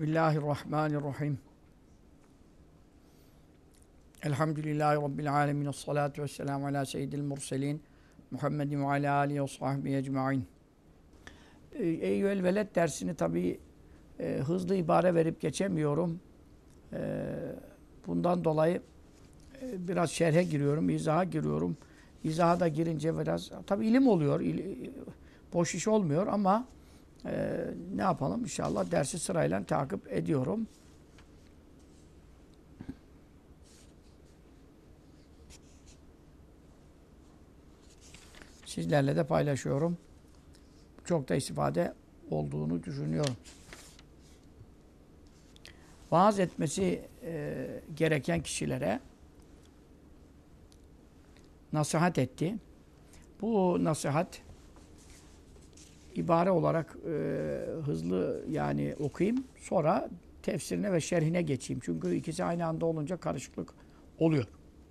Bismillahirrahmanirrahim. Elhamdülillahi Rabbil alemin. Esselatu vesselamu ala seyyidil murselin. Muhammedin ve ala alihi ve sahbihi ecma'in. Eyyüel Veled dersini tabii hızlı ibare verip geçemiyorum. Bundan dolayı biraz şerhe giriyorum, izaha giriyorum. İzaha da girince biraz, tabii ilim oluyor, boş iş olmuyor ama ne yapalım? İnşallah dersi sırayla takip ediyorum. Sizlerle de paylaşıyorum. Çok da istifade olduğunu düşünüyorum. Vaaz etmesi gereken kişilere nasihat etti. Bu nasihat ibare olarak hızlı yani okuyayım. Sonra tefsirine ve şerhine geçeyim. Çünkü ikisi aynı anda olunca karışıklık oluyor.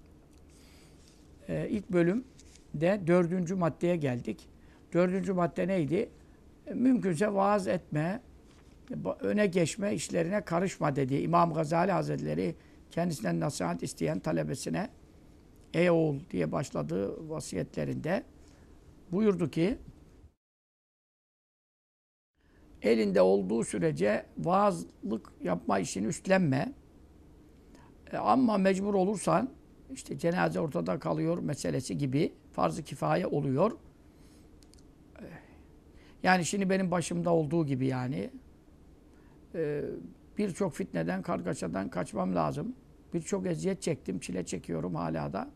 İlk bölümde 4. maddeye geldik. 4. madde neydi? Mümkünse vaaz etme, öne geçme işlerine karışma dedi. İmam Gazali Hazretleri kendisinden nasihat isteyen talebesine ey oğul diye başladığı vasiyetlerinde buyurdu ki elinde olduğu sürece vaazlık yapma işini üstlenme. Ama mecbur olursan işte cenaze ortada kalıyor meselesi gibi farz-ı kifaye oluyor. Yani şimdi benim başımda olduğu gibi yani birçok fitneden, kargaşadan kaçmam lazım. Birçok eziyet çektim, çile çekiyorum hala da.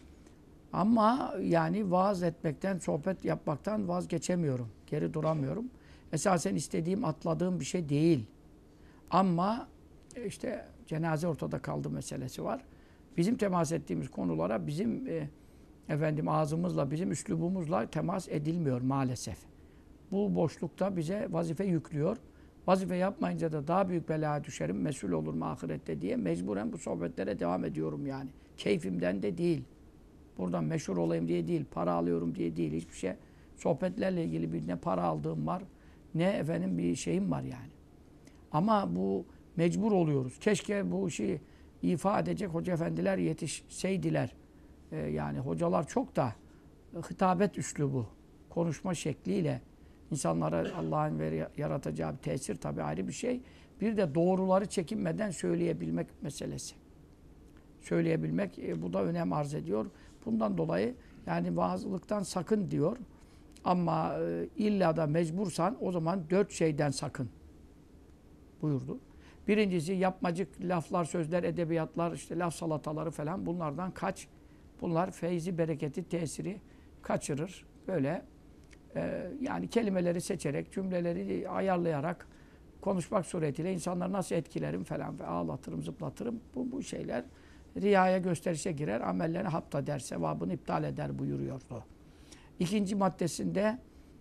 Ama yani vaaz etmekten, sohbet yapmaktan vazgeçemiyorum. Geri duramıyorum. Esasen istediğim, atladığım bir şey değil. Ama işte cenaze ortada kaldı meselesi var. Bizim temas ettiğimiz konulara bizim ağzımızla, bizim üslubumuzla temas edilmiyor maalesef. Bu boşlukta bize vazife yüklüyor. Vazife yapmayınca da daha büyük belaya düşerim, mesul olurum ahirette diye mecburen bu sohbetlere devam ediyorum yani. Keyfimden de değil. Buradan meşhur olayım diye değil, para alıyorum diye değil, hiçbir şey. Sohbetlerle ilgili bir ne para aldığım var, ne efendim bir şeyim var yani. Ama bu mecbur oluyoruz. Keşke bu işi ifa edecek hoca efendiler yetişseydiler. Yani hocalar çok da hitabet üslubu, konuşma şekliyle insanlara Allah'ın yaratacağı bir tesir tabii ayrı bir şey. Bir de doğruları çekinmeden söyleyebilmek meselesi. Söyleyebilmek bu da önem arz ediyor. Bundan dolayı yani vaazlıktan sakın diyor. Ama illa da mecbursan o zaman 4 şeyden sakın buyurdu. Birincisi yapmacık laflar, sözler, edebiyatlar, işte laf salataları falan bunlardan kaç. Bunlar feyzi, bereketi, tesiri kaçırır. Böyle yani kelimeleri seçerek, cümleleri ayarlayarak konuşmak suretiyle insanları nasıl etkilerim falan ve ağlatırım, zıplatırım. Bu şeyler riyaya, gösterişe girer. Amellerini hapta der, sevabını iptal eder buyuruyordu. İkinci maddesinde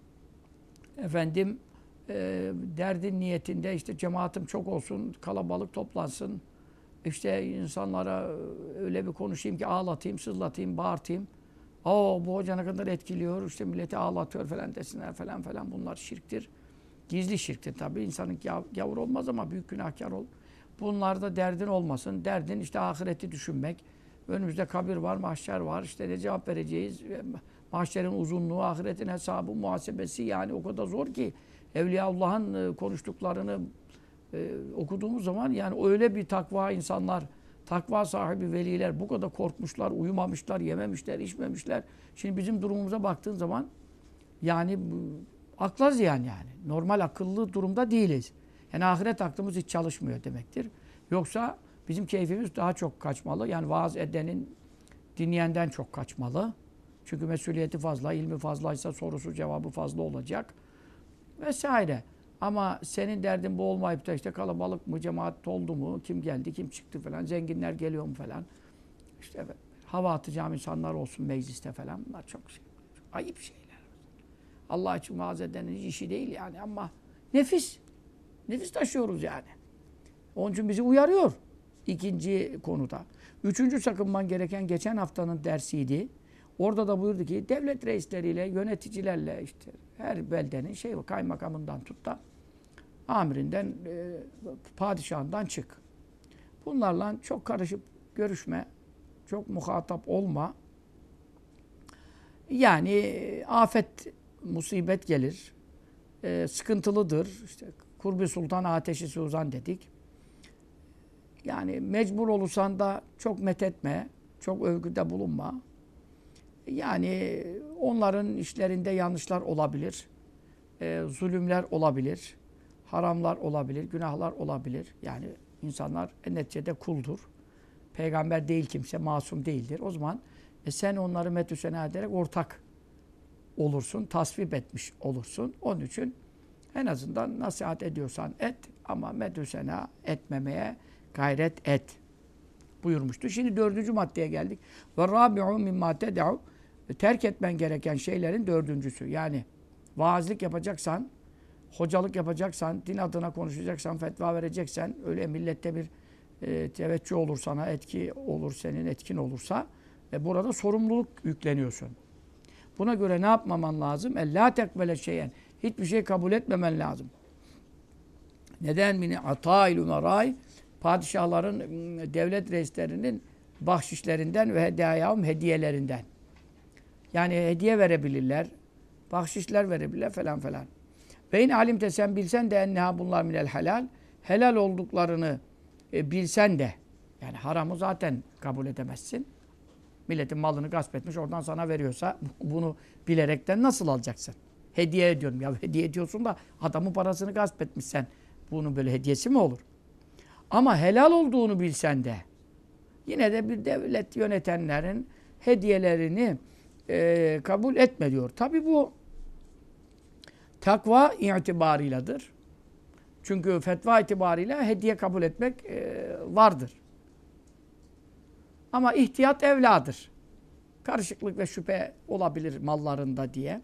efendim derdin niyetinde işte cemaatim çok olsun, kalabalık toplansın. İşte insanlara öyle bir konuşayım ki ağlatayım, sızlatayım, bağırtayım. Bu hoca ne kadar etkiliyor, işte milleti ağlatıyor falan desinler falan falan. Bunlar şirktir. Gizli şirktir tabii. İnsanın gavur olmaz ama büyük günahkar ol. Bunlarda derdin olmasın. Derdin işte ahireti düşünmek. Önümüzde kabir var, mahşer var. İşte ne cevap vereceğiz? Mahşerin uzunluğu, ahiretin hesabı, muhasebesi yani o kadar zor ki Evliyaullah'ın konuştuklarını okuduğumuz zaman yani öyle bir takva insanlar, takva sahibi veliler bu kadar korkmuşlar, uyumamışlar, yememişler, içmemişler. Şimdi bizim durumumuza baktığın zaman yani akla ziyan yani. Normal akıllı durumda değiliz. Yani ahiret aklımız hiç çalışmıyor demektir. Yoksa bizim keyfimiz daha çok kaçmalı. Yani vaaz edenin dinleyenden çok kaçmalı. Çünkü mesuliyeti fazla, ilmi fazlaysa sorusu cevabı fazla olacak. Vesaire. Ama senin derdin bu olmayıp da işte kalabalık mı, cemaat oldu mu, kim geldi, kim çıktı falan, zenginler geliyor mu falan. İşte hava atacağım insanlar olsun mecliste falan. Bunlar çok ayıp şeyler. Allah için vaaz edenin işi değil yani ama nefis. Nefis taşıyoruz yani. Onun için bizi uyarıyor ikinci konuda. Üçüncü sakınman gereken geçen haftanın dersiydi. Orada da buyurdu ki devlet reisleriyle, yöneticilerle işte her beldenin kaymakamından tut da amirinden, padişahından çık. Bunlarla çok karışıp görüşme, çok muhatap olma. Yani afet, musibet gelir, sıkıntılıdır. İşte Kurbi Sultan ateşi suzan dedik. Yani mecbur olursan da çok methetme, çok övgüde bulunma. Yani onların işlerinde yanlışlar olabilir, zulümler olabilir, haramlar olabilir, günahlar olabilir. Yani insanlar neticede kuldur. Peygamber değil kimse, masum değildir. O zaman sen onları medhü sena ederek ortak olursun, tasvip etmiş olursun. Onun için en azından nasihat ediyorsan et ama medhü sena etmemeye gayret et buyurmuştu. Şimdi 4. maddeye geldik. Ve rabi'u mimma ted'u, terk etmen gereken şeylerin 4.'sü. Yani vaazlık yapacaksan, hocalık yapacaksan, din adına konuşacaksan, fetva vereceksen, öyle millette bir teveccüh olur sana, etki olur, senin etkin olursa burada sorumluluk yükleniyorsun. Buna göre ne yapmaman lazım? La tekbele şeyen. Hiçbir şey kabul etmemen lazım. Neden? Mini ata'il umerai, padişahların, devlet reislerinin bahşişlerinden ve hediyelerinden. Yani hediye verebilirler, bahşişler verebilirler falan falan. Ve in alimte, sen bilsen de enneha bunlar minel helal, helal olduklarını bilsen de, yani haramı zaten kabul edemezsin. Milletin malını gasp etmiş, oradan sana veriyorsa bunu bilerekten nasıl alacaksın? Hediye ediyorum. Ya hediye ediyorsun da adamın parasını gasp etmişsen bunun böyle hediyesi mi olur? Ama helal olduğunu bilsen de yine de bir devlet yönetenlerin hediyelerini kabul etme diyor. Tabi bu takva itibarıyladır. Çünkü fetva itibarıyla hediye kabul etmek vardır. Ama ihtiyat evladır. Karışıklık ve şüphe olabilir mallarında diye.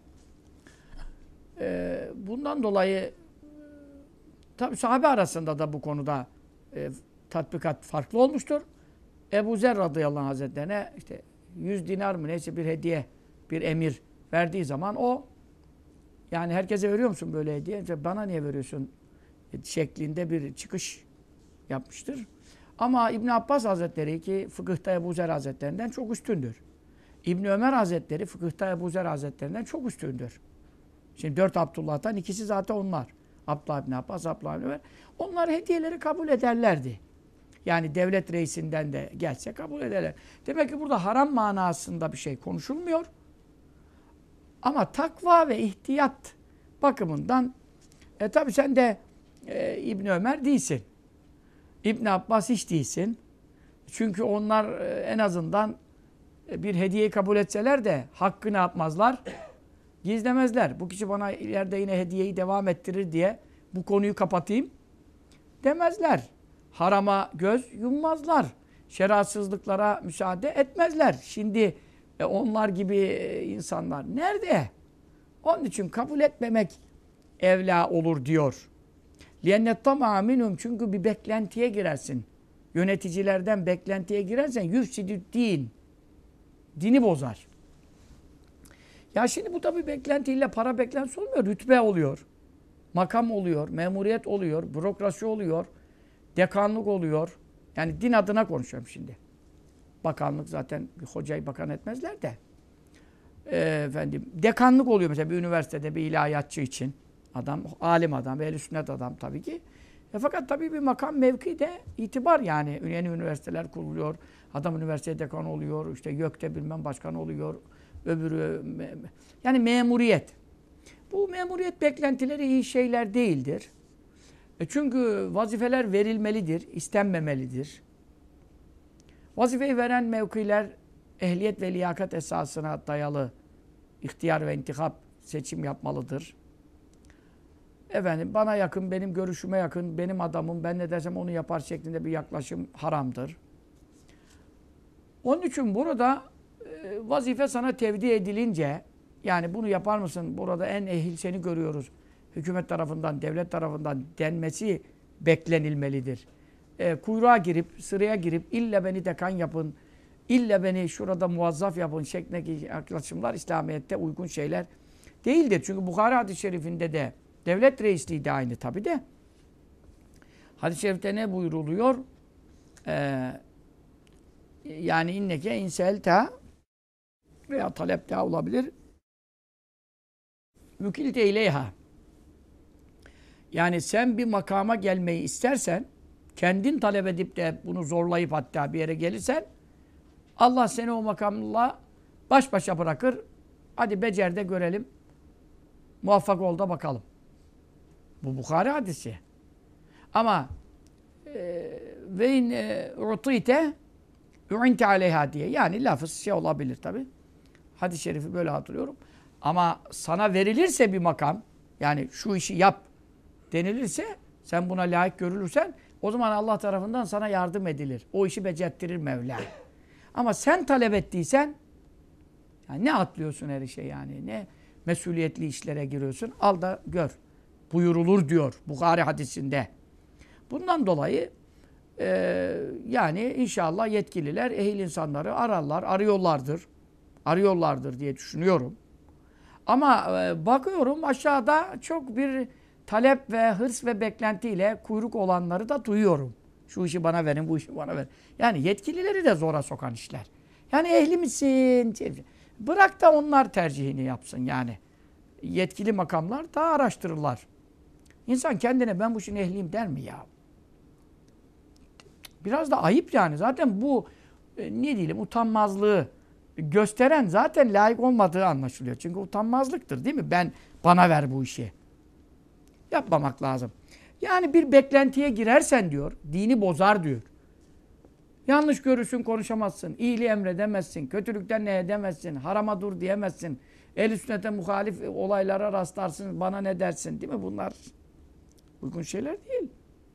Bundan dolayı tabi sahabe arasında da bu konuda tatbikat farklı olmuştur. Ebu Zer radıyallahu anh hazretlerine işte 100 dinar mı neyse bir hediye, bir emir verdiği zaman o, yani herkese veriyor musun böyle hediye? İşte bana niye veriyorsun şeklinde bir çıkış yapmıştır. Ama İbn Abbas Hazretleri ki fıkıhta Ebu Zer Hazretlerinden çok üstündür. İbn Ömer Hazretleri fıkıhta Ebu Zer Hazretlerinden çok üstündür. Şimdi 4 Abdullah'tan ikisi zaten onlar. Abdullah İbn Abbas, Abdullah İbn Ömer. Onlar hediyeleri kabul ederlerdi. Yani devlet reisinden de gelse kabul ederler. Demek ki burada haram manasında bir şey konuşulmuyor. Ama takva ve ihtiyat bakımından tabi sen de İbn Ömer değilsin. İbn Abbas hiç değilsin. Çünkü onlar en azından bir hediyeyi kabul etseler de hakkı ne yapmazlar? Gizlemezler. Bu kişi bana ileride yine hediyeyi devam ettirir diye bu konuyu kapatayım demezler. Harama göz yummazlar. Şeriatsızlıklara müsaade etmezler. Şimdi onlar gibi insanlar nerede? Onun için kabul etmemek evla olur diyor. لِيَنَّ الطَّمَعَ مِنْهُمْ, çünkü bir beklentiye girersin. Yöneticilerden beklentiye girersen yufsidü din. Dini bozar. Ya şimdi bu tabi beklentiyle para beklentisi olmuyor. Rütbe oluyor. Makam oluyor. Memuriyet oluyor. Bürokrasi oluyor. Dekanlık oluyor. Yani din adına konuşuyorum şimdi. Bakanlık zaten bir hocayı bakan etmezler de. Efendim, dekanlık oluyor mesela bir üniversitede bir ilahiyatçı için. Adam, alim adam, ehl-i sünnet adam tabii ki. Fakat tabii bir makam mevki de itibar yani. Yeni üniversiteler kuruluyor. Adam üniversite dekanı oluyor. İşte YÖK'te bilmem başkan oluyor. Öbürü yani memuriyet. Bu memuriyet beklentileri iyi şeyler değildir. Çünkü vazifeler verilmelidir, istenmemelidir. Vazifeyi veren mevkiler ehliyet ve liyakat esasına dayalı ihtiyar ve intikap seçim yapmalıdır. Efendim bana yakın, benim görüşüme yakın, benim adamım, ben ne dersem onu yapar şeklinde bir yaklaşım haramdır. Onun için burada vazife sana tevdi edilince, yani bunu yapar mısın, burada en ehil seni görüyoruz, hükümet tarafından, devlet tarafından denmesi beklenilmelidir. Kuyruğa girip, sıraya girip, illa beni dekan yapın, illa beni şurada muvazzaf yapın şeklindeki yaklaşımlar İslamiyet'te uygun şeyler değildir. Çünkü Bukhari hadis-i şerifinde de devlet reisliği de aynı tabi de. Hadis-i şerifte ne buyruluyor? Yani inneke inselta veya talepte olabilir. Mükilte ileyha. Yani sen bir makama gelmeyi istersen, kendin talep edip de bunu zorlayıp hatta bir yere gelirsen, Allah seni o makamla baş başa bırakır. Hadi becer de görelim. Muvaffak ol da bakalım. Bu Bukhari hadisi. Ama ve in utite u'inte aleyha diye. Yani lafız şey olabilir tabi. Hadis-i şerifi böyle hatırlıyorum. Ama sana verilirse bir makam, yani şu işi yap denilirse, sen buna layık görülürsen, o zaman Allah tarafından sana yardım edilir. O işi becerttirir Mevla. Ama sen talep ettiysen, yani ne atlıyorsun her işe yani, ne mesuliyetli işlere giriyorsun, al da gör. Buyurulur diyor Bukhari hadisinde. Bundan dolayı yani inşallah yetkililer ehil insanları arıyorlardır diye düşünüyorum. Ama bakıyorum aşağıda çok bir talep ve hırs ve beklentiyle kuyruk olanları da duyuyorum. Şu işi bana verin, bu işi bana verin. Yani yetkilileri de zora sokan işler. Yani ehli misin? Bırak da onlar tercihini yapsın yani. Yetkili makamlar daha araştırırlar. İnsan kendine ben bu işin ehliyim der mi ya? Biraz da ayıp yani. Zaten bu ne diyelim utanmazlığı gösteren zaten layık olmadığı anlaşılıyor. Çünkü utanmazlıktır değil mi? Bana ver bu işi. Yapmamak lazım. Yani bir beklentiye girersen diyor, dini bozar diyor. Yanlış görürsün, konuşamazsın. İyiliği emredemezsin. Kötülükten ne edemezsin. Harama dur diyemezsin. El sünnete muhalif olaylara rastlarsın. Bana ne dersin değil mi? Bunlar uygun şeyler değil.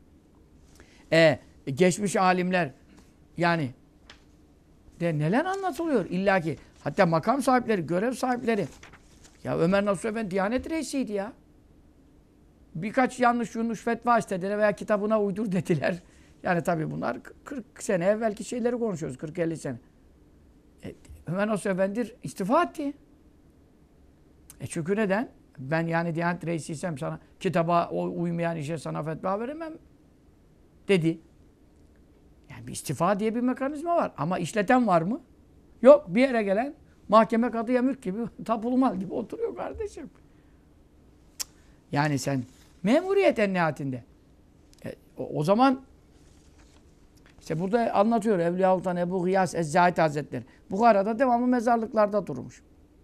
Geçmiş alimler yani de neler anlatılıyor? İlla ki hatta makam sahipleri, görev sahipleri. Ya Ömer Nasuh Efendi Diyanet Reisi'ydi ya. Birkaç yanlış fetva istediler veya kitabına uydur dediler. Yani tabii bunlar 40 sene evvelki şeyleri konuşuyoruz. 40-50 sene. Ömer Nasuh Efendi istifa etti. Çünkü neden? Ben yani Diyanet Reisi'ysem sana kitaba uymayan işe sana fetva veremem dedi. Yani bir istifa diye bir mekanizma var. Ama işleten var mı? Yok. Bir yere gelen mahkeme kadıya mülk gibi, tapulumal gibi oturuyor kardeşim. Yani sen memuriyet en nihayetinde. O zaman işte burada anlatıyor Evliyaullah Ebu Gıyas Ez-Zahid Hazretleri. Bukhara'da devamlı mezarlıklarda durmuş.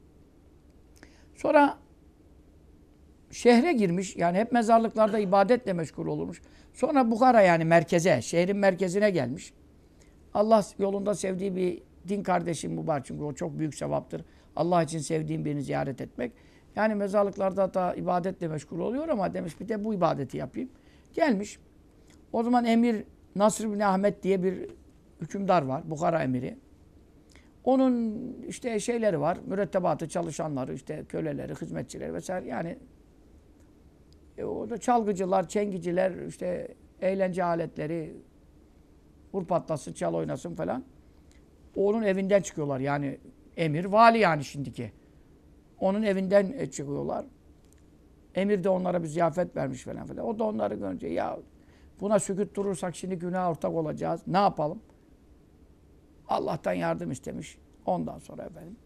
Sonra şehre girmiş. Yani hep mezarlıklarda ibadetle meşgul olurmuş. Sonra Bukhara yani merkeze, şehrin merkezine gelmiş. Allah yolunda sevdiği bir din kardeşim mübarek. Çünkü o çok büyük sevaptır. Allah için sevdiğim birini ziyaret etmek. Yani mezarlıklarda da ibadetle meşgul oluyor ama demiş bir de bu ibadeti yapayım. Gelmiş. O zaman Emir Nasr bin Ahmet diye bir hükümdar var. Bukhara emiri. Onun işte şeyleri var. Mürettebatı, çalışanları, işte köleleri, hizmetçileri vesaire. Yani orada çalgıcılar, çengiciler, işte eğlence aletleri, vur patlasın, çal oynasın falan. Onun evinden çıkıyorlar. Yani emir, vali yani şimdiki. Onun evinden çıkıyorlar. Emir de onlara bir ziyafet vermiş falan filan. O da onları görünce ya buna sükût durursak şimdi günaha ortak olacağız. Ne yapalım? Allah'tan yardım istemiş. Ondan sonra efendim.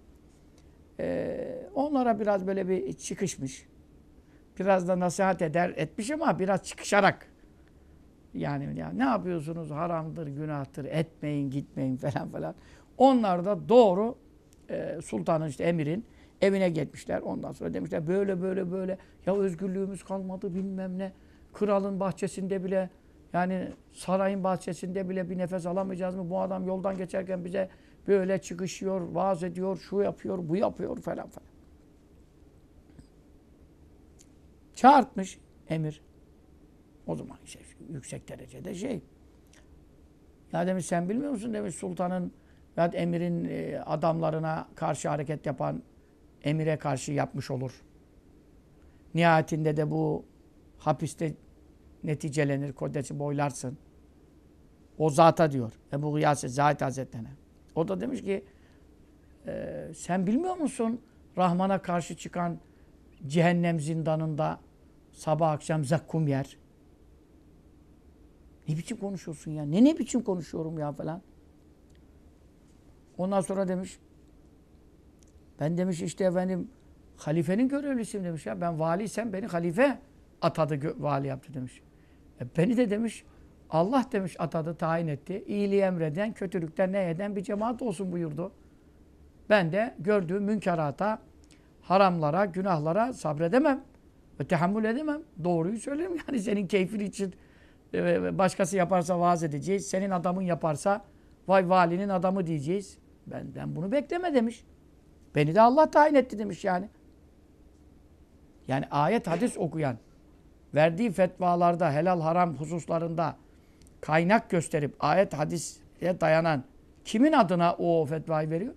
Onlara biraz böyle bir çıkışmış. Biraz da nasihat etmiş ama biraz çıkışarak. Yani ya ne yapıyorsunuz? Haramdır, günahtır, etmeyin, gitmeyin falan falan. Onlar da doğru sultanın işte emirin evine gitmişler. Ondan sonra demişler böyle. Ya özgürlüğümüz kalmadı bilmem ne. Kralın bahçesinde bile yani sarayın bahçesinde bile bir nefes alamayacağız mı? Bu adam yoldan geçerken bize böyle çıkışıyor, vaaz ediyor, şu yapıyor, bu yapıyor falan. Çağırtmış emir. O zaman işte yüksek derecede şey. Ya demiş sen bilmiyor musun demiş sultanın ya emirin adamlarına karşı hareket yapan emire karşı yapmış olur. Nihayetinde de bu hapiste neticelenir, kodesi boylarsın. O zata diyor. Ebu Gıyas Zahid Hazretleri'ne. O da demiş ki sen bilmiyor musun Rahman'a karşı çıkan cehennem zindanında sabah akşam zakkum yer. Ne biçim konuşuyorsun ya? Ne biçim konuşuyorum ya falan. Ondan sonra demiş ben demiş işte efendim halifenin görevlisiyim demiş ya. Ben valiysem beni halife atadı, vali yaptı demiş. Beni de demiş Allah demiş atadı, tayin etti. İyiliği emreden, kötülükten nehyeden bir cemaat olsun buyurdu. Ben de gördüğüm münkerata, haramlara, günahlara sabredemem. Ve tehammül edemem. Doğruyu söylerim yani senin keyfin için başkası yaparsa vaaz edeceğiz. Senin adamın yaparsa vay valinin adamı diyeceğiz. Benden bunu bekleme demiş. Beni de Allah tayin etti demiş yani. Yani ayet hadis okuyan, verdiği fetvalarda, helal haram hususlarında kaynak gösterip ayet hadise dayanan kimin adına o fetvayı veriyor?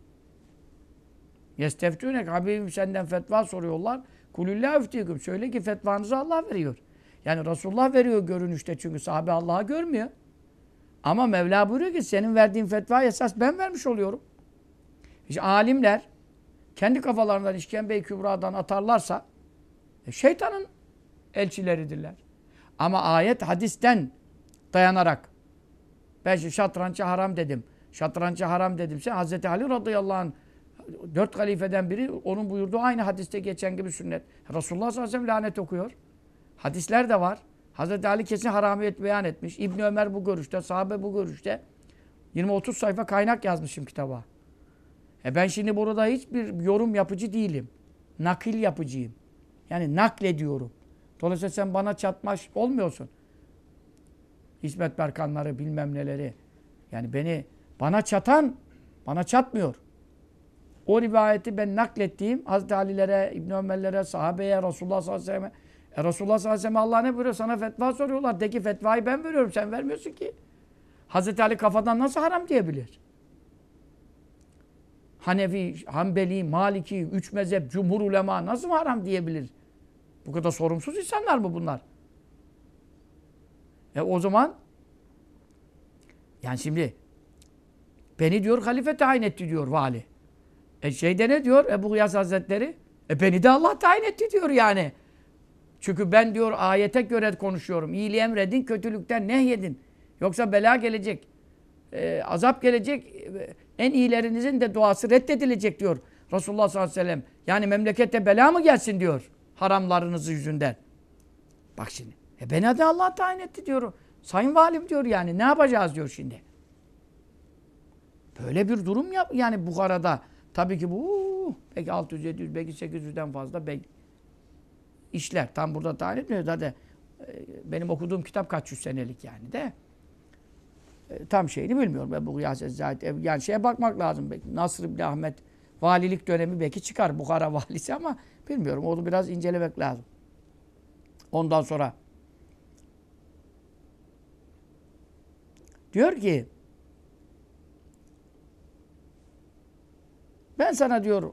Yesteftûnek Habibim senden fetva soruyorlar. Kulillâhu üftîküm. Söyle ki fetvanızı Allah veriyor. Yani Resulullah veriyor görünüşte çünkü sahabe Allah'ı görmüyor. Ama Mevla buyuruyor ki senin verdiğin fetvayı esas ben vermiş oluyorum. İşte alimler kendi kafalarından işkembe-i kübradan atarlarsa şeytanın elçileridirler. Ama ayet hadisten dayanarak ben şatranca haram dedim. Şatranca haram dedim. Sen Hz. Ali radıyallahu anh 4 halifeden biri onun buyurduğu aynı hadiste geçen gibi sünnet. Resulullah sallallahu aleyhi ve sellem lanet okuyor. Hadisler de var. Hz. Ali kesin haramiyet beyan etmiş. İbn Ömer bu görüşte, sahabe bu görüşte. 20-30 sayfa kaynak yazmışım kitaba. Ben şimdi burada hiçbir yorum yapıcı değilim. Nakil yapıcıyım. Yani naklediyorum. Dolayısıyla sen bana çatmaş olmuyorsun. İsmet Berkanları bilmem neleri. Yani bana çatan bana çatmıyor. O rivayeti ben naklettiğim Hazreti Ali'lere, İbn Ömer'lere, sahabeye, Resulullah sallallahu aleyhi ve sellem. Resulullah sallallahu aleyhi ve sellem Allah ne buyuruyor? Sana fetva soruyorlar. De ki fetvayı ben veriyorum. Sen vermiyorsun ki. Hazreti Ali kafadan nasıl haram diyebilir? Hanefi, Hanbeli, Maliki, 3 mezhep, cumhur ulema nasıl haram diyebilir? Bu kadar sorumsuz insanlar mı bunlar? O zaman yani şimdi beni diyor halife tayin etti diyor vali. Şeyde ne diyor Ebu Gıyas Hazretleri? Beni de Allah tayin etti diyor yani. Çünkü ben diyor ayete göre konuşuyorum. İyiliği emredin, kötülükten nehyedin. Yoksa bela gelecek. Azap gelecek. En iyilerinizin de duası reddedilecek diyor Resulullah sallallahu aleyhi ve sellem. Yani memlekette bela mı gelsin diyor haramlarınız yüzünden. Bak şimdi. Beni de Allah tayin etti diyor. Sayın valim diyor yani. Ne yapacağız diyor şimdi. Böyle bir durum yap yani Bukhara'da. Tabii ki bu belki 600, 700, belki 800'den fazla işler. Tam burada tayin etmiyor. Zaten benim okuduğum kitap kaç yüz senelik yani de. Tam şeyini bilmiyorum. Bu yani şeye bakmak lazım. Belki Nasr İbni Ahmet valilik dönemi belki çıkar. Bukhara valisi ama bilmiyorum. Onu biraz incelemek lazım. Ondan sonra diyor ki ben sana diyor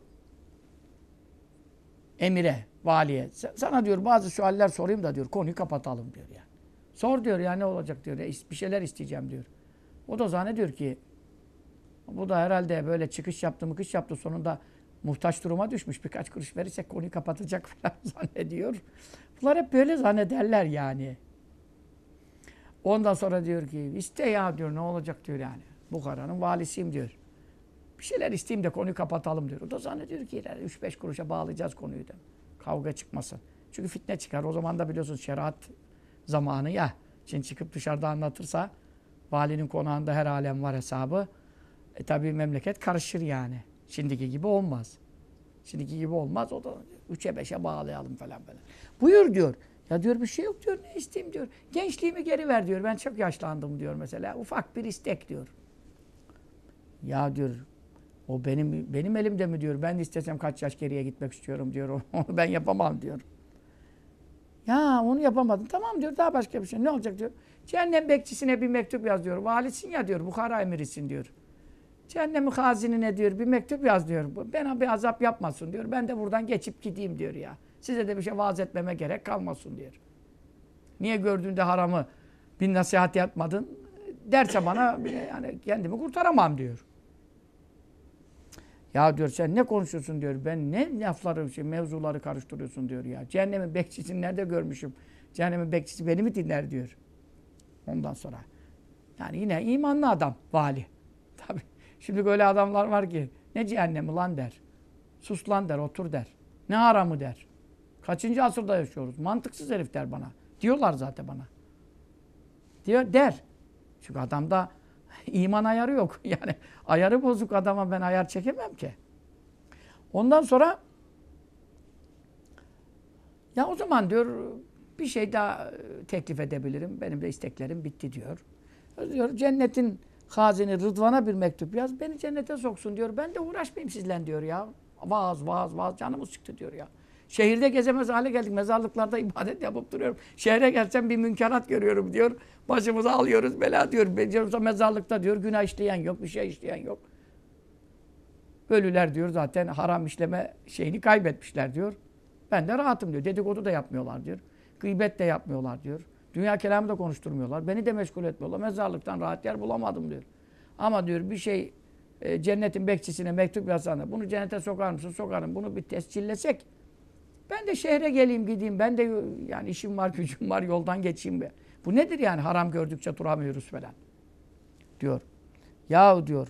emire, valiye sana diyor bazı sualler sorayım da diyor konuyu kapatalım diyor yani. Sor diyor ya ne olacak diyor. Bir şeyler isteyeceğim diyor. O da zannediyor ki bu da herhalde böyle çıkış yaptı sonunda muhtaç duruma düşmüş. Birkaç kuruş verirsek konuyu kapatacak falan zannediyor. Bunlar hep böyle zannederler yani. Ondan sonra diyor ki iste ya diyor ne olacak diyor yani. Bukhara'nın valisiyim diyor. Bir şeyler isteyeyim de konuyu kapatalım diyor. O da zannediyor ki 3-5 kuruşa bağlayacağız konuyu da. Kavga çıkmasın. Çünkü fitne çıkar. O zaman da biliyorsunuz şeriat zamanı ya. Şimdi çıkıp dışarıda anlatırsa valinin konağında her alem var hesabı. Tabii memleket karışır yani. Şimdiki gibi olmaz. Şimdiki gibi olmaz. O da 3'e 5'e bağlayalım falan. Buyur diyor. Ya diyor bir şey yok diyor. Ne isteyeyim diyor. Gençliğimi geri ver diyor. Ben çok yaşlandım diyor mesela. Ufak bir istek diyor. Ya diyor o benim elimde mi diyor. Ben de istesem kaç yaş geriye gitmek istiyorum diyor. Onu ben yapamam diyor. Ya onu yapamadın. Tamam diyor. Daha başka bir şey. Ne olacak diyor. Cehennem bekçisine bir mektup yaz diyor. Valisin ya diyor. Bukhara emirisin diyor. Cehennemin hazinine diyor. Bir mektup yaz diyor. Bana bir azap yapmasın diyor. Ben de buradan geçip gideyim diyor ya. Size de bir şey vaaz etmeme gerek kalmasın diyor. Niye gördüğünde haramı bir nasihat yapmadın? Derse bana yani kendimi kurtaramam diyor. Ya diyor sen ne konuşuyorsun diyor. Ben ne lafları, mevzuları karıştırıyorsun diyor ya. Cehennemin bekçisini nerede görmüşüm? Cehennemin bekçisi beni mi dinler diyor. Ondan sonra. Yani yine imanlı adam vali. Tabii. Şimdi böyle adamlar var ki ne cehennemi lan der. Sus lan der, otur der. Ne haramı der. Kaçıncı asırda yaşıyoruz? Mantıksız herif der bana. Diyorlar zaten bana. Diyor der. Çünkü adamda iman ayarı yok. Yani ayarı bozuk adama ben ayar çekemem ki. Ondan sonra ya o zaman diyor bir şey daha teklif edebilirim. Benim de isteklerim bitti diyor. Diyor cennetin hazini Rıdvan'a bir mektup yaz. Beni cennete soksun diyor. Ben de uğraşmayayım sizle diyor ya. Vaaz canımız çıktı diyor ya. Şehirde gezemez hale geldik. Mezarlıklarda ibadet yapıp duruyorum. Şehre gelsem bir münkerat görüyorum diyor. Başımıza alıyoruz bela diyor. Beceriyorsa mezarlıkta diyor. Günah işleyen yok, bir şey işleyen yok. Ölüler diyor zaten haram işleme şeyini kaybetmişler diyor. Ben de rahatım diyor. Dedikodu da yapmıyorlar diyor. Gıybet de yapmıyorlar diyor. Dünya kelamı da konuşturmuyorlar. Beni de meşgul etmiyorlar. Mezarlıktan rahat yer bulamadım diyor. Ama diyor bir şey cennetin bekçisine mektup yazsana. Bunu cennete sokar mısın? Sokarım. Bunu bir tescillesek. Ben de şehre geleyim gideyim. Ben de yani işim var, gücüm var. Yoldan geçeyim be. Bu nedir yani? Haram gördükçe duramıyoruz falan. Diyor. Yahu diyor.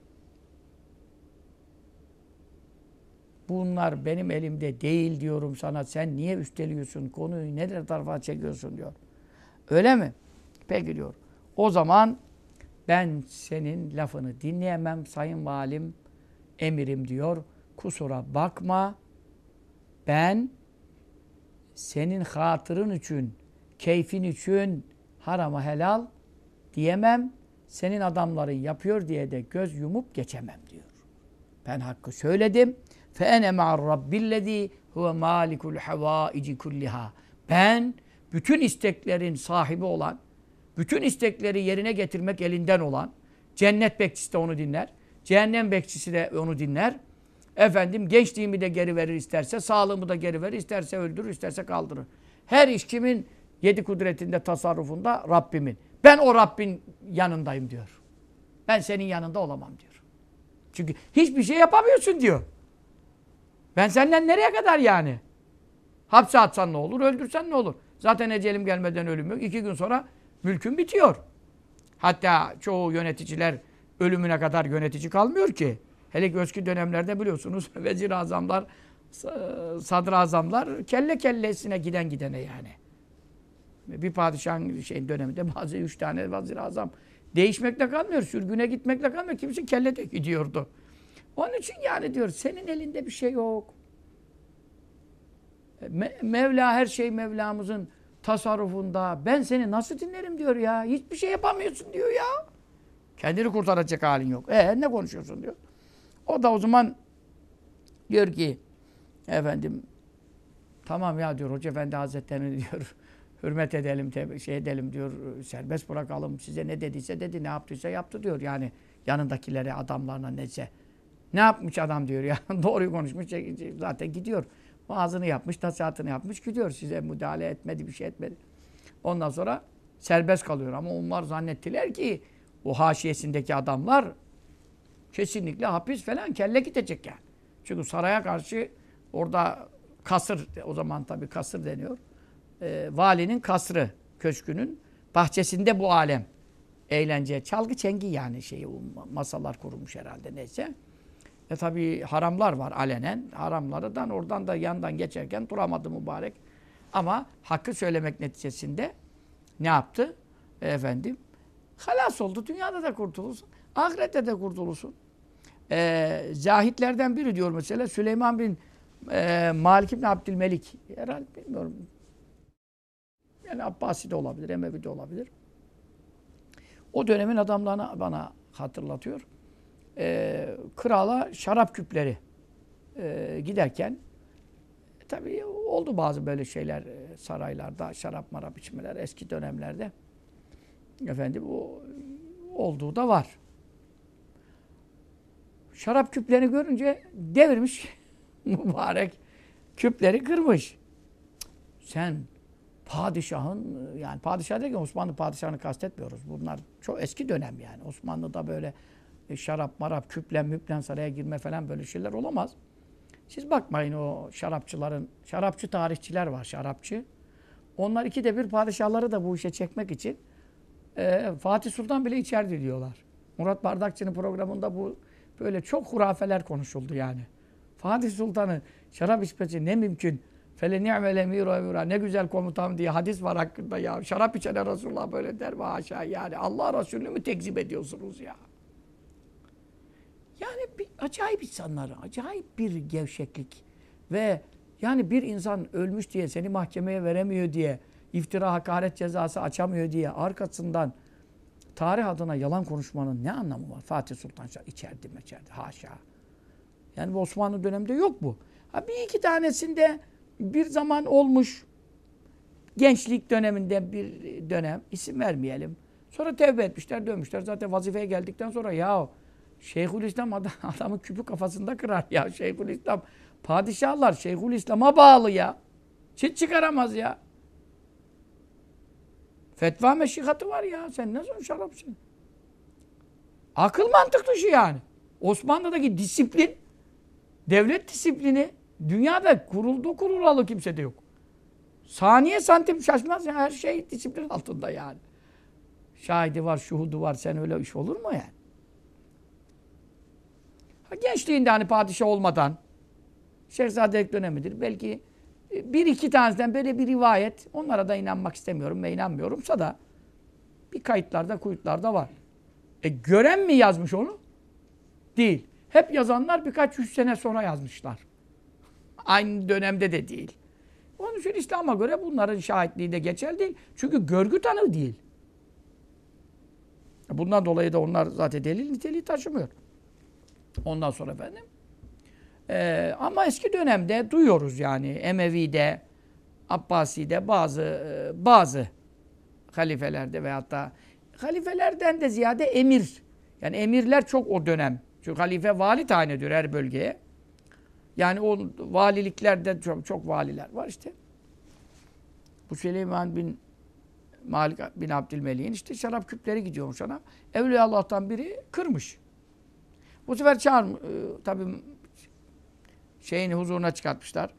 Bunlar benim elimde değil diyorum sana. Sen niye üsteliyorsun? Konuyu ne tarafa çekiyorsun diyor. Öyle mi? Peki diyor. O zaman ben senin lafını dinleyemem sayın valim, emirim diyor. Kusura bakma. Ben senin hatırın için, keyfin için harama helal diyemem. Senin adamların yapıyor diye de göz yumup geçemem diyor. Ben hakkı söyledim. فَاَنَ مَعَ الرَّبِّ الَّذ۪ي هُوَ مَالِكُ الْحَوَائِجِ كُلِّهَا Ben bütün isteklerin sahibi olan, bütün istekleri yerine getirmek elinden olan, cennet bekçisi de onu dinler, cehennem bekçisi de onu dinler. Efendim gençliğimi de geri verir isterse, sağlığımı da geri verir, isterse öldürür, isterse kaldırır. Her iş kimin yedi kudretinde, tasarrufunda? Rabbimin. Ben o Rabbin yanındayım diyor. Ben senin yanında olamam diyor. Çünkü hiçbir şey yapamıyorsun diyor. Ben senden nereye kadar yani? Hapse atsan ne olur, öldürsen ne olur? Zaten ecelim gelmeden ölüm yok. 2 gün sonra mülkün bitiyor. Hatta çoğu yöneticiler ölümüne kadar yönetici kalmıyor ki. Hele ki eski dönemlerde biliyorsunuz vezir-i azamlar, sadrazamlar kelle kellesine gidene yani. Bir padişahın döneminde bazı 3 tane vezir-i azam değişmekle kalmıyor, sürgüne gitmekle kalmıyor. Kimisi kelle de gidiyordu. Onun için yani diyor senin elinde bir şey yok. Mevla her şey Mevlamızın tasarrufunda. Ben seni nasıl dinlerim diyor ya. Hiçbir şey yapamıyorsun diyor ya. Kendini kurtaracak halin yok. Ne konuşuyorsun diyor. O da o zaman diyor ki efendim tamam ya diyor Hoca Efendi Hazretleri'ni diyor hürmet edelim, edelim diyor, serbest bırakalım. Size ne dediyse dedi, ne yaptıysa yaptı diyor. Yani yanındakilere, adamlarına neyse. Ne yapmış adam diyor ya. Doğruyu konuşmuş, zaten gidiyor. Vaazını yapmış, nasihatını yapmış, gidiyor. Size müdahale etmedi, bir şey etmedi. Ondan sonra serbest kalıyor. Ama onlar zannettiler ki o haşiyesindeki adamlar kesinlikle hapis falan kelle gidecek yani. Çünkü saraya karşı orada kasır, o zaman tabii kasır deniyor. Valinin kasrı, köşkünün bahçesinde bu alem. Eğlence, çalgı çengi yani masalar kurulmuş herhalde neyse. Tabii haramlar var alenen. Haramlardan oradan da yandan geçerken duramadı mübarek. Ama hakkı söylemek neticesinde ne yaptı? Efendim, halas oldu. Dünyada da kurtulursun. Ahirette de kurtulursun. Zahitlerden biri diyor mesela Süleyman bin Malik bin Abdülmelik. Herhalde bilmiyorum. Yani Abbasi de olabilir, Emevi de olabilir. O dönemin adamlarını bana hatırlatıyor. Krala şarap küpleri giderken tabii oldu bazı böyle şeyler saraylarda şarap marap içmeler eski dönemlerde efendim o olduğu da var. Şarap küplerini görünce devirmiş mübarek küpleri kırmış. Sen padişahın yani padişah derken Osmanlı padişahını kastetmiyoruz. Bunlar çok eski dönem yani. Osmanlı'da böyle şarap, marap, küplen, müplen saraya girme falan böyle şeyler olamaz. Siz bakmayın o şarapçıların, şarapçı tarihçiler var, şarapçı. Onlar 2'de 1 padişahları da bu işe çekmek için Fatih Sultan bile içerdi diyorlar. Murat Bardakçı'nın programında bu böyle çok hurafeler konuşuldu yani. Fatih Sultan'ı şarap içmesi ne mümkün. Fele ni'mel emiru emira. Ne güzel komutan diye hadis var hakkında ya. Şarap içene Resulullah böyle der mi haşa yani. Allah Resulü'nü mü tekzip ediyorsunuz ya? Yani acayip insanlar, acayip bir gevşeklik. Ve yani bir insan ölmüş diye, seni mahkemeye veremiyor diye, iftira, hakaret cezası açamıyor diye arkasından tarih adına yalan konuşmanın ne anlamı var? Fatih Sultan içerdi haşa. Yani bu Osmanlı döneminde yok bu. Ha bir iki tanesinde bir zaman olmuş, gençlik döneminde bir dönem, isim vermeyelim. Sonra tevbe etmişler, dönmüşler. Zaten vazifeye geldikten sonra ya Şeyhülislam adamın küpü kafasında kırar ya. Şeyhülislam padişahlar Şeyhülislam'a bağlı ya. Çıt çıkaramaz ya. Fetva meşihatı var ya. Sen nasıl şarapsın? Akıl mantık dışı yani. Osmanlı'daki disiplin, devlet disiplini dünyada kurulalı kimsede yok. Saniye santim şaşmaz ya. Her şey disiplin altında yani. Şahidi var, şuhudu var. Sen öyle iş olur mu yani? Gençliğinde hani padişah olmadan Şehzadelik dönemidir. Belki bir iki tanesinden böyle bir rivayet, onlara da inanmak istemiyorum ve inanmıyorumsa da bir kayıtlarda, kuyutlarda var. Gören mi yazmış onu? Değil. Hep yazanlar birkaç yüz sene sonra yazmışlar. Aynı dönemde de değil. Onun için İslam'a göre bunların şahitliği de geçerli değil. Çünkü görgü tanığı değil. Bundan dolayı da onlar zaten delil niteliği taşımıyor. Ondan sonra efendim. Ama eski dönemde duyuyoruz yani Emevi'de, Abbasi'de bazı halifelerde veyahut da halifelerden de ziyade emir. Yani emirler çok o dönem. Çünkü halife vali tayin ediyor her bölgeye. Yani o valiliklerde çok valiler var işte. Bu Süleyman bin Malik bin Abdülmelik'in işte şarap küpleri gidiyormuş ona. Evliya Allah'tan biri kırmış. Bu sefer tabii şeyini huzuruna çıkartmışlar.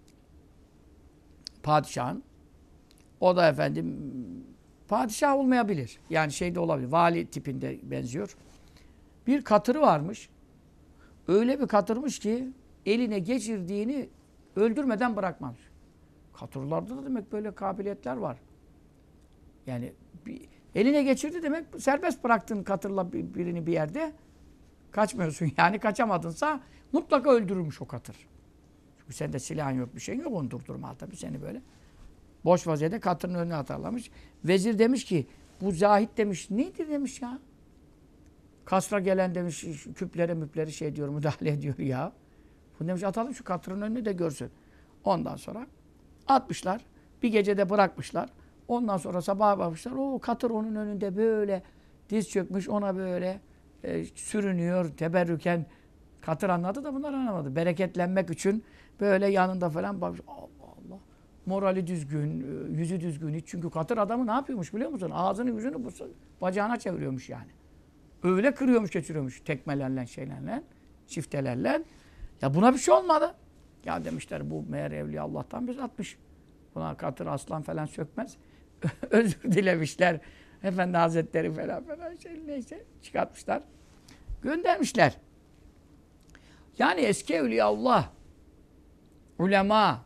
Padişahın. O da efendim padişah olmayabilir. Yani şeyde olabilir. Vali tipinde benziyor. Bir katırı varmış. Öyle bir katırmış ki eline geçirdiğini öldürmeden bırakmamış. Katırlarda da demek böyle kabiliyetler var. Yani eline geçirdi demek serbest bıraktın katırla birini bir yerde kaçmıyorsun. Yani kaçamadınsa mutlaka öldürürmüş o katır. Çünkü sende silahın yok, bir şeyin yok, onu durdurma tabii seni böyle. Boş vaziyette katırın önüne atarlamış. Vezir demiş ki, bu zahit demiş, nedir demiş ya? Kasra gelen demiş, küplere müpleri şey diyor, müdahale ediyor ya. Bu demiş, atalım şu katırın önüne de görsün. Ondan sonra atmışlar, bir gecede bırakmışlar. Ondan sonra sabaha bakmışlar, o katır onun önünde böyle diz çökmüş, ona böyle sürünüyor, teberrüken. Katır anladı da bunlar anlamadı. Bereketlenmek için böyle yanında falan bakmış. Allah Allah. Morali düzgün, yüzü düzgün. Hiç çünkü katır adamı ne yapıyormuş biliyor musun? Ağzını yüzünü bacağına çeviriyormuş yani. Öyle kırıyormuş, geçiriyormuş. Tekmelerle, şeylerle, çiftelerle. Ya buna bir şey olmadı. Ya demişler bu meğer Evliya Allah'tan biz atmış. Buna katır aslan falan sökmez. Özür dilemişler. Efendi Hazretleri falan neyse çıkartmışlar. Göndermişler. Yani eski Evliyaullah, ulema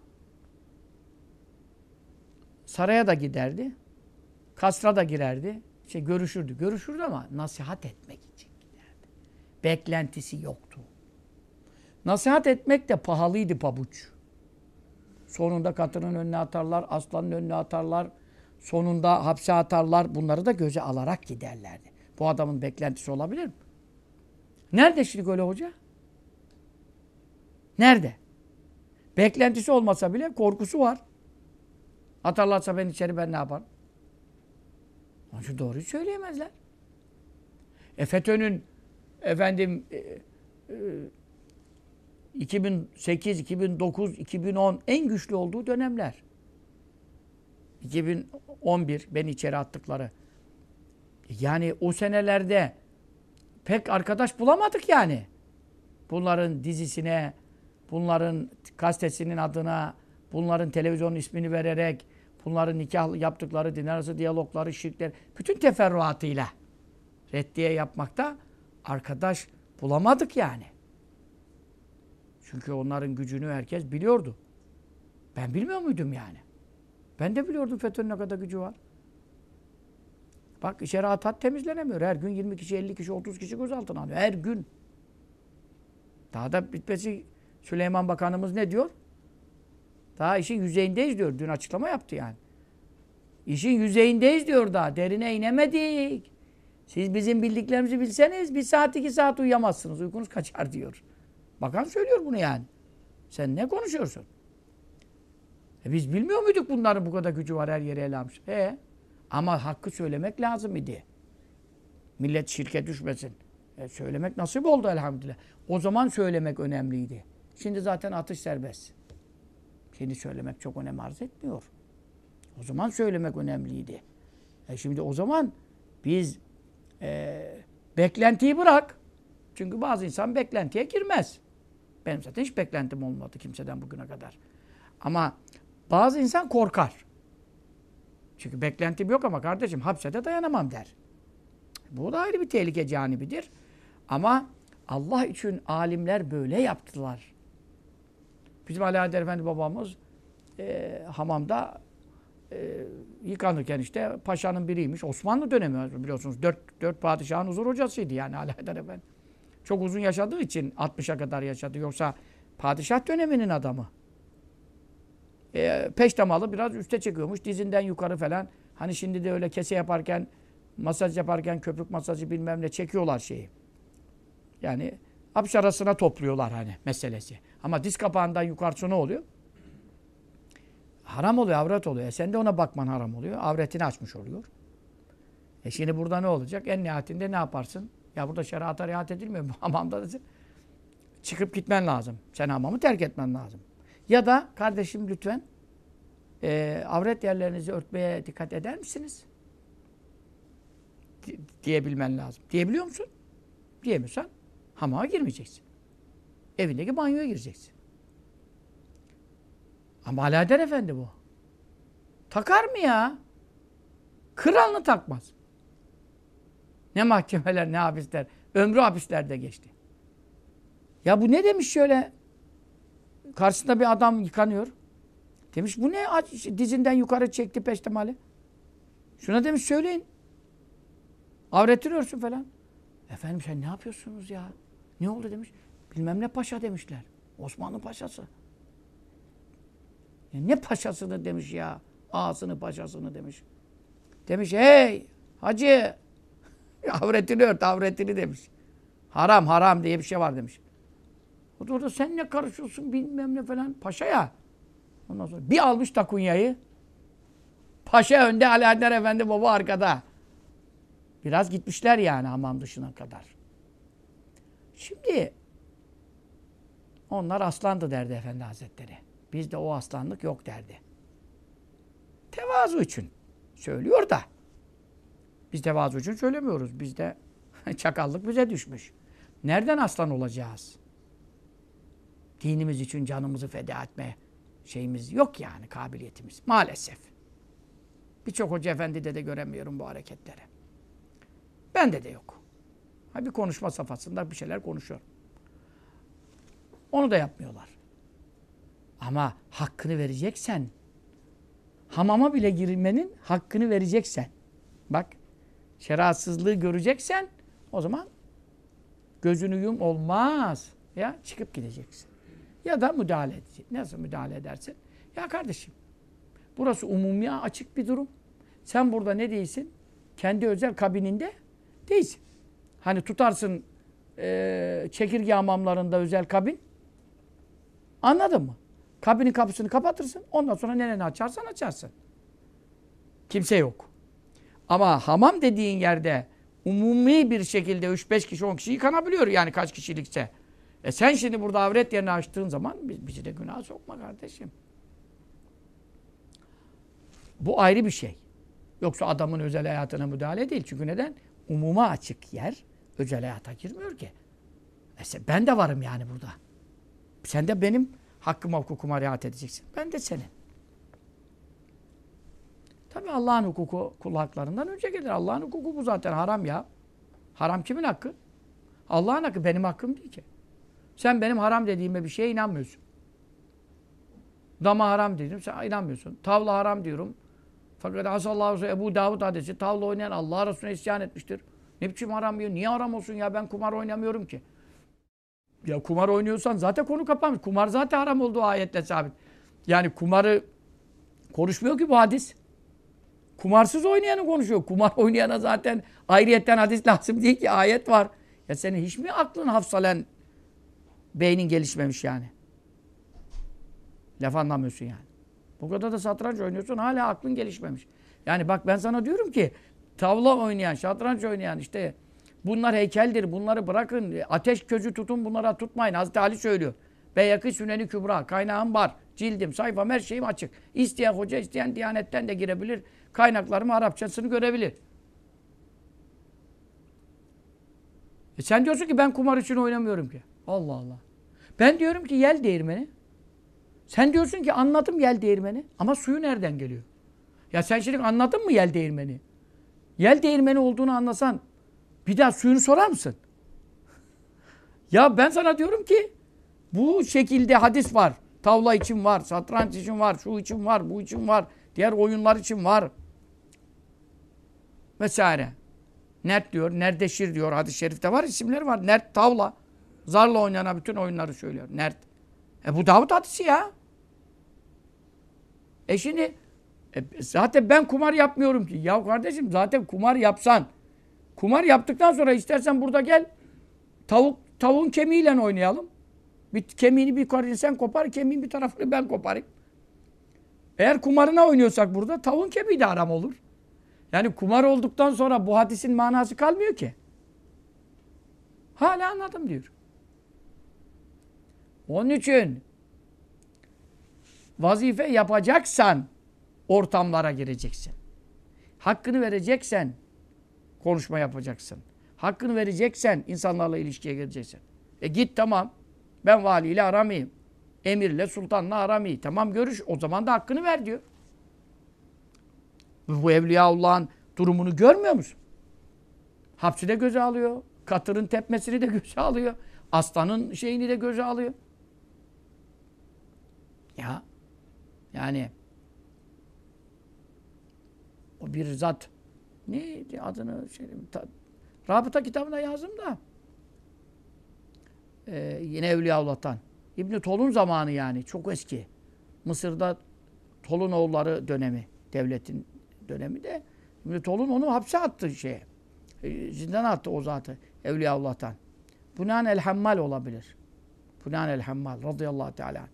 saraya da giderdi. Kasra da girerdi. Görüşürdü. Görüşürdü ama nasihat etmek için giderdi. Beklentisi yoktu. Nasihat etmek de pahalıydı pabuç. Sonunda katırın önüne atarlar, aslanın önüne atarlar. Sonunda hapse atarlar. Bunları da göze alarak giderlerdi. Bu adamın beklentisi olabilir mi? Nerede şimdi öyle hoca? Nerede? Beklentisi olmasa bile korkusu var. Atarlarsa ben içeri ben ne yaparım? Onun için doğruyu söyleyemezler. FETÖ'nün efendim 2008, 2009, 2010 en güçlü olduğu dönemler. 2011 beni içeri attıkları. Yani o senelerde pek arkadaş bulamadık yani. Bunların dizisine, bunların gazetesinin adına, bunların televizyonun ismini vererek, bunların nikah yaptıkları din arası diyalogları, şirkler, bütün teferruatıyla reddiye yapmakta arkadaş bulamadık yani. Çünkü onların gücünü herkes biliyordu. Ben bilmiyor muydum yani? Ben de biliyordum FETÖ'nün ne kadar gücü var. Bak şeriat hat temizlenemiyor. Her gün 20 kişi, 50 kişi, 30 kişi gözaltına alıyor. Her gün. Daha da bitmesi Süleyman Bakanımız ne diyor? Daha işin yüzeyindeyiz diyor. Dün açıklama yaptı yani. İşin yüzeyindeyiz diyor daha. Derine inemedik. Siz bizim bildiklerimizi bilseniz 1 saat 2 saat uyuyamazsınız. Uykunuz kaçar diyor. Bakan söylüyor bunu yani. Sen ne konuşuyorsun? Biz bilmiyor muyduk bunların bu kadar gücü var her yere ele almış. Ama hakkı söylemek lazım idi. Millet şirke düşmesin. Söylemek nasip oldu elhamdülillah. O zaman söylemek önemliydi. Şimdi zaten atış serbest. Şimdi söylemek çok önem arz etmiyor. O zaman söylemek önemliydi. Şimdi o zaman biz beklentiyi bırak. Çünkü bazı insan beklentiye girmez. Benim zaten hiç beklentim olmadı kimseden bugüne kadar. Ama bazı insan korkar. Çünkü beklentim yok ama kardeşim hapse de dayanamam der. Bu da ayrı bir tehlike canibidir. Ama Allah için alimler böyle yaptılar. Bizim Ali Haydar Efendi babamız hamamda yıkanırken işte paşanın biriymiş. Osmanlı dönemi biliyorsunuz. Dört padişahın huzur hocasıydı yani Ali Haydar Efendi. Çok uzun yaşadığı için 60'a kadar yaşadı. Yoksa padişah döneminin adamı. Peştemalı biraz üste çekiyormuş. Dizinden yukarı falan. Hani şimdi de öyle kese yaparken, masaj yaparken köpük masajı bilmem ne çekiyorlar şeyi. Yani hapş arasına topluyorlar hani meselesi. Ama diz kapağından yukarısı ne oluyor? Haram oluyor, avret oluyor. Sen de ona bakman haram oluyor. Avretini açmış oluyor. Şimdi burada ne olacak? En nihayetinde ne yaparsın? Ya burada şeriata riayet edilmiyor. Bu hamamda da çıkıp gitmen lazım. Sen hamamı terk etmen lazım. Ya da kardeşim lütfen avret yerlerinizi örtmeye dikkat eder misiniz? Diyebilmen lazım. Diyebiliyor musun? Diyemiyorsan hamama girmeyeceksin. Evindeki banyoya gireceksin. Ama Ali Haydar Efendi bu. Takar mı ya? Kralını takmaz. Ne mahkemeler, ne hapisler. Ömrü hapislerde geçti. Ya bu ne demiş şöyle? Karşısında bir adam yıkanıyor. Demiş bu ne? Dizinden yukarı çekti peştemali. Şuna demiş söyleyin. Avretini örsün falan. Efendim sen ne yapıyorsunuz ya? Ne oldu demiş. Bilmem ne paşa demişler. Osmanlı paşası. Ya ne paşasını demiş ya. Ağasını paşasını demiş. Demiş hey hacı. Avretini ört avretini demiş. Haram haram diye bir şey var demiş. O da orada sen ne karışıyorsun bilmem ne falan. Paşa ya. Ondan sonra bir almış takunyayı. Paşa önde, Ali Haydar Efendi baba arkada. Biraz gitmişler yani hamam dışına kadar. Şimdi onlar aslandı derdi Efendi Hazretleri. Bizde o aslanlık yok derdi. Tevazu için söylüyor da. Biz tevazu için söylemiyoruz. Bizde çakallık bize düşmüş. Nereden aslan olacağız? Dinimiz için canımızı feda etme şeyimiz yok yani, kabiliyetimiz. Maalesef. Birçok hoca efendide de göremiyorum bu hareketleri. Bende de yok. Bir konuşma safhasında bir şeyler konuşuyor. Onu da yapmıyorlar. Ama hakkını vereceksen, hamama bile girmenin hakkını vereceksen, bak, şeriatsızlığı göreceksen, o zaman gözünü yum olmaz. Ya çıkıp gideceksin. Ya da müdahale edeceksin. Nasıl müdahale edersin? Ya kardeşim, burası umumiye açık bir durum. Sen burada ne değilsin? Kendi özel kabininde değilsin. Hani tutarsın çekirge hamamlarında özel kabin. Anladın mı? Kabinin kapısını kapatırsın. Ondan sonra nereni açarsan açarsın. Kimse yok. Ama hamam dediğin yerde umumi bir şekilde 3-5 kişi 10 kişi yıkanabiliyor yani kaç kişilikse. Sen şimdi burada avret yerini açtığın zaman bizi de günaha sokma kardeşim. Bu ayrı bir şey. Yoksa adamın özel hayatına müdahale değil. Çünkü neden? Umuma açık yer özel hayata girmiyor ki. Ben de varım yani burada. Sen de benim hakkıma hukukuma riayet edeceksin. Ben de senin. Tabi Allah'ın hukuku kul haklarından önce gelir. Allah'ın hukuku bu zaten haram ya. Haram kimin hakkı? Allah'ın hakkı. Benim hakkım değil ki. Sen benim haram dediğime bir şeye inanmıyorsun. Dama haram dedim, sen inanmıyorsun. Tavla haram diyorum. Fakat asallahu Ebu Davud hadisi, tavla oynayan Allah Resulüne isyan etmiştir. Ne biçim haram diyor? Niye haram olsun ya? Ben kumar oynamıyorum ki. Ya kumar oynuyorsan zaten konu kapanmış. Kumar zaten haram olduğu ayetle sabit. Yani kumarı konuşmuyor ki bu hadis. Kumarsız oynayanı konuşuyor. Kumar oynayana zaten ayrıyetten hadis lazım değil ki. Ayet var. Ya senin hiç mi aklın hafsalen, beynin gelişmemiş yani? Laf anlamıyorsun yani. Bu kadar da satranç oynuyorsun, hala aklın gelişmemiş. Yani bak ben sana diyorum ki tavla oynayan, şatranç oynayan işte bunlar heykeldir, bunları bırakın. Ateş közü tutun, bunlara tutmayın. Hazreti Ali söylüyor. Beyhakî Sünen-i Kübra, kaynağım var. Cildim, sayfam, her şeyim açık. İsteyen hoca, isteyen Diyanet'ten de girebilir. Kaynaklarımı, Arapçasını görebilir. Sen diyorsun ki ben kumar için oynamıyorum ki. Allah Allah. Ben diyorum ki yel değirmeni. Sen diyorsun ki anladım yel değirmeni. Ama suyu nereden geliyor? Ya sen şimdi anladın mı yel değirmeni? Yel değirmeni olduğunu anlasan bir daha suyunu sorar mısın? Ya ben sana diyorum ki bu şekilde hadis var. Tavla için var, satranç için var, şu için var, bu için var. Diğer oyunlar için var. Vesaire. Nert diyor, nerdeşir diyor. Hadis-i şerifte var, isimleri var. Nert tavla. Zarla oynanan bütün oyunları söylüyor. Nert. Bu Davud hadisi ya. Şimdi zaten ben kumar yapmıyorum ki. Ya kardeşim zaten kumar yapsan, kumar yaptıktan sonra istersen burada gel tavuğun kemiğiyle oynayalım. Bir kemiğini bir koparın sen kopar, kemiğin bir tarafını ben koparayım. Eğer kumarına oynuyorsak burada tavuğun kemiği de haram olur. Yani kumar olduktan sonra bu hadisin manası kalmıyor ki. Hala anladım diyor. Onun için vazife yapacaksan ortamlara gireceksin. Hakkını vereceksen konuşma yapacaksın. Hakkını vereceksen insanlarla ilişkiye gireceksin. Git tamam. Ben valiyle aramayayım. Emirle, sultanla aramayayım. Tamam görüş. O zaman da hakkını ver diyor. Bu Evliyaullah'ın durumunu görmüyor musun? Hapsi de göze alıyor. Katırın tepmesini de göze alıyor. Aslanın şeyini de göze alıyor. Ya yani o bir zat neydi adını Rabıta kitabında yazdım da yine Evliyaullah'tan. İbn Tolun zamanı yani çok eski. Mısır'da Tolun oğulları dönemi, devletin dönemi de İbn Tolun onu hapse attı şeye. Zindana attı o zatı Evliyaullah'tan. Bunan el-Hammal olabilir. Bunan el-Hammal radıyallahu teala.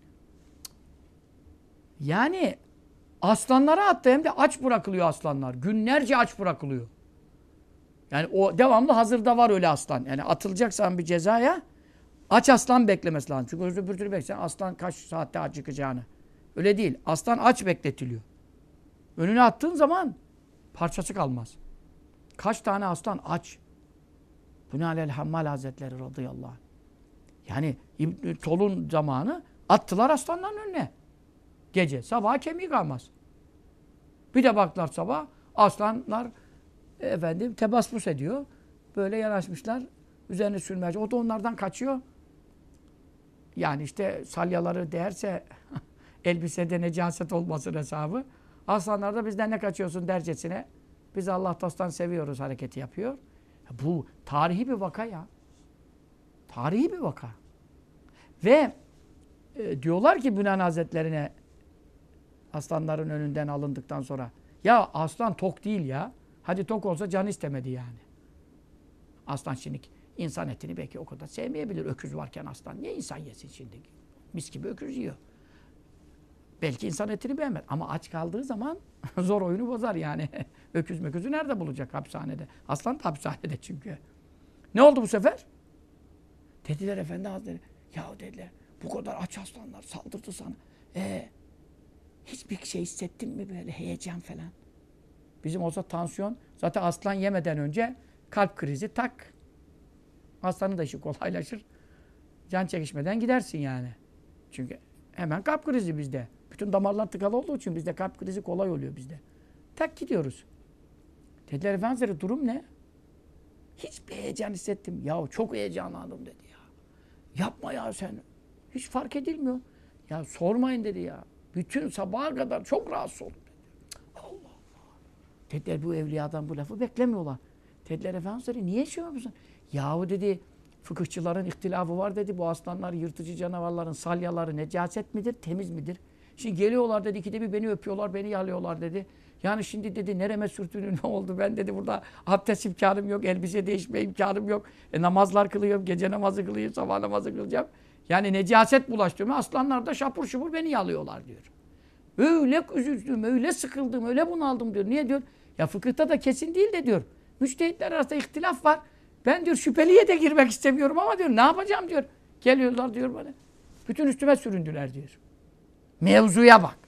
Yani aslanlara attı hem de aç bırakılıyor aslanlar. Günlerce aç bırakılıyor. Yani o devamlı hazırda var öyle aslan. Yani atılacaksan bir cezaya aç aslan beklemesi lazım. Çünkü öbür türlü beklersen aslan kaç saatte acıkacağını. Öyle değil. Aslan aç bekletiliyor. Önüne attığın zaman parçası kalmaz. Kaç tane aslan aç. Bunalel Hammal Hazretleri radıyallahu anh. Yani İbn Tolun zamanı attılar aslanların önüne. Gece. Sabaha kemiği kalmaz. Bir de baklar sabah aslanlar tebasbus ediyor. Böyle yanaşmışlar. Üzerine sürmece. O da onlardan kaçıyor. Yani işte salyaları değerse elbisede necaset olmasın hesabı. Aslanlar da bizden ne kaçıyorsun dercesine. Biz Allah dosttan seviyoruz hareketi yapıyor. Bu tarihi bir vaka ya. Tarihi bir vaka. Ve diyorlar ki Bünan Hazretlerine aslanların önünden alındıktan sonra ya aslan tok değil ya. Hadi tok olsa canı istemedi yani. Aslan şimdi insan etini belki o kadar sevmeyebilir. Öküz varken aslan. Niye insan yesin şimdi? Mis gibi öküz yiyor. Belki insan etini beğenmez. Ama aç kaldığı zaman zor oyunu bozar yani. Öküz meküzü nerede bulacak hapishanede? Aslan da hapishanede çünkü. Ne oldu bu sefer? Dediler Efendi Hazretleri. Ya dediler bu kadar aç aslanlar saldırdı sana. Hiçbir şey hissettin mi böyle heyecan falan? Bizim olsa tansiyon zaten aslan yemeden önce kalp krizi tak. Aslanın da işi kolaylaşır. Can çekişmeden gidersin yani. Çünkü hemen kalp krizi bizde. Bütün damarlar tıkalı olduğu için bizde kalp krizi kolay oluyor bizde. Tak gidiyoruz. Dediler Efendimiz durum ne? Hiçbir heyecan hissettim. Ya çok heyecanlandım dedi ya. Yapma ya sen. Hiç fark edilmiyor. Ya sormayın dedi ya. Bütün sabaha kadar çok rahatsız oldum dedi. Allah Allah. Dediler bu evliyadan bu lafı beklemiyorlar. Dediler Efendimiz niye şey yapıyorsun? Yahu dedi fıkıhçıların ihtilafı var dedi. Bu aslanlar, yırtıcı canavarların salyaları necaset midir, temiz midir? Şimdi geliyorlar dedi ikide bir beni öpüyorlar, beni yalıyorlar dedi. Yani şimdi dedi nereme sürtünün ne oldu? Ben dedi burada abdest imkanım yok, elbise değişme imkanım yok. Namazlar kılıyorum, gece namazı kılıyorum, sabah namazı kılacağım. Yani necaset bulaştırıyor. Aslanlar da şapur şupur beni yalıyorlar diyor. Öyle üzüldüm, öyle sıkıldım, öyle bunaldım diyor. Niye diyor? Ya fıkıhta da kesin değil de diyor. Müçtehitler arasında ihtilaf var. Ben diyor şüpheliye de girmek istemiyorum ama diyor ne yapacağım diyor. Geliyorlar diyor bana. Bütün üstüme süründüler diyor. Mevzuya bak.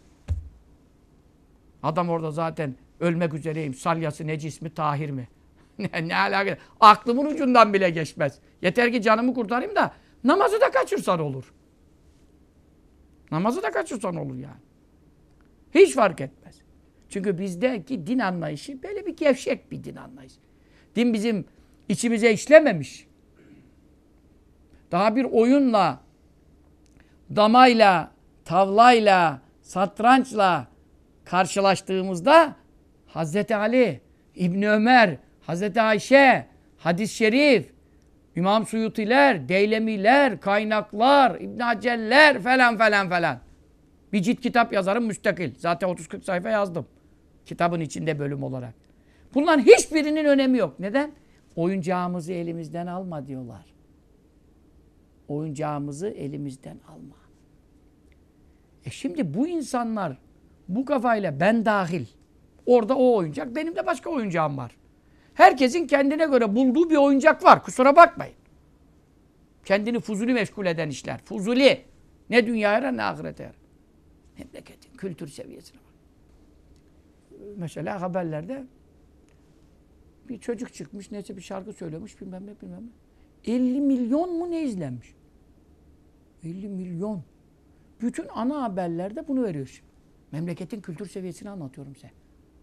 Adam orada zaten ölmek üzereyim. Salyası necis mi, tahir mi? Ne alaka? Aklımın ucundan bile geçmez. Yeter ki canımı kurtarayım da namazı da kaçırsan olur. Namazı da kaçırsan olur yani. Hiç fark etmez. Çünkü bizdeki din anlayışı böyle bir gevşek bir din anlayışı. Din bizim içimize işlememiş. Daha bir oyunla, damayla, tavlayla, satrançla karşılaştığımızda Hazreti Ali, İbni Ömer, Hazreti Ayşe, hadis-i şerif, İmam Suyutiler, Deylemiler, kaynaklar, İbn Hacerler falan falan falan. Bir cilt kitap yazarım müstakil. Zaten 30-40 sayfa yazdım. Kitabın içinde bölüm olarak. Bunların hiçbirinin önemi yok. Neden? Oyuncağımızı elimizden alma diyorlar. Oyuncağımızı elimizden alma. Şimdi bu insanlar bu kafayla ben dahil. Orada o oyuncak, benim de başka oyuncağım var. Herkesin kendine göre bulduğu bir oyuncak var. Kusura bakmayın. Kendini fuzuli meşgul eden işler. Fuzuli. Ne dünyaya yarar ne ahirete yarar. Memleketin kültür seviyesine bak. Mesela haberlerde bir çocuk çıkmış, neyse bir şarkı söylüyormuş bilmem ne bilmem ne. 50 milyon mu ne izlenmiş? 50 milyon. Bütün ana haberlerde bunu veriyor şimdi. Memleketin kültür seviyesini anlatıyorum size.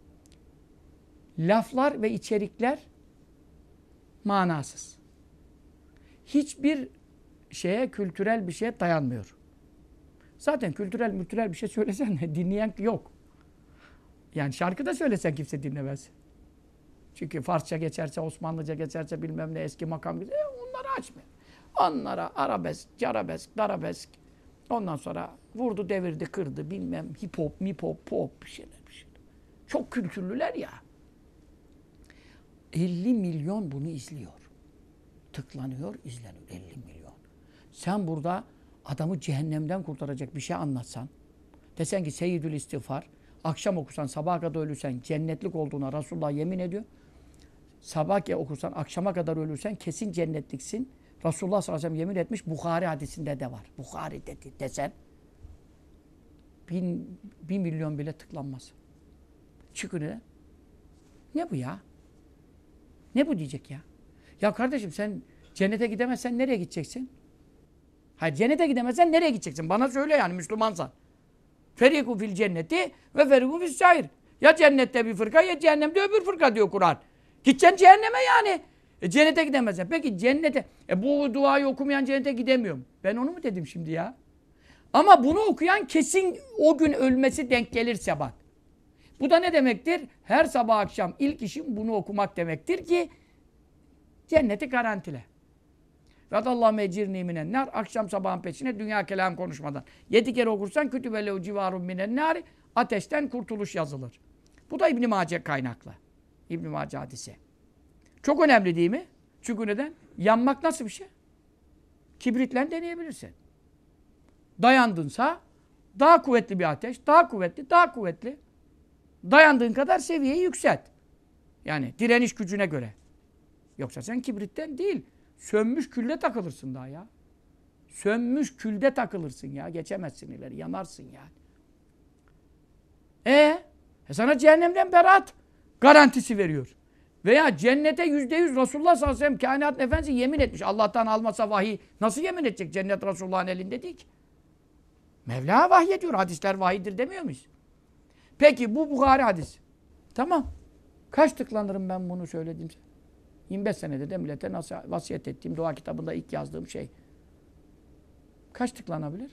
Laflar ve içerikler manasız. Hiçbir şeye, kültürel bir şeye dayanmıyor. Zaten kültürel bir şey söylesen dinleyen yok. Yani şarkı da söylesen kimse dinlemez. Çünkü Farsça geçerse, Osmanlıca geçerse bilmem ne eski makam güzel. Onları açmıyor. Onlara arabesk, carabesk, darabesk. Ondan sonra vurdu, devirdi, kırdı bilmem hip hop, mip hop, pop bir şeyler. Çok kültürlüler ya. 50 milyon bunu izliyor. Tıklanıyor, izleniyor. 50 milyon. Sen burada adamı cehennemden kurtaracak bir şey anlatsan, desen ki Seyyidül İstiğfar, akşam okusan, sabaha kadar ölürsen cennetlik olduğuna Resulullah yemin ediyor. Sabah okursan, akşama kadar ölürsen kesin cennetliksin. Resulullah sallallahu aleyhi ve sellem yemin etmiş, Bukhari hadisinde de var. Bukhari dedi desen, 1 milyon bile tıklanmaz. Çıkın ne bu ya? Ne bu diyecek ya? Ya kardeşim sen cennete gidemezsen nereye gideceksin? Hayır cennete gidemezsen nereye gideceksin? Bana söyle yani Müslümansan. Feriku fil cenneti ve feriku fis sair. Ya cennette bir fırka ya cehennemde öbür fırka diyor Kur'an. Gideceksin cehenneme yani. Cennete gidemezsen. Peki cennete, bu duayı okumayan cennete gidemiyor mu? Ben onu mu dedim şimdi ya? Ama bunu okuyan kesin o gün ölmesi denk gelirse bak. Bu da ne demektir? Her sabah akşam ilk işim bunu okumak demektir ki cenneti garantile. Radallahu ecirni minen nar. Akşam sabahın peşine dünya kelam konuşmadan. 7 kere okursan kütübelehu civarun minen nari. Ateşten kurtuluş yazılır. Bu da İbn-i Mace kaynaklı. İbn-i Mace hadisi. Çok önemli değil mi? Çünkü neden? Yanmak nasıl bir şey? Kibritle deneyebilirsin. Dayandınsa daha kuvvetli bir ateş, daha kuvvetli, daha kuvvetli. Dayandığın kadar seviyeyi yükselt. Yani direniş gücüne göre. Yoksa sen kibritten değil, sönmüş külde takılırsın daha ya. Sönmüş külde takılırsın ya. Geçemezsin ileri, yanarsın yani. Sana cehennemden beraat garantisi veriyor. Veya cennete %100 Resulullah sallallahu aleyhi ve sellem kainatın efendisi yemin etmiş. Allah'tan almasa vahiy nasıl yemin edecek? Cennet Resulullah'ın elinde değil ki. Mevla vahiy ediyor. Hadisler vahiydir demiyor muyuz? Peki bu Bukhari hadis. Tamam. Kaç tıklanırım ben bunu söylediğim. 25 senede de millete nasıl vasiyet ettiğim dua kitabında ilk yazdığım şey. Kaç tıklanabilir?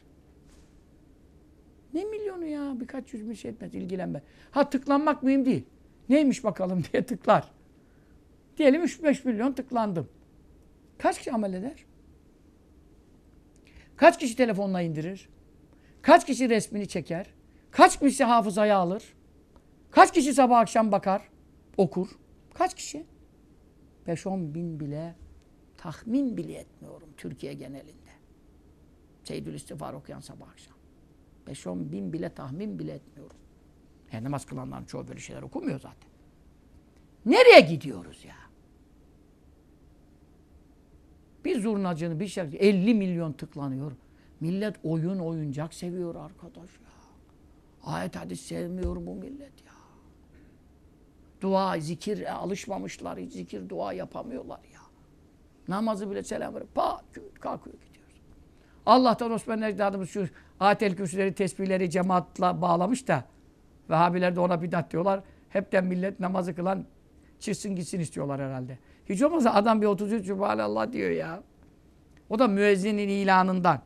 Ne milyonu ya? Birkaç yüz bir şey etmez. İlgilenme. Ha tıklanmak mühim değil. Neymiş bakalım diye tıklar. Diyelim 3-5 milyon tıklandım. Kaç kişi amel eder? Kaç kişi telefonla indirir? Kaç kişi resmini çeker? Kaç kişi hafızaya alır? Kaç kişi sabah akşam bakar, okur? Kaç kişi? 5-10 bin bile tahmin bile etmiyorum Türkiye genelinde. Seyyidülistifar okuyan sabah akşam. 5-10 bin bile tahmin bile etmiyorum. Yani namaz kılanların çoğu böyle şeyler okumuyor zaten. Nereye gidiyoruz ya? Bir zurnacının bir şarkı 50 milyon tıklanıyor. Millet oyun oyuncak seviyor arkadaş ya. Ayet hadis sevmiyor bu millet ya. Dua, zikir alışmamışlar. Hiç zikir, dua yapamıyorlar ya. Namazı bile selam verip kalkıyor gidiyoruz. Allah'tan Osman ecdadımız şu ayet-el kürsüleri, tesbihleri cemaatla bağlamış da Vehhabiler de ona bidat diyorlar. Hepten millet namazı kılan çıksın gitsin istiyorlar herhalde. Hiç olmazsa adam bir 33 Sübhanallah diyor ya. O da müezzinin ilanından.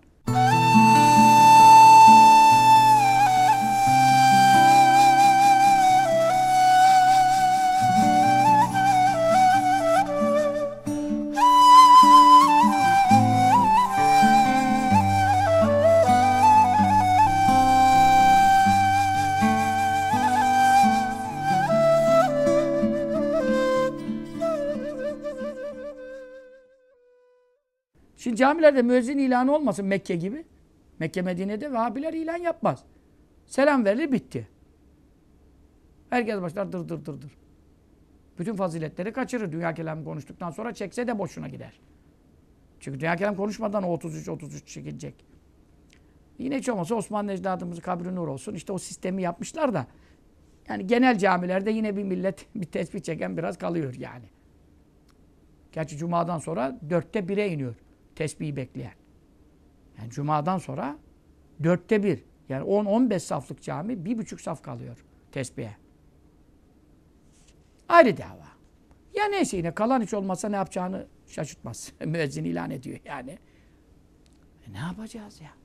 Şimdi camilerde müezzin ilanı olmasın Mekke gibi. Mekke Medine'de Vehhabiler ilan yapmaz. Selam verilir bitti. Herkes başlar dır dır dır dır. Bütün faziletleri kaçırır. Dünya kelamı konuştuktan sonra çekse de boşuna gider. Çünkü dünya kelamı konuşmadan o 33 çekilecek. Yine hiç olmazsa Osmanlı ecdadımızın kabri nur olsun. İşte o sistemi yapmışlar da. Yani genel camilerde yine bir millet bir tesbih çeken biraz kalıyor yani. Gerçi Cuma'dan sonra 1/4'e iniyor. Tesbihi bekleyen. Yani Cuma'dan sonra 1/4. Yani 10-15 saflık cami 1,5 saf kalıyor tesbihe. Ayrı dava. Ya neyse yine kalan hiç olmazsa ne yapacağını şaşırtmaz. Müezzin ilan ediyor yani. Ne yapacağız ya?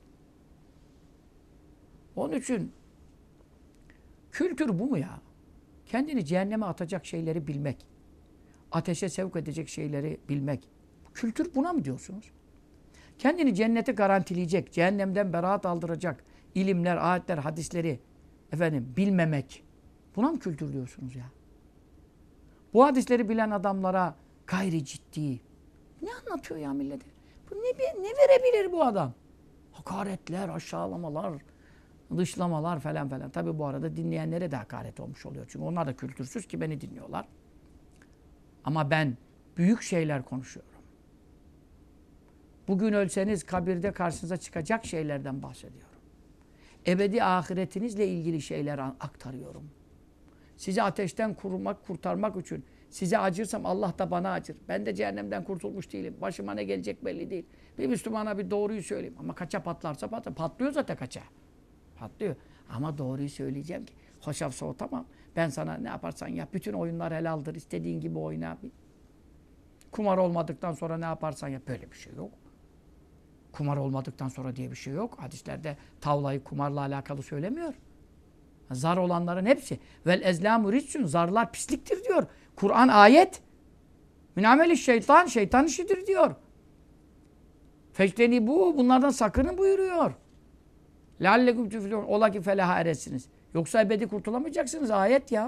Onun için kültür bu mu ya? Kendini cehenneme atacak şeyleri bilmek. Ateşe sevk edecek şeyleri bilmek. Kültür buna mı diyorsunuz? Kendini cennete garantileyecek, cehennemden beraat aldıracak ilimler, ayetler, hadisleri bilmemek. Buna mı kültür diyorsunuz ya? Bu hadisleri bilen adamlara gayri ciddi. Ne anlatıyor ya millete? Bu ne verebilir bu adam? Hakaretler, aşağılamalar, dışlamalar falan falan. Tabii bu arada dinleyenlere de hakaret olmuş oluyor. Çünkü onlar da kültürsüz ki beni dinliyorlar. Ama ben büyük şeyler konuşuyorum. Bugün ölseniz kabirde karşınıza çıkacak şeylerden bahsediyorum. Ebedi ahiretinizle ilgili şeyler aktarıyorum. Sizi ateşten kurtarmak için size acırsam Allah da bana acır. Ben de cehennemden kurtulmuş değilim. Başıma ne gelecek belli değil. Bir Müslümana bir doğruyu söyleyeyim. Ama kaça patlarsa patlar. Patlıyor zaten kaça. Patlıyor. Ama doğruyu söyleyeceğim ki hoşaf soğutamam. Ben sana ne yaparsan yap. Bütün oyunlar helaldir. İstediğin gibi oyna. Kumar olmadıktan sonra ne yaparsan yap. Böyle bir şey yok. Kumar olmadıktan sonra diye bir şey yok. Hadislerde tavlayı kumarla alakalı söylemiyor. Zar olanların hepsi. Vel ezlâmü ricsun. Zarlar pisliktir diyor. Kur'an ayet. Min ameli şeytan. Şeytan işidir diyor. Fecteni bu. Bunlardan sakının buyuruyor. Leallekum tüflûn. Ola ki felaha eresiniz. Yoksa ebedi kurtulamayacaksınız. Ayet ya.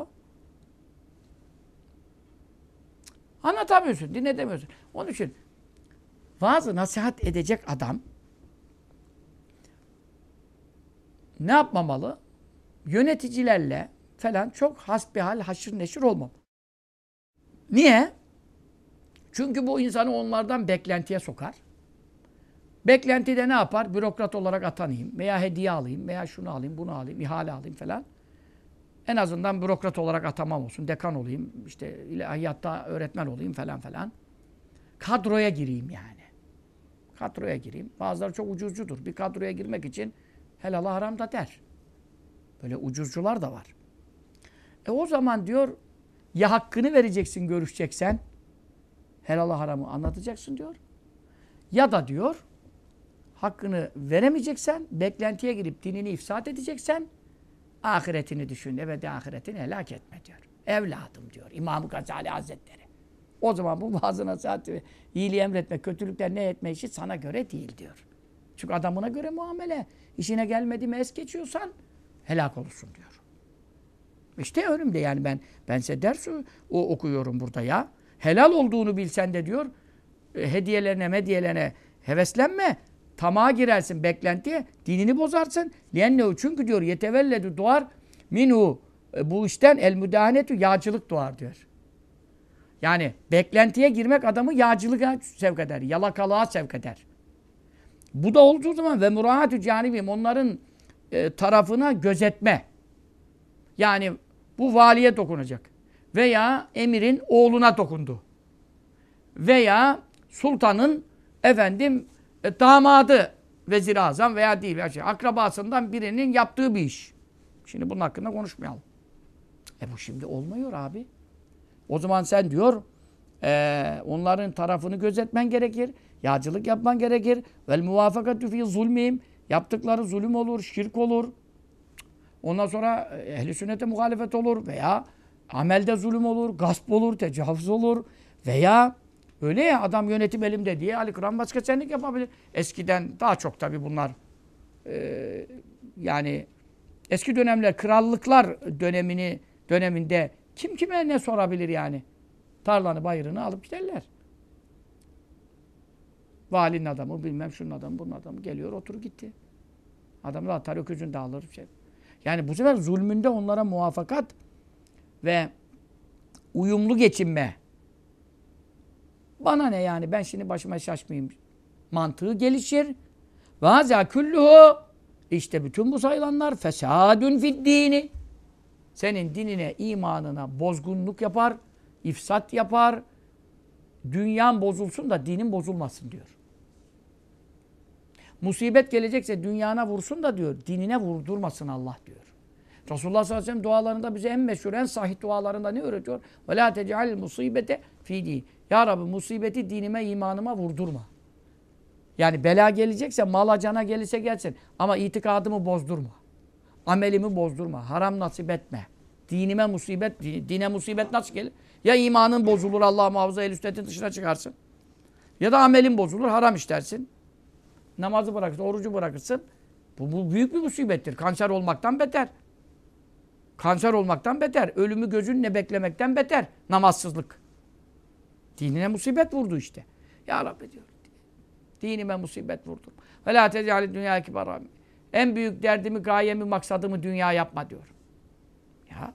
Anlatamıyorsun. Dinletemiyorsun. Onun için vaaz nasihat edecek adam ne yapmamalı? Yöneticilerle falan çok hasbihal, haşır neşir olmamalı. Niye? Çünkü bu insanı onlardan beklentiye sokar. Beklentide ne yapar? Bürokrat olarak atanayım veya hediye alayım veya şunu alayım, bunu alayım, ihale alayım falan. En azından bürokrat olarak atamam olsun, dekan olayım, işte ilahiyatta öğretmen olayım falan falan. Kadroya gireyim yani. Kadroya gireyim. Bazıları çok ucuzcudur. Bir kadroya girmek için helala haram da der. Böyle ucuzcular da var. O zaman diyor ya hakkını vereceksin görüşeceksen, helalı haramı anlatacaksın diyor. Ya da diyor hakkını veremeyeceksen, beklentiye girip dinini ifsad edeceksen, ahiretini düşün, ebedi ahiretini helak etme diyor. Evladım diyor İmam Gazali Hazretleri. O zaman bu bazı nasihat ve iyiliği emretme, kötülükler ne etme işi sana göre değil diyor. Çünkü adamına göre muamele. İşine gelmedi mi es geçiyorsan helak olursun diyor. İşte önümde yani ben size ders okuyorum burada ya. Helal olduğunu bilsen de diyor hediyelerine heveslenme. Tamağa girersin beklentiye. Dinini bozarsın. Liennehu çünkü diyor yetevelledu doğar minhu bu işten el müdahanetu yağcılık doğar diyor. Yani beklentiye girmek adamı yağcılığa sevk eder. Yalakalığa sevk eder. Bu da olduğu zaman ve murahatü canibim onların tarafına gözetme. Yani bu valiye dokunacak. Veya emirin oğluna dokundu. Veya sultanın damadı vezir-i azam veya değil. Akrabasından birinin yaptığı bir iş. Şimdi bunun hakkında konuşmayalım. Bu şimdi olmuyor abi. O zaman sen diyor onların tarafını gözetmen gerekir. Yağcılık yapman gerekir. Vel muvafakatü fî zulmihim. Yaptıkları zulüm olur, şirk olur. Ondan sonra ehl-i sünnete muhalefet olur veya amelde zulüm olur, gasp olur, tecavüz olur veya öyle ya adam yönetim elimde diye Ali Kıran başkasenlik yapabilir. Eskiden daha çok tabii bunlar yani eski dönemler krallıklar döneminde kim kime ne sorabilir yani? Tarlanı bayırını alıp giderler. Valinin adamı bilmem şunun adamı bunun adamı geliyor oturup gitti. Adam da atar öküzünü de alır. Yani bu sefer zulmünde onlara muvaffakat ve uyumlu geçinme. Bana ne yani ben şimdi başıma şaşmayayım. Mantığı gelişir. Ve hazâ külluhu işte bütün bu sayılanlar fesadun fid dini. Senin dinine, imanına bozgunluk yapar, ifsat yapar. Dünyan bozulsun da dinin bozulmasın diyor. Musibet gelecekse dünyana vursun da diyor, dinine vurdurmasın Allah diyor. Resulullah sallallahu aleyhi ve sellem dualarında bize en meşhur, en sahih dualarında ne öğretiyor? وَلَا تَجْعَلِ musibete فِي دِينِ Ya Rabbi musibeti dinime, imanıma vurdurma. Yani bela gelecekse, mala cana gelirse gelsin. Ama itikadımı bozdurma. Amelimi bozdurma. Haram nasip etme. Dinime musibet, dine musibet nasıl gelir? Ya imanın bozulur, Allah muhafaza el sünnetin dışına çıkarsın. Ya da amelin bozulur, haram işlersin. Namazı bırakırsın, orucu bırakırsın. Bu büyük bir musibettir. Kanser olmaktan beter. Kanser olmaktan beter. Ölümü gözünle beklemekten beter. Namazsızlık. Dinine musibet vurdu işte. Ya Rabbi diyor. Dinime musibet vurdu. Ve la tecali dünya kibara. En büyük derdimi, gayemi, maksadımı dünya yapma diyor. Ya.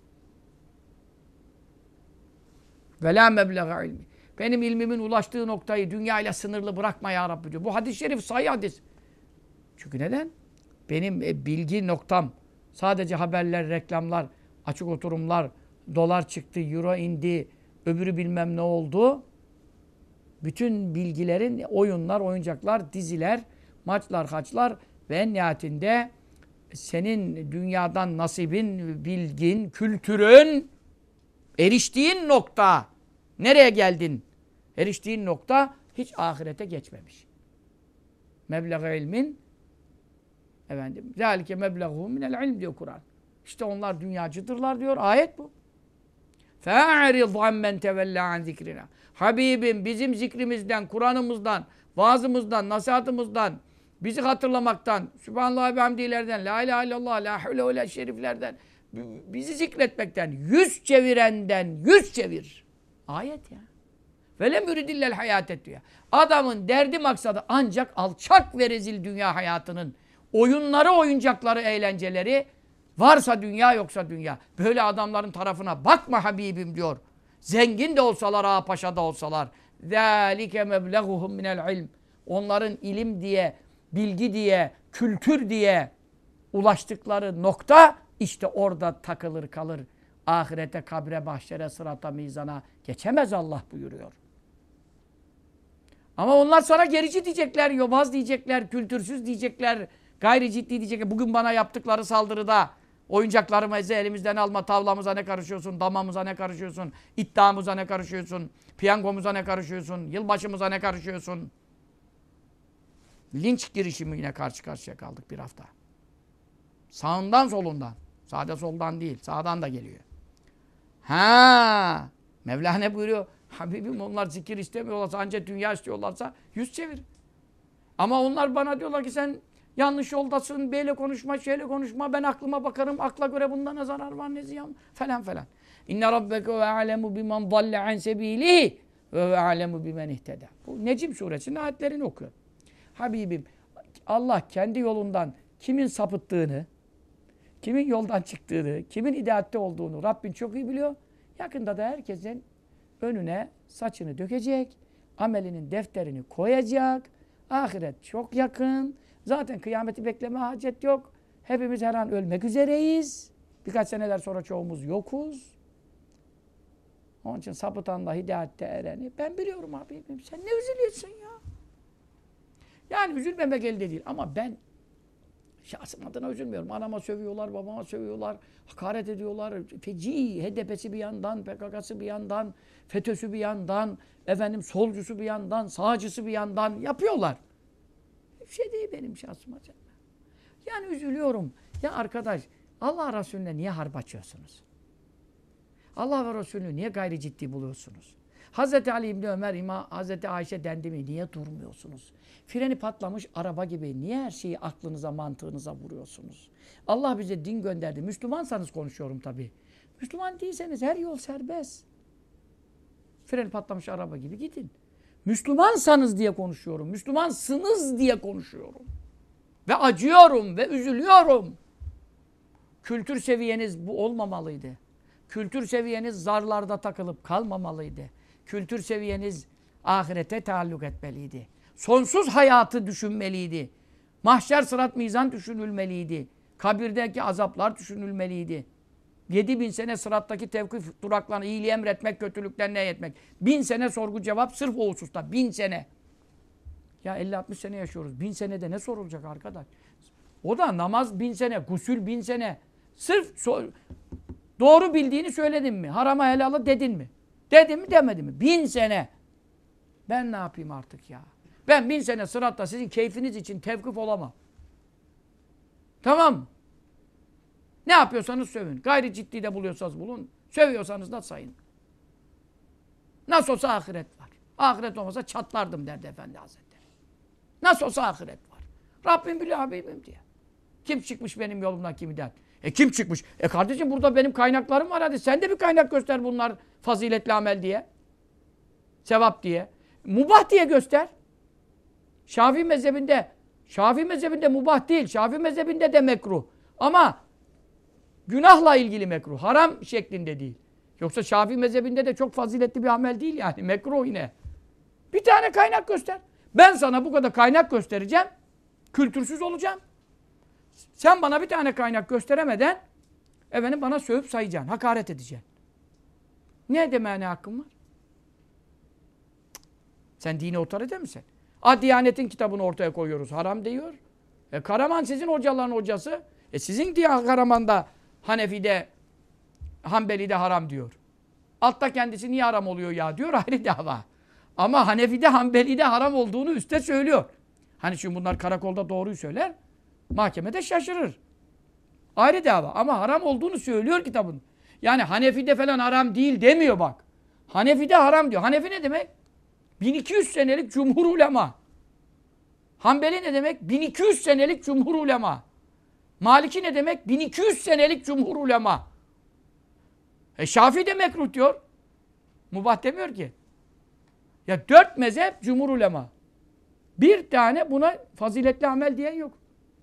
Ve la meblaga ilmi. Benim ilmimin ulaştığı noktayı dünyayla sınırlı bırakma ya Rabbi diyor. Bu hadis-i şerif sahih hadis. Çünkü neden? Benim bilgi noktam sadece haberler, reklamlar, açık oturumlar, dolar çıktı, euro indi, öbürü bilmem ne oldu. Bütün bilgilerin oyunlar, oyuncaklar, diziler, maçlar, haçlar ve en nihayetinde senin dünyadan nasibin, bilgin, kültürün eriştiğin nokta. Nereye geldin? Eriştiğin nokta hiç ahirete geçmemiş. Meblağ ilmin zâlike meblağuhum minel ilm diyor Kur'an. İşte onlar dünyacıdırlar diyor. Ayet bu. فَاَعْرِضْ عَمَّنْ تَوَلَّا عَنْ ذِكْرِنَا Habibim bizim zikrimizden, Kur'an'ımızdan, vaazımızdan, nasihatımızdan, bizi hatırlamaktan, Sübhanallah ve hamdilerden, La ilahe illallah, La havle ve la şeriflerden, bizi zikretmekten, yüz çevirenden yüz çevir. Ayet ya. Vele müridillel hayatet diyor. Adamın derdi maksadı ancak alçak ve rezil dünya hayatının oyunları, oyuncakları, eğlenceleri varsa dünya yoksa dünya. Böyle adamların tarafına bakma Habibim diyor. Zengin de olsalar, ağa paşa da olsalar. ذَٰلِكَ مَبْلَغُهُمْ مِنَ الْعِلْمِ Onların ilim diye, bilgi diye, kültür diye ulaştıkları nokta işte orada takılır kalır. Ahirete, kabre, mahşere, sırata, mizana geçemez Allah buyuruyor. Ama onlar sana gerici diyecekler, yobaz diyecekler, kültürsüz diyecekler, gayri ciddi diyecekler. Bugün bana yaptıkları saldırıda Oyuncaklarımızı elimizden alma, tavlamıza ne karışıyorsun, damamıza ne karışıyorsun, iddiamıza ne karışıyorsun, piyangomuza ne karışıyorsun, yılbaşımıza ne karışıyorsun. Linç girişimiyle karşı karşıya kaldık bir hafta. Sağından solundan. Sağda soldan değil, sağdan da geliyor. Ha, Mevla ne buyuruyor? Habibim onlar zikir istemiyorlarsa, ancak dünya istiyorlarsa yüz çevir. Ama onlar bana diyorlar ki sen yanlış yoldasın, böyle konuşma, şöyle konuşma, ben aklıma bakarım, akla göre bunda ne zarar var, ne ziyan falan falan. İnne rabbeke ve alemu bimen dalle an sebilihi ve alemu bimen ihteda. Bu Necm suresinin ayetlerini okuyor. Habibim, Allah kendi yolundan kimin sapıttığını, kimin yoldan çıktığını, kimin hidayatte olduğunu Rabbin çok iyi biliyor. Yakında da herkesin önüne saçını dökecek, amelinin defterini koyacak. Ahiret çok yakın. Zaten kıyameti bekleme hacet yok. Hepimiz her an ölmek üzereyiz. Birkaç seneler sonra çoğumuz yokuz. Onun için sapıtanla hidayette ereni ben biliyorum abim. Sen ne üzülüyorsun ya? Yani üzülmemek elde değil. Ama ben şahsım adına üzülmüyorum. Anama sövüyorlar, babama sövüyorlar, hakaret ediyorlar. Feci, HDP'si bir yandan, PKK'sı bir yandan, FETÖ'sü bir yandan, efendim solcusu bir yandan, sağcısı bir yandan yapıyorlar. Bir şey değil benim şahsıma. Yani üzülüyorum. Ya arkadaş, Allah Resulüne niye harp açıyorsunuz? Allah ve Resulünü niye gayri ciddi buluyorsunuz? Hazreti Ali İbni Ömer, Hazreti Ayşe dendi mi niye durmuyorsunuz? Freni patlamış araba gibi niye her şeyi aklınıza, mantığınıza vuruyorsunuz? Allah bize din gönderdi. Müslümansanız konuşuyorum tabii. Müslüman değilseniz her yol serbest. Freni patlamış araba gibi gidin. Müslümansanız diye konuşuyorum. Müslümansınız diye konuşuyorum. Ve acıyorum ve üzülüyorum. Kültür seviyeniz bu olmamalıydı. Kültür seviyeniz zarlarda takılıp kalmamalıydı. Kültür seviyeniz ahirete taalluk etmeliydi. Sonsuz hayatı düşünmeliydi. Mahşer, sırat, mizan düşünülmeliydi. Kabirdeki azaplar düşünülmeliydi. 7000 sene sırattaki tevkif duraklarını iyiliği emretmek, kötülükten nehyetmek. 1000 sene sorgu cevap sırf o hususta. 1000 sene. Ya 50-60 sene yaşıyoruz. 1000 senede ne sorulacak arkadaş? O da namaz 1000 sene, gusül 1000 sene. Sırf doğru bildiğini söyledin mi? Harama helalı dedin mi? Dedin mi demedin mi? 1000 sene. Ben ne yapayım artık ya? Ben 1000 sene sıratta sizin keyfiniz için tevkif olamam. Tamam mı? Ne yapıyorsanız sövün. Gayri ciddi de buluyorsanız bulun. Sövüyorsanız da sayın. Nasıl olsa ahiret var. Ahiret olmasa çatlardım derdi Efendi Hazretleri. Nasıl olsa ahiret var. Rabbim biliyor Habibim diye. Kim çıkmış benim yolumdan kimden? Kim çıkmış? Kardeşim burada benim kaynaklarım var hadi. Sen de bir kaynak göster bunlar faziletli amel diye. Sevap diye. Mubah diye göster. Şafii mezhebinde mubah değil. Şafii mezhebinde de mekruh. Ama günahla ilgili mekruh. Haram şeklinde değil. Yoksa Şafii mezhebinde de çok faziletli bir amel değil yani. Mekruh yine. Bir tane kaynak göster. Ben sana bu kadar kaynak göstereceğim. Kültürsüz olacağım. Sen bana bir tane kaynak gösteremeden efendim bana sövüp sayacaksın. Hakaret edeceksin. Ne demeye ne hakkın var? Sen dini otorite misin? Diyanetin kitabını ortaya koyuyoruz. Haram diyor. Karaman sizin hocaların hocası. Sizin diye Karaman'da Hanefi'de Hanbeli'de haram diyor. Altta kendisi niye haram oluyor ya diyor ayrı dava. Ama Hanefi'de Hanbeli'de haram olduğunu üste söylüyor. Hani şimdi bunlar karakolda doğruyu söyler. Mahkemede şaşırır. Ayrı dava. Ama haram olduğunu söylüyor kitabın. Yani Hanefi'de falan haram değil demiyor bak. Hanefi'de haram diyor. Hanefi ne demek? 1200 senelik cumhur ulema. Hanbeli ne demek? 1200 senelik cumhur ulema. Maliki ne demek? 1200 senelik cumhur ulema. Şafii de mekruh diyor. Mubah demiyor ki. Ya 4 mezhep cumhur ulema. Bir tane buna faziletli amel diyen yok.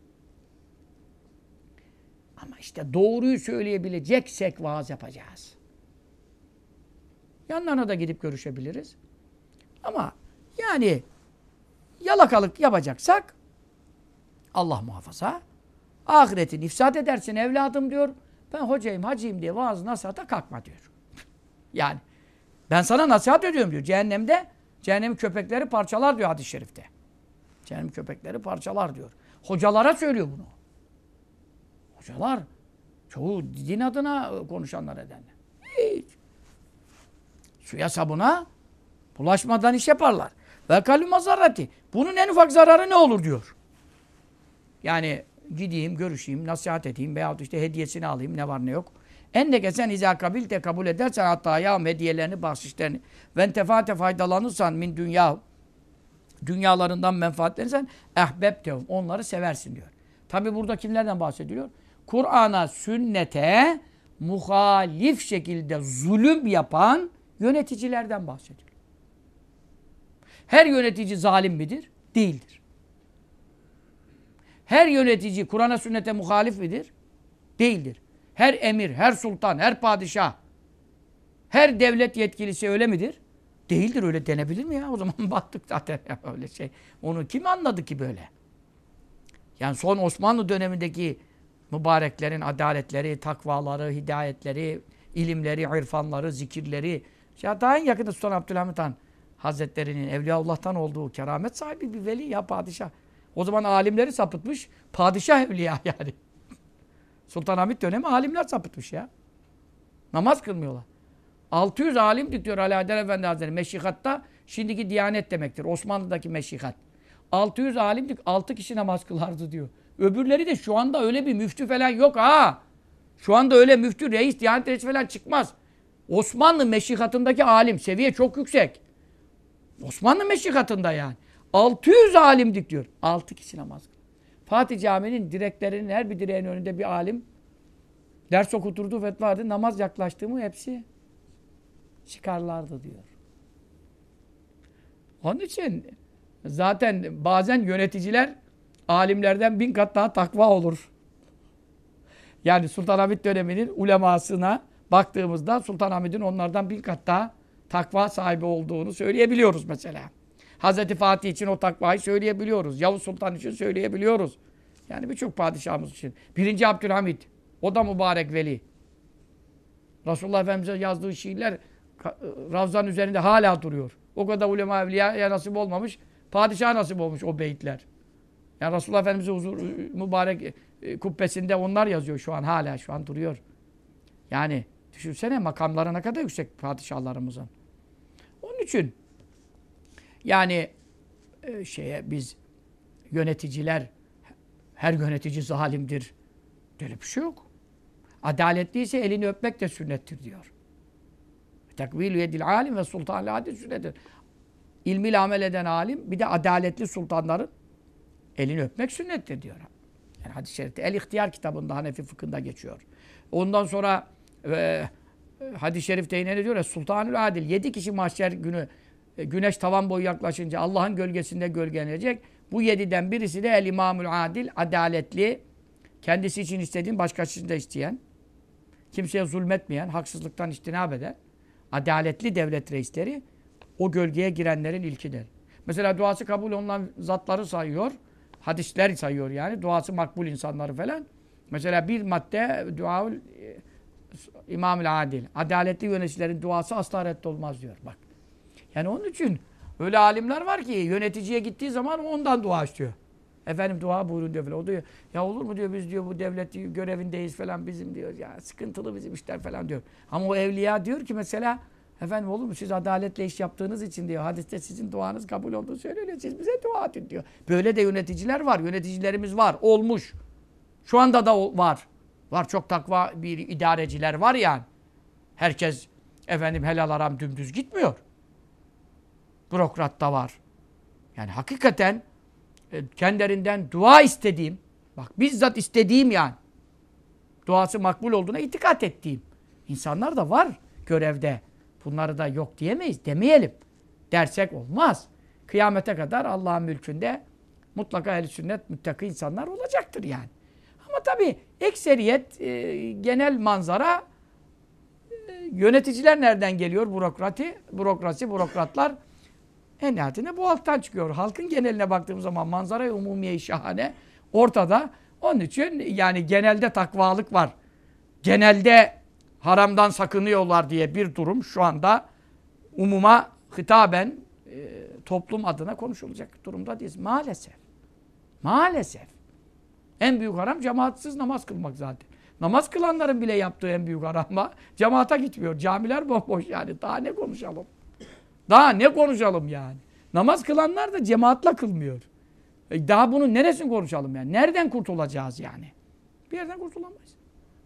Ama işte doğruyu söyleyebileceksek vaaz yapacağız. Yanlarına da gidip görüşebiliriz. Ama yani yalakalık yapacaksak Allah muhafaza ahiretini ifsad edersin evladım diyor. Ben hocayım, hacıyım diye vaaz nasihata kalkma diyor. Yani ben sana nasihat ediyorum diyor. Cehennemin köpekleri parçalar diyor hadis-i şerifte. Cehennem köpekleri parçalar diyor. Hocalara söylüyor bunu. Hocalar Çoğu din adına konuşanlar edenler. Hiç. Suya sabuna bulaşmadan iş yaparlar. Ve kalü mazarrati. Bunun en ufak zararı ne olur diyor. Yani gideyim, görüşeyim, nasihat edeyim veyahut işte hediyesini alayım, ne var ne yok. Endeke sen izâ kabilte kabul edersen hatta ya hediyelerini, bahşişlerini ve entefate faydalanırsan min dünya dünyalarından menfaatlenirsen ehbebtehum. Onları seversin diyor. Tabi burada kimlerden bahsediliyor? Kur'an'a, sünnete muhalif şekilde zulüm yapan yöneticilerden bahsediyor. Her yönetici zalim midir? Değildir. Her yönetici Kur'an'a, sünnete muhalif midir? Değildir. Her emir, her sultan, her padişah, her devlet yetkilisi öyle midir? Değildir. Öyle denebilir mi ya? O zaman battık zaten ya öyle şey. Onu kim anladı ki böyle? Yani son Osmanlı dönemindeki mübareklerin adaletleri, takvaları, hidayetleri, ilimleri, irfanları, zikirleri. Ya daha en yakında Sultan Abdülhamit Han Hazretleri'nin Evliyaullah'tan olduğu keramet sahibi bir veli ya padişah. O zaman alimleri sapıtmış. Padişah evliya yani. Sultanahmet dönemi alimler sapıtmış ya. Namaz kılmıyorlar. 600 alimdik diyor Ali Haydar Efendi Hazretleri. Meşrikatta şimdiki Diyanet demektir. Osmanlı'daki meşrikat. 600 alimdik. 6 kişi namaz kılardı diyor. Öbürleri de şu anda öyle bir müftü falan yok ha. Şu anda öyle müftü, reis, Diyanet reisi falan çıkmaz. Osmanlı meşrikatındaki alim. Seviye çok yüksek. Osmanlı meşrikatında yani. 600 alimdik diyor. 6 kişi namaz kılıyor. Fatih Camii'nin direklerinin her bir direğin önünde bir alim ders okuturdu, fetva verdi. Namaz yaklaştı mı hepsi çıkarlardı diyor. Onun için zaten bazen yöneticiler alimlerden 1000 kat daha takva olur. Yani Sultanahmet döneminin ulemasına baktığımızda Sultanahmet'in onlardan 1000 kat daha takva sahibi olduğunu söyleyebiliyoruz mesela. Hazreti Fatih için o takvayı söyleyebiliyoruz. Yavuz Sultan için söyleyebiliyoruz. Yani birçok padişahımız için. 1. Abdülhamit, o da mübarek veli. Resulullah Efendimiz'e yazdığı şiirler Ravza'nın üzerinde hala duruyor. O kadar ulema evliyaya nasip olmamış, padişaha nasip olmuş o beyitler. Yani Resulullah Efendimiz'e huzur mübarek kubbesinde onlar yazıyor şu an, hala şu an duruyor. Yani düşünsene makamları ne kadar yüksek padişahlarımızın. Onun için yani biz yöneticiler, her yönetici zalimdir. Böyle bir şey yok. Adaletliyse elini öpmek de sünnettir diyor. Tekvilü yedil alim ve sultanul adil sünnettir. İlmiyle amel eden alim, bir de adaletli sultanların elini öpmek sünnettir diyor. Yani hadis-i şerifte El-İhtiyar kitabında Hanefi fıkhında geçiyor. Ondan sonra hadis-i şerifte yine ne diyor ya, sultanul adil 7 kişi mahşer günü güneş tavan boyu yaklaşınca Allah'ın gölgesinde gölgelenecek. Bu 7'den birisi de el-imamul adil, adaletli, kendisi için istediğin başkası için de isteyen, kimseye zulmetmeyen, haksızlıktan içtinab eden, adaletli devlet reisleri o gölgeye girenlerin ilkidir. Mesela duası kabul olunan zatları sayıyor, hadisler sayıyor yani, duası makbul insanları falan. Mesela bir madde duaul imamul adil, adaletli yöneticilerin duası asla reddolmaz diyor. Bak. Yani onun için öyle alimler var ki yöneticiye gittiği zaman ondan dua istiyor. Efendim dua buyurun diyor falan. O diyor ya olur mu diyor, biz diyor bu devlet görevindeyiz falan, bizim diyor ya sıkıntılı bizim işler falan diyor. Ama o evliya diyor ki mesela efendim olur mu siz adaletle iş yaptığınız için diyor, hadiste sizin duanız kabul olduğu söyleniyor. Siz bize dua edin diyor. Böyle de yöneticiler var. Yöneticilerimiz var. Olmuş. Şu anda da var. Var çok takva bir idareciler var yani. Herkes efendim helal haram dümdüz gitmiyor. Bürokrat da var. Yani hakikaten kendilerinden dua istediğim, bak bizzat istediğim yani, duası makbul olduğuna itikat ettiğim insanlar da var görevde. Bunları da yok diyemeyiz, demeyelim. Dersek olmaz. Kıyamete kadar Allah'ın mülkünde mutlaka ehl-i sünnet, müttaki insanlar olacaktır yani. Ama tabii ekseriyet, genel manzara, yöneticiler nereden geliyor? Bürokratlar en nihayetinde bu halktan çıkıyor. Halkın geneline baktığımız zaman manzara-i umumiye-i şahane ortada. Onun için yani genelde takvalık var. Genelde haramdan sakınıyorlar diye bir durum şu anda umuma hitaben toplum adına konuşulacak durumda değiliz. Maalesef. Maalesef. En büyük haram cemaatsiz namaz kılmak zaten. Namaz kılanların bile yaptığı en büyük haram ama cemaate gitmiyor. Camiler bomboş yani. Daha ne konuşalım? Daha ne konuşalım yani? Namaz kılanlar da cemaatle kılmıyor. Daha bunun neresini konuşalım yani? Nereden kurtulacağız yani? Bir yerden kurtulamayız.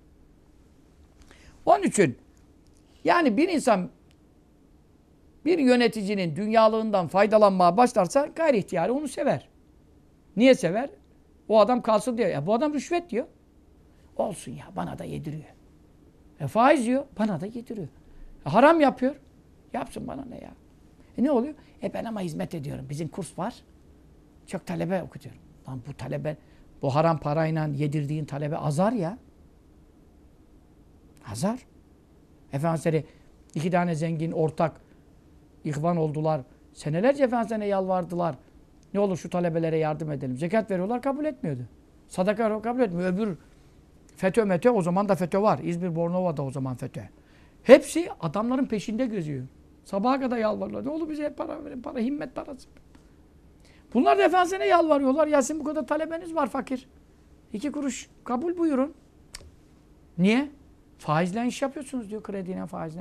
Onun için yani bir insan bir yöneticinin dünyalığından faydalanmaya başlarsa gayri ihtiyari onu sever. Niye sever? O adam kalsın diyor. Ya bu adam rüşvet diyor. Olsun ya bana da yediriyor. Faiz yiyor. Bana da yediriyor. Haram yapıyor. Yapsın bana ne ya? Ne oluyor? Ben ama hizmet ediyorum. Bizim kurs var. Çok talebe okutuyorum. Lan bu talebe, bu haram parayla yedirdiğin talebe azar ya. Azar. Efendimiz 2 tane zengin ortak ihvan oldular. Senelerce Efendimiz'e yalvardılar. Ne olur şu talebelere yardım edelim. Zekat veriyorlar kabul etmiyordu. Sadaka kabul etmiyor. Öbür FETÖ METÖ o zaman da FETÖ var. İzmir Bornova'da o zaman FETÖ. Hepsi adamların peşinde geziyor. Sabaha kadar yalvarıyorlar. Ne olur bize para verin. Para, himmet parası. Bunlar da Efendimiz'e yalvarıyorlar. Ya sizin bu kadar talebeniz var fakir. 2 kuruş kabul buyurun. Niye? Faizle iş yapıyorsunuz diyor. Krediyle faizle.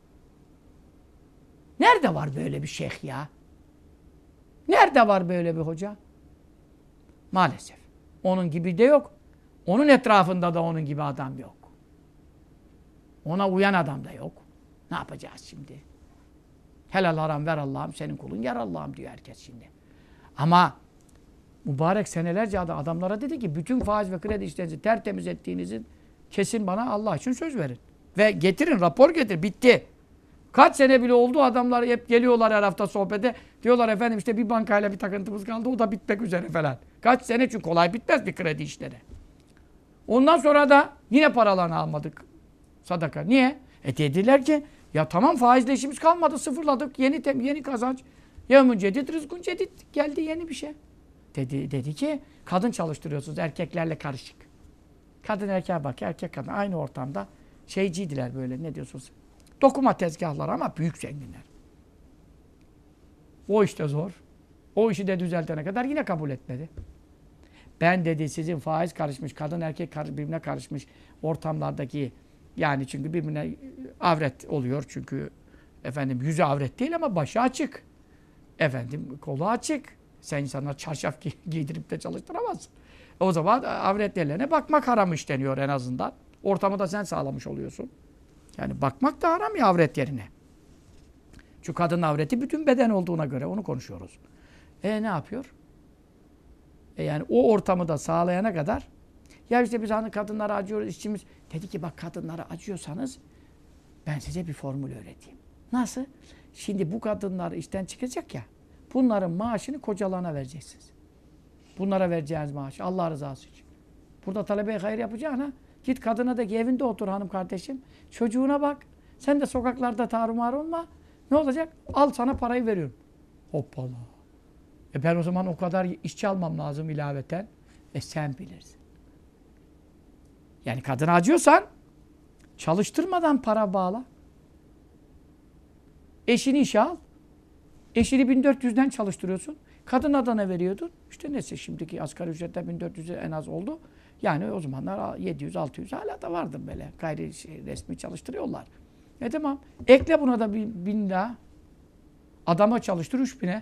Nerede var böyle bir şeyh ya? Nerede var böyle bir hoca? Maalesef. Onun gibi de yok. Onun etrafında da onun gibi adam yok. Ona uyan adam da yok. Ne yapacağız şimdi? Helal haram ver Allah'ım, senin kulun yer Allah'ım diyor herkes şimdi. Ama mübarek senelerce adamlara dedi ki bütün faiz ve kredi işlerinizi tertemiz ettiğinizi kesin bana Allah için söz verin. Ve getirin, rapor getir. Bitti. Kaç sene bile oldu adamlar hep geliyorlar her hafta sohbete. Diyorlar efendim işte bir bankayla bir takıntımız kaldı. O da bitmek üzere falan. Kaç sene çünkü kolay bitmez bir kredi işleri. Ondan sonra da yine paralarını almadık. Sadaka. Niye? Dediler ki ya tamam faizle işimiz kalmadı. Sıfırladık. Yeni kazanç. Yevmün cedid, rızkun cedid. Geldi yeni bir şey. Dedi ki kadın çalıştırıyorsunuz erkeklerle karışık. Kadın erkeğe bak. Erkek kadın aynı ortamda şeyciydiler böyle ne diyorsunuz? Dokuma tezgahları ama büyük zenginler. O işte zor. O işi de düzeltene kadar yine kabul etmedi. Ben dedi sizin faiz karışmış, kadın erkek birbirine karışmış ortamlardaki yani çünkü birbirine avret oluyor çünkü efendim yüzü avret değil ama başı açık. Efendim kolu açık. Sen insanlar çarşaf giydirip de çalıştıramazsın. O zaman avretlerine bakmak haram işleniyor en azından. Ortamı da sen sağlamış oluyorsun. Yani bakmak da haram ya avret yerine. Çünkü kadının avreti bütün beden olduğuna göre onu konuşuyoruz. Ne yapıyor? Yani o ortamı da sağlayana kadar ya işte biz hani kadınlara acıyoruz işçimiz. Dedi ki bak kadınlara acıyorsanız ben size bir formül öğreteyim. Nasıl? Şimdi bu kadınlar işten çıkacak ya bunların maaşını kocalarına vereceksiniz. Bunlara vereceğiniz maaşı Allah rızası için. Burada talebeye hayır yapacağına git kadına da ki evinde otur hanım kardeşim. Çocuğuna bak. Sen de sokaklarda tarumar olma. Ne olacak? Al sana parayı veriyorum. Hoppala. Ben o zaman o kadar işçi almam lazım ilaveten. Sen bilirsin. Yani kadına acıyorsan çalıştırmadan para bağla. Eşini işe al. Eşini 1400'den çalıştırıyorsun. Kadına da ne veriyordun? İşte neyse şimdiki asgari ücretler 1400 en az oldu. Yani o zamanlar 700-600 hala da vardı böyle. Gayri resmi çalıştırıyorlar. Tamam. Ekle buna da 1000 daha. Adama çalıştır 3000'e.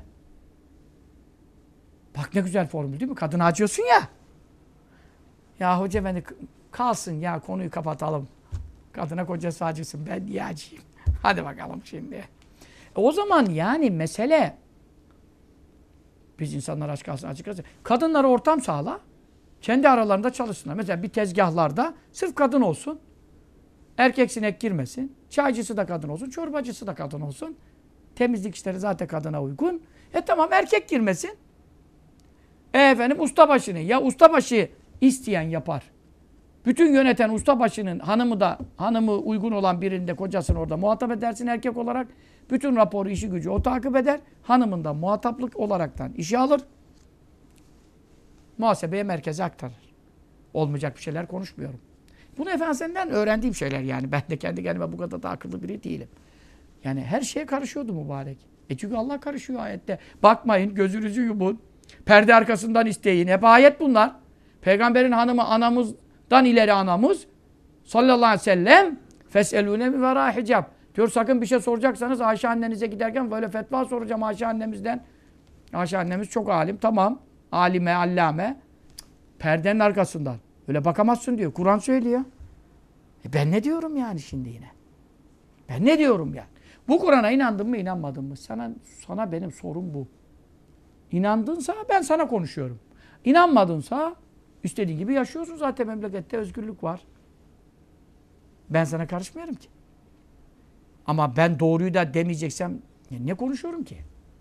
Bak ne güzel formül değil mi? Kadına acıyorsun ya. Ya hoca beni kalsın ya konuyu kapatalım. Kadına kocası acısın ben niye acıyım? Hadi bakalım şimdi. O zaman yani mesele biz insanlar aç kalsın açık kalsın. Kadınlara ortam sağla. Kendi aralarında çalışsınlar. Mesela bir tezgahlarda sırf kadın olsun. Erkek sinek girmesin. Çaycısı da kadın olsun. Çorbacısı da kadın olsun. Temizlik işleri zaten kadına uygun. Tamam erkek girmesin. Efendim ustabaşını. Ya ustabaşı isteyen yapar. Bütün yöneten ustabaşının hanımı uygun olan birinde kocasını orada muhatap edersin erkek olarak. Bütün raporu, işi gücü o takip eder. Hanımından muhataplık olaraktan işi alır. Muhasebeye merkeze aktarır. Olmayacak bir şeyler konuşmuyorum. Bunu Efendimiz'den öğrendiğim şeyler yani. Ben de kendi kendime bu kadar da akıllı biri değilim. Yani her şeye karışıyordu mübarek. Çünkü Allah karışıyor ayette. Bakmayın, gözünüzü yumun. Perde arkasından isteyin. Hep ayet bunlar. Peygamberin hanımı anamızdan ileri anamız. sallallahu aleyhi ve sellem fes'elûne mi verâ hicab. Diyor sakın bir şey soracaksanız Ayşe annenize giderken böyle fetva soracağım Ayşe annemizden. Ayşe annemiz çok alim. Tamam. Alime, allame. Perdenin arkasından. Öyle bakamazsın diyor. Kur'an söylüyor. Ben ne diyorum yani şimdi yine? Ben ne diyorum yani? Bu Kur'an'a inandın mı inanmadın mı? Sana benim sorum bu. İnandınsa ben sana konuşuyorum. İnanmadınsa istediğin gibi yaşıyorsun zaten memlekette özgürlük var. Ben sana karışmıyorum ki. Ama ben doğruyu da demeyeceksem ne konuşuyorum ki?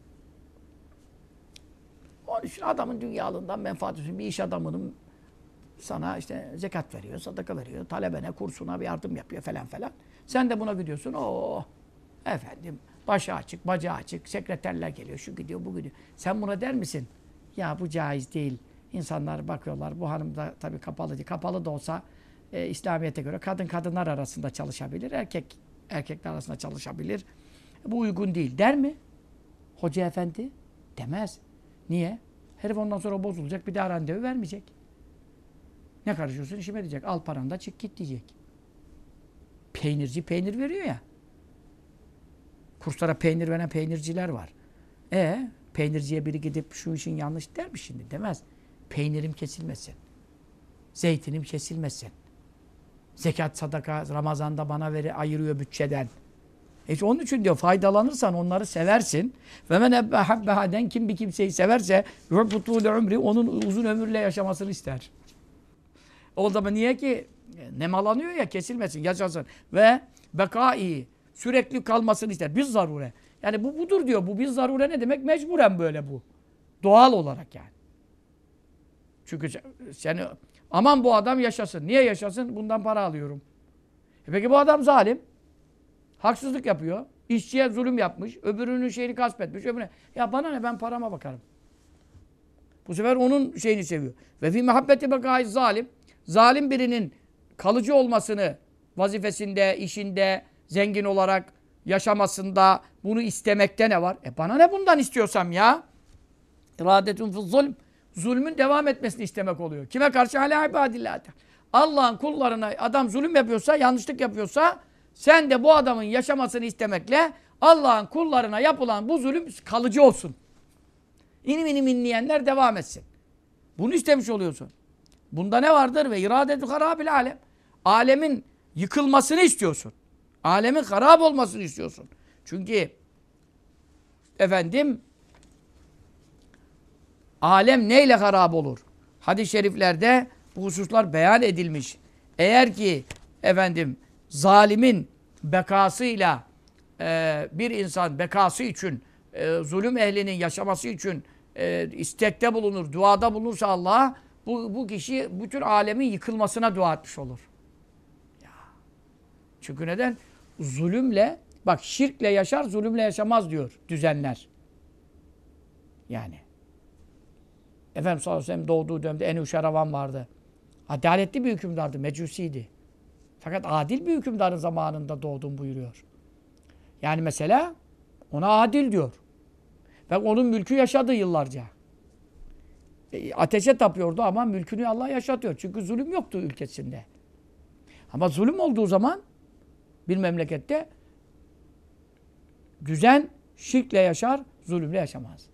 Onun için adamın dünyalığından menfaat için bir iş adamının sana işte zekat veriyor, sadaka veriyor, talebene, kursuna bir yardım yapıyor falan falan. Sen de buna gidiyorsun. Oo, efendim başı açık, bacağı açık, sekreterler geliyor, şu gidiyor, bu gidiyor. Sen buna der misin? Ya bu caiz değil. İnsanlar bakıyorlar. Bu hanım da tabii kapalı değil. Kapalı da olsa İslamiyet'e göre kadınlar arasında çalışabilir. Erkekler arasında çalışabilir. Bu uygun değil der mi? Hoca efendi demez. Niye? Herif ondan sonra bozulacak. Bir daha randevu vermeyecek. Ne karışıyorsun işime diyecek. Al paranı da çık git diyecek. Peynirci peynir veriyor ya. Kurslara peynir veren peynirciler var. Peynirciye biri gidip şu işin yanlış der mi şimdi? Demez. Peynirim kesilmesin. Zeytinim kesilmesin. Zekat, sadaka Ramazan'da bana ayırıyor bütçeden. Onun için diyor faydalanırsan onları seversin. Ve men habbehaden kim bir kimseyi severse yuhbutul umri onun uzun ömürle yaşamasını ister. O zaman niye ki nemalanıyor ya kesilmesin, yaşasın. Ve bekai sürekli kalmasını ister. Biz zarure. Yani bu budur diyor. Bu biz zarure ne demek? Mecburen böyle bu. Doğal olarak yani. Çünkü seni aman bu adam yaşasın. Niye yaşasın? Bundan para alıyorum. Peki bu adam zalim. Haksızlık yapıyor. İşçiye zulüm yapmış. Öbürünün şeyini gasp etmiş. Öbürüne. Ya bana ne? Ben parama bakarım. Bu sefer onun şeyini seviyor. Ve fi muhabbeti bekâi zalim. Zalim birinin kalıcı olmasını vazifesinde, işinde, zengin olarak yaşamasında bunu istemekte ne var? Bana ne bundan istiyorsam ya? İradetun fil zulm. Zulmün devam etmesini istemek oluyor. Kime karşı? Alâ ibâdillâh. Allah'ın kullarına adam zulüm yapıyorsa, yanlışlık yapıyorsa sen de bu adamın yaşamasını istemekle Allah'ın kullarına yapılan bu zulüm kalıcı olsun. İnim inim inleyenler devam etsin. Bunu istemiş oluyorsun. Bunda ne vardır? Ve iradetü harabil alem. Alemin yıkılmasını istiyorsun. Alemin harap olmasını istiyorsun. Çünkü efendim alem neyle harap olur? Hadis-i şeriflerde bu hususlar beyan edilmiş. Eğer ki efendim zalimin bekasıyla bir insan bekası için zulüm ehlinin yaşaması için istekte bulunur, duada bulunursa Allah'a bu kişi bütün alemin yıkılmasına dua etmiş olur. Ya. Çünkü neden? Zulümle, bak şirkle yaşar, zulümle yaşamaz diyor düzenler. Yani. Efendimiz sallallahu aleyhi ve sellem doğduğu dönemde Ebu Şeravan vardı. Adaletli bir hükümdardı, mecusiydi. Fakat adil bir hükümdarın zamanında doğdum buyuruyor. Yani mesela ona adil diyor. Bak onun mülkü yaşadı yıllarca. Ateşe tapıyordu ama mülkünü Allah yaşatıyor. Çünkü zulüm yoktu ülkesinde. Ama zulüm olduğu zaman bir memlekette düzen şirkle yaşar, zulümle yaşamaz.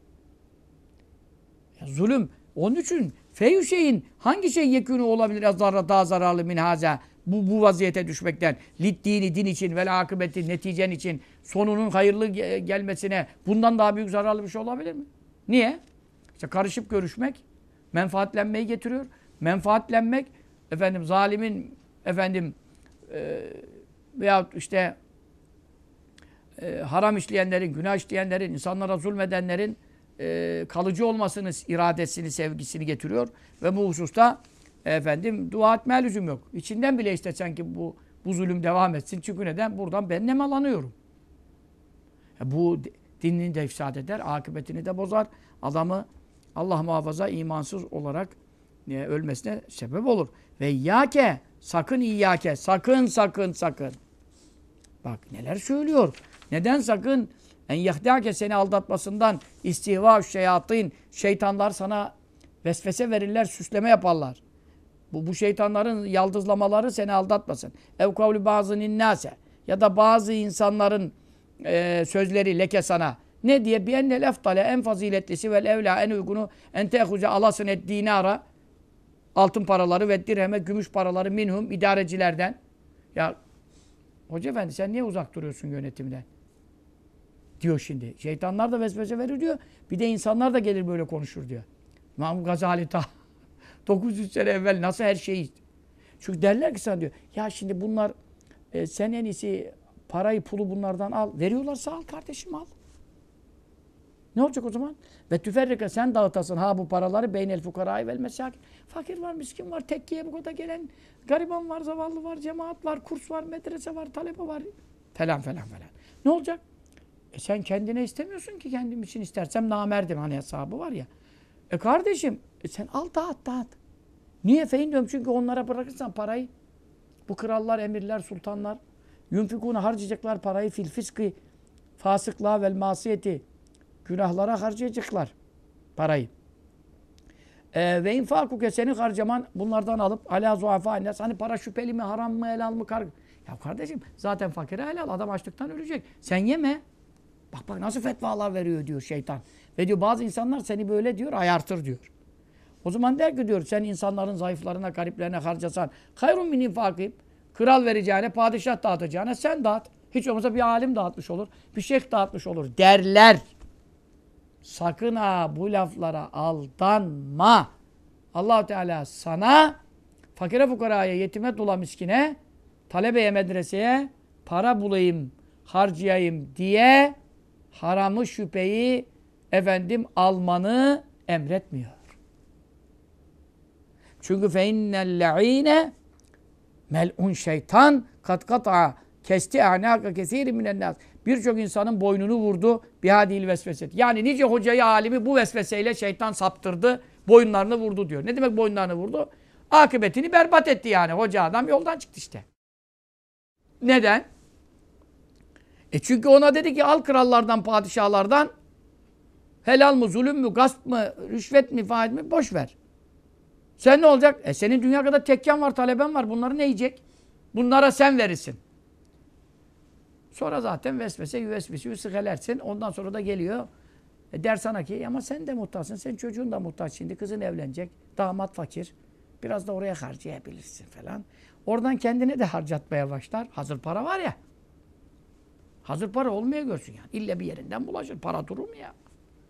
Zulüm. Onun için feyü şeyin hangi şey yekûnü olabilir daha zararlı min haza bu vaziyete düşmekten liddini din için ve akıbeti neticen için sonunun hayırlı gelmesine bundan daha büyük zararlı bir şey olabilir mi? Niye? İşte karışıp görüşmek menfaatlenmeyi getiriyor. Menfaatlenmek efendim zalimin efendim veyahut işte haram işleyenlerin, günah işleyenlerin, insanlara zulmedenlerin kalıcı olmasını, iradesini, sevgisini getiriyor. Ve bu hususta efendim dua etmeye lüzum yok. İçinden bile istesen ki bu zulüm devam etsin. Çünkü neden? Buradan ben nemalanıyorum. Bu dinini de ifsad eder, akıbetini de bozar. Adamı Allah muhafaza imansız olarak ölmesine sebep olur. Ve iyyâke, sakın iyyâke, sakın sakın sakın. Bak neler söylüyor. Neden sakın? En yahdâke seni aldatmasından istihvâ şeyatîn. Şeytanlar sana vesvese verirler, süsleme yaparlar. Bu şeytanların yaldızlamaları seni aldatmasın. Ev kavli bazı ninnâse. Ya da bazı insanların sözleri leke sana. Ne diye? Biennel eftale en faziletlisi vel evla en uygunu en tehuze alasın et dinara altın paraları ve dirheme gümüş paraları minhum idarecilerden. Ya hoca efendi sen niye uzak duruyorsun yönetimden? Diyor şimdi. Şeytanlar da vesvese verir diyor. Bir de insanlar da gelir böyle konuşur diyor. İmam Gazali ta 900 sene evvel nasıl her şeyi. Çünkü derler ki sana diyor. Ya şimdi bunlar sen en iyisi parayı pulu bunlardan al. Veriyorlarsa al kardeşim al. Ne olacak o zaman? Ve tüferrike sen dağıtasın ha bu paraları beynel fukarayı vel mesakin. Fakir var, miskin var, tekkiye bu kadar gelen gariban var, zavallı var, cemaat var, kurs var, medrese var, talebe var falan falan falan. Ne olacak? Sen kendine istemiyorsun ki kendim için istersem namerdim hani hesabı var ya. Kardeşim sen al dağıt. Niye feyin diyorum? Çünkü onlara bırakırsan parayı bu krallar, emirler, sultanlar yunfikûne harcayacaklar parayı fil fiskı fasıklığa vel masiyeti günahlara harcayacaklar parayı. Ve infakuke senin harcaman bunlardan alıp alâ zuafâ innes. Hani para şüpheli mi, haram mı, helal mı, Ya kardeşim zaten fakire helal. Adam açlıktan ölecek. Sen yeme. Bak nasıl fetvalar veriyor diyor şeytan. Ve diyor bazı insanlar seni böyle diyor ayartır diyor. O zaman der ki diyor sen insanların zayıflarına, gariplerine harcasan hayrun min infâkî. Kral vereceğine, padişah dağıtacağına sen dağıt. Hiç olmazsa bir alim dağıtmış olur. Bir şeyh dağıtmış olur derler. Sakın ha bu laflara aldanma. Allah-u Teala sana fakire fukaraya, yetime dula miskine, talebeye, medreseye para bulayım, harcayayım diye haramı, şüpheyi almanı emretmiyor. Çünkü fe innel le'ine mel'un şeytan kat kata'a kesti a'nâka kesîrin minennâs. Birçok insanın boynunu vurdu bihâdil vesveset. Yani nice hocayı, alimi bu vesveseyle şeytan saptırdı, boyunlarını vurdu diyor. Ne demek boyunlarını vurdu? Akıbetini berbat etti yani. Hoca adam yoldan çıktı işte. Neden? Çünkü ona dedi ki al krallardan, padişahlardan helal mı, zulüm mü, gasp mı, rüşvet mi, faiz mi boş ver. Sen ne olacak? Senin dünya kadar tekken var, taleben var. Bunları ne yiyecek? Bunlara sen verirsin. Sonra zaten vesvese, yüvesvesi, sıkılersin. Ondan sonra da geliyor. Der sana ki ama sen de muhtaçsın. Senin çocuğun da muhtaç şimdi. Kızın evlenecek. Damat fakir. Biraz da oraya harcayabilirsin falan. Oradan kendine de harcatmaya başlar. Hazır para var ya. Hazır para olmaya görsün yani. İlle bir yerinden bulaşır. Para durur mu ya?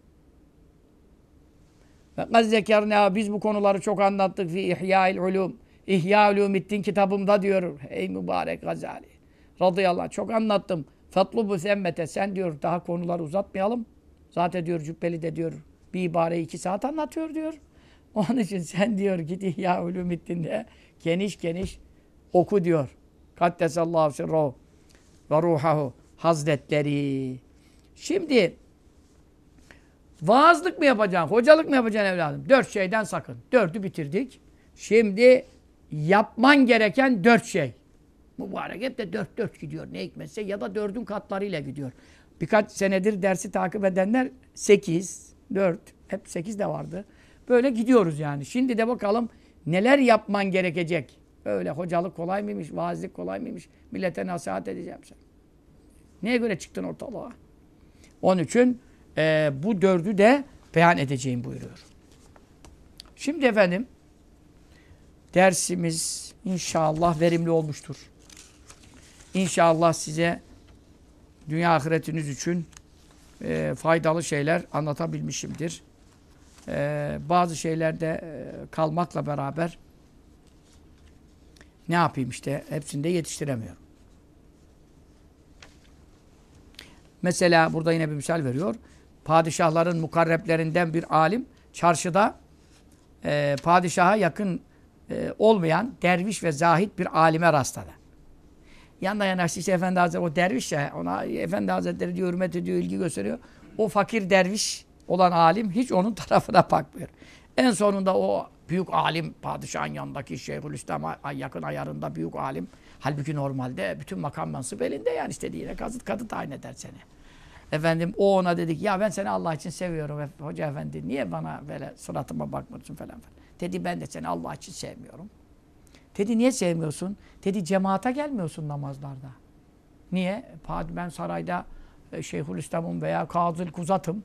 Ve biz bu konuları çok anlattık fi İhya'il ulum. İhya Ulumiddin kitabımda diyor. Ey mübarek Gazali. Radıyallahu anh. Çok anlattım. Fatlubu semmete. Sen diyor daha konuları uzatmayalım. Zaten diyor Cübbeli de diyor bir ibareyi 2 saat anlatıyor diyor. Onun için sen diyor git İhya Ulumiddin'de geniş geniş oku diyor. Kaddesallahu sirruhu ve ruhahu Hazretleri. Şimdi vaazlık mı yapacaksın, hocalık mı yapacaksın evladım? 4 şeyden sakın. 4'ü bitirdik. Şimdi yapman gereken 4 şey. Mübarek hep de 4 gidiyor. Ne hikmetse ya da 4'ün katlarıyla gidiyor. Birkaç senedir dersi takip edenler 8, 4, hep 8 de vardı. Böyle gidiyoruz yani. Şimdi de bakalım neler yapman gerekecek. Öyle hocalık kolay mıymış, vaazlık kolay mıymış? Millete nasihat edeceğim sen. Neye göre çıktın ortalığa? Onun için bu 4'ü de beyan edeceğim buyuruyor. Şimdi efendim dersimiz inşallah verimli olmuştur. İnşallah size dünya ahiretiniz için faydalı şeyler anlatabilmişimdir. Bazı şeylerde kalmakla beraber ne yapayım işte hepsini de yetiştiremiyorum. Mesela burada yine bir misal veriyor. Padişahların mukarreplerinden bir alim çarşıda padişaha yakın olmayan derviş ve zahit bir alime rastladı. Yanına yanaştı işte Efendi Hazretleri, o derviş ya, ona Efendi Hazretleri diyor, hürmet ediyor, ilgi gösteriyor. O fakir derviş olan alim hiç onun tarafına bakmıyor. En sonunda o büyük alim, padişahın yanındaki Şeyhülislam'a yakın ayarında büyük alim. Halbuki normalde bütün makam mansıp elinde yani istediğine kadı tayin eder seni. Efendim o ona dedi ki ya ben seni Allah için seviyorum hoca efendi niye bana böyle suratıma bakmıyorsun falan. Dedi ben de seni Allah için sevmiyorum. Dedi niye sevmiyorsun? Dedi cemaate gelmiyorsun namazlarda. Niye? Ben sarayda Şeyhülislam'ım veya Kazıl Kuzat'ım.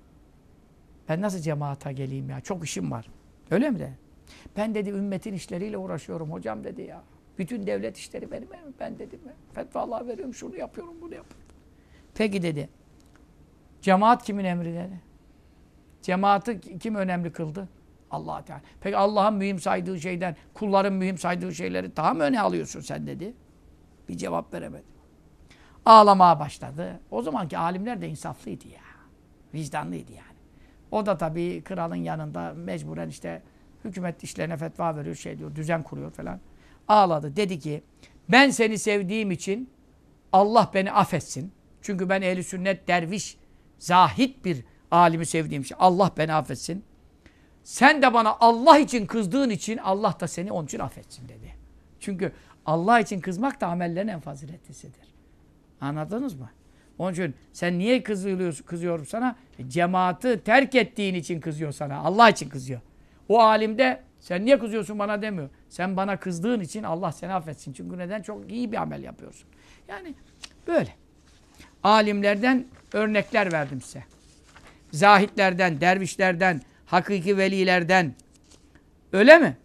Ben nasıl cemaate geleyim ya? Çok işim var. Öyle mi de? Ben dedi ümmetin işleriyle uğraşıyorum hocam dedi ya. Bütün devlet işleri benim elim. Ben dedim fetvalar veriyorum, şunu yapıyorum, bunu yapıyorum. Peki dedi. Cemaat kimin emri dedi? Cemaati kim önemli kıldı? Allah Teala. Peki Allah'ın mühim saydığı şeyden, kulların mühim saydığı şeyleri daha mı öne alıyorsun sen dedi. Bir cevap veremedi. Ağlamaya başladı. O zamanki alimler de insaflıydı ya. Vicdanlıydı yani. O da tabii kralın yanında mecburen işte hükümet işlerine fetva veriyor, şey diyor, düzen kuruyor falan. Ağladı. Dedi ki ben seni sevdiğim için Allah beni affetsin. Çünkü ben ehli sünnet, derviş, zahid bir alimi sevdiğim için Allah beni affetsin. Sen de bana Allah için kızdığın için Allah da seni onun için affetsin dedi. Çünkü Allah için kızmak da amellerin en faziletlisidir. Anladınız mı? Onun için sen niye kızıyorum sana? Cemaati terk ettiğin için kızıyor sana. Allah için kızıyor. O alim de sen niye kızıyorsun bana demiyor. Sen bana kızdığın için Allah seni affetsin. Çünkü neden? Çok iyi bir amel yapıyorsun. Yani böyle. Alimlerden örnekler verdim size. Zahitlerden, dervişlerden, hakiki velilerden. Öyle mi?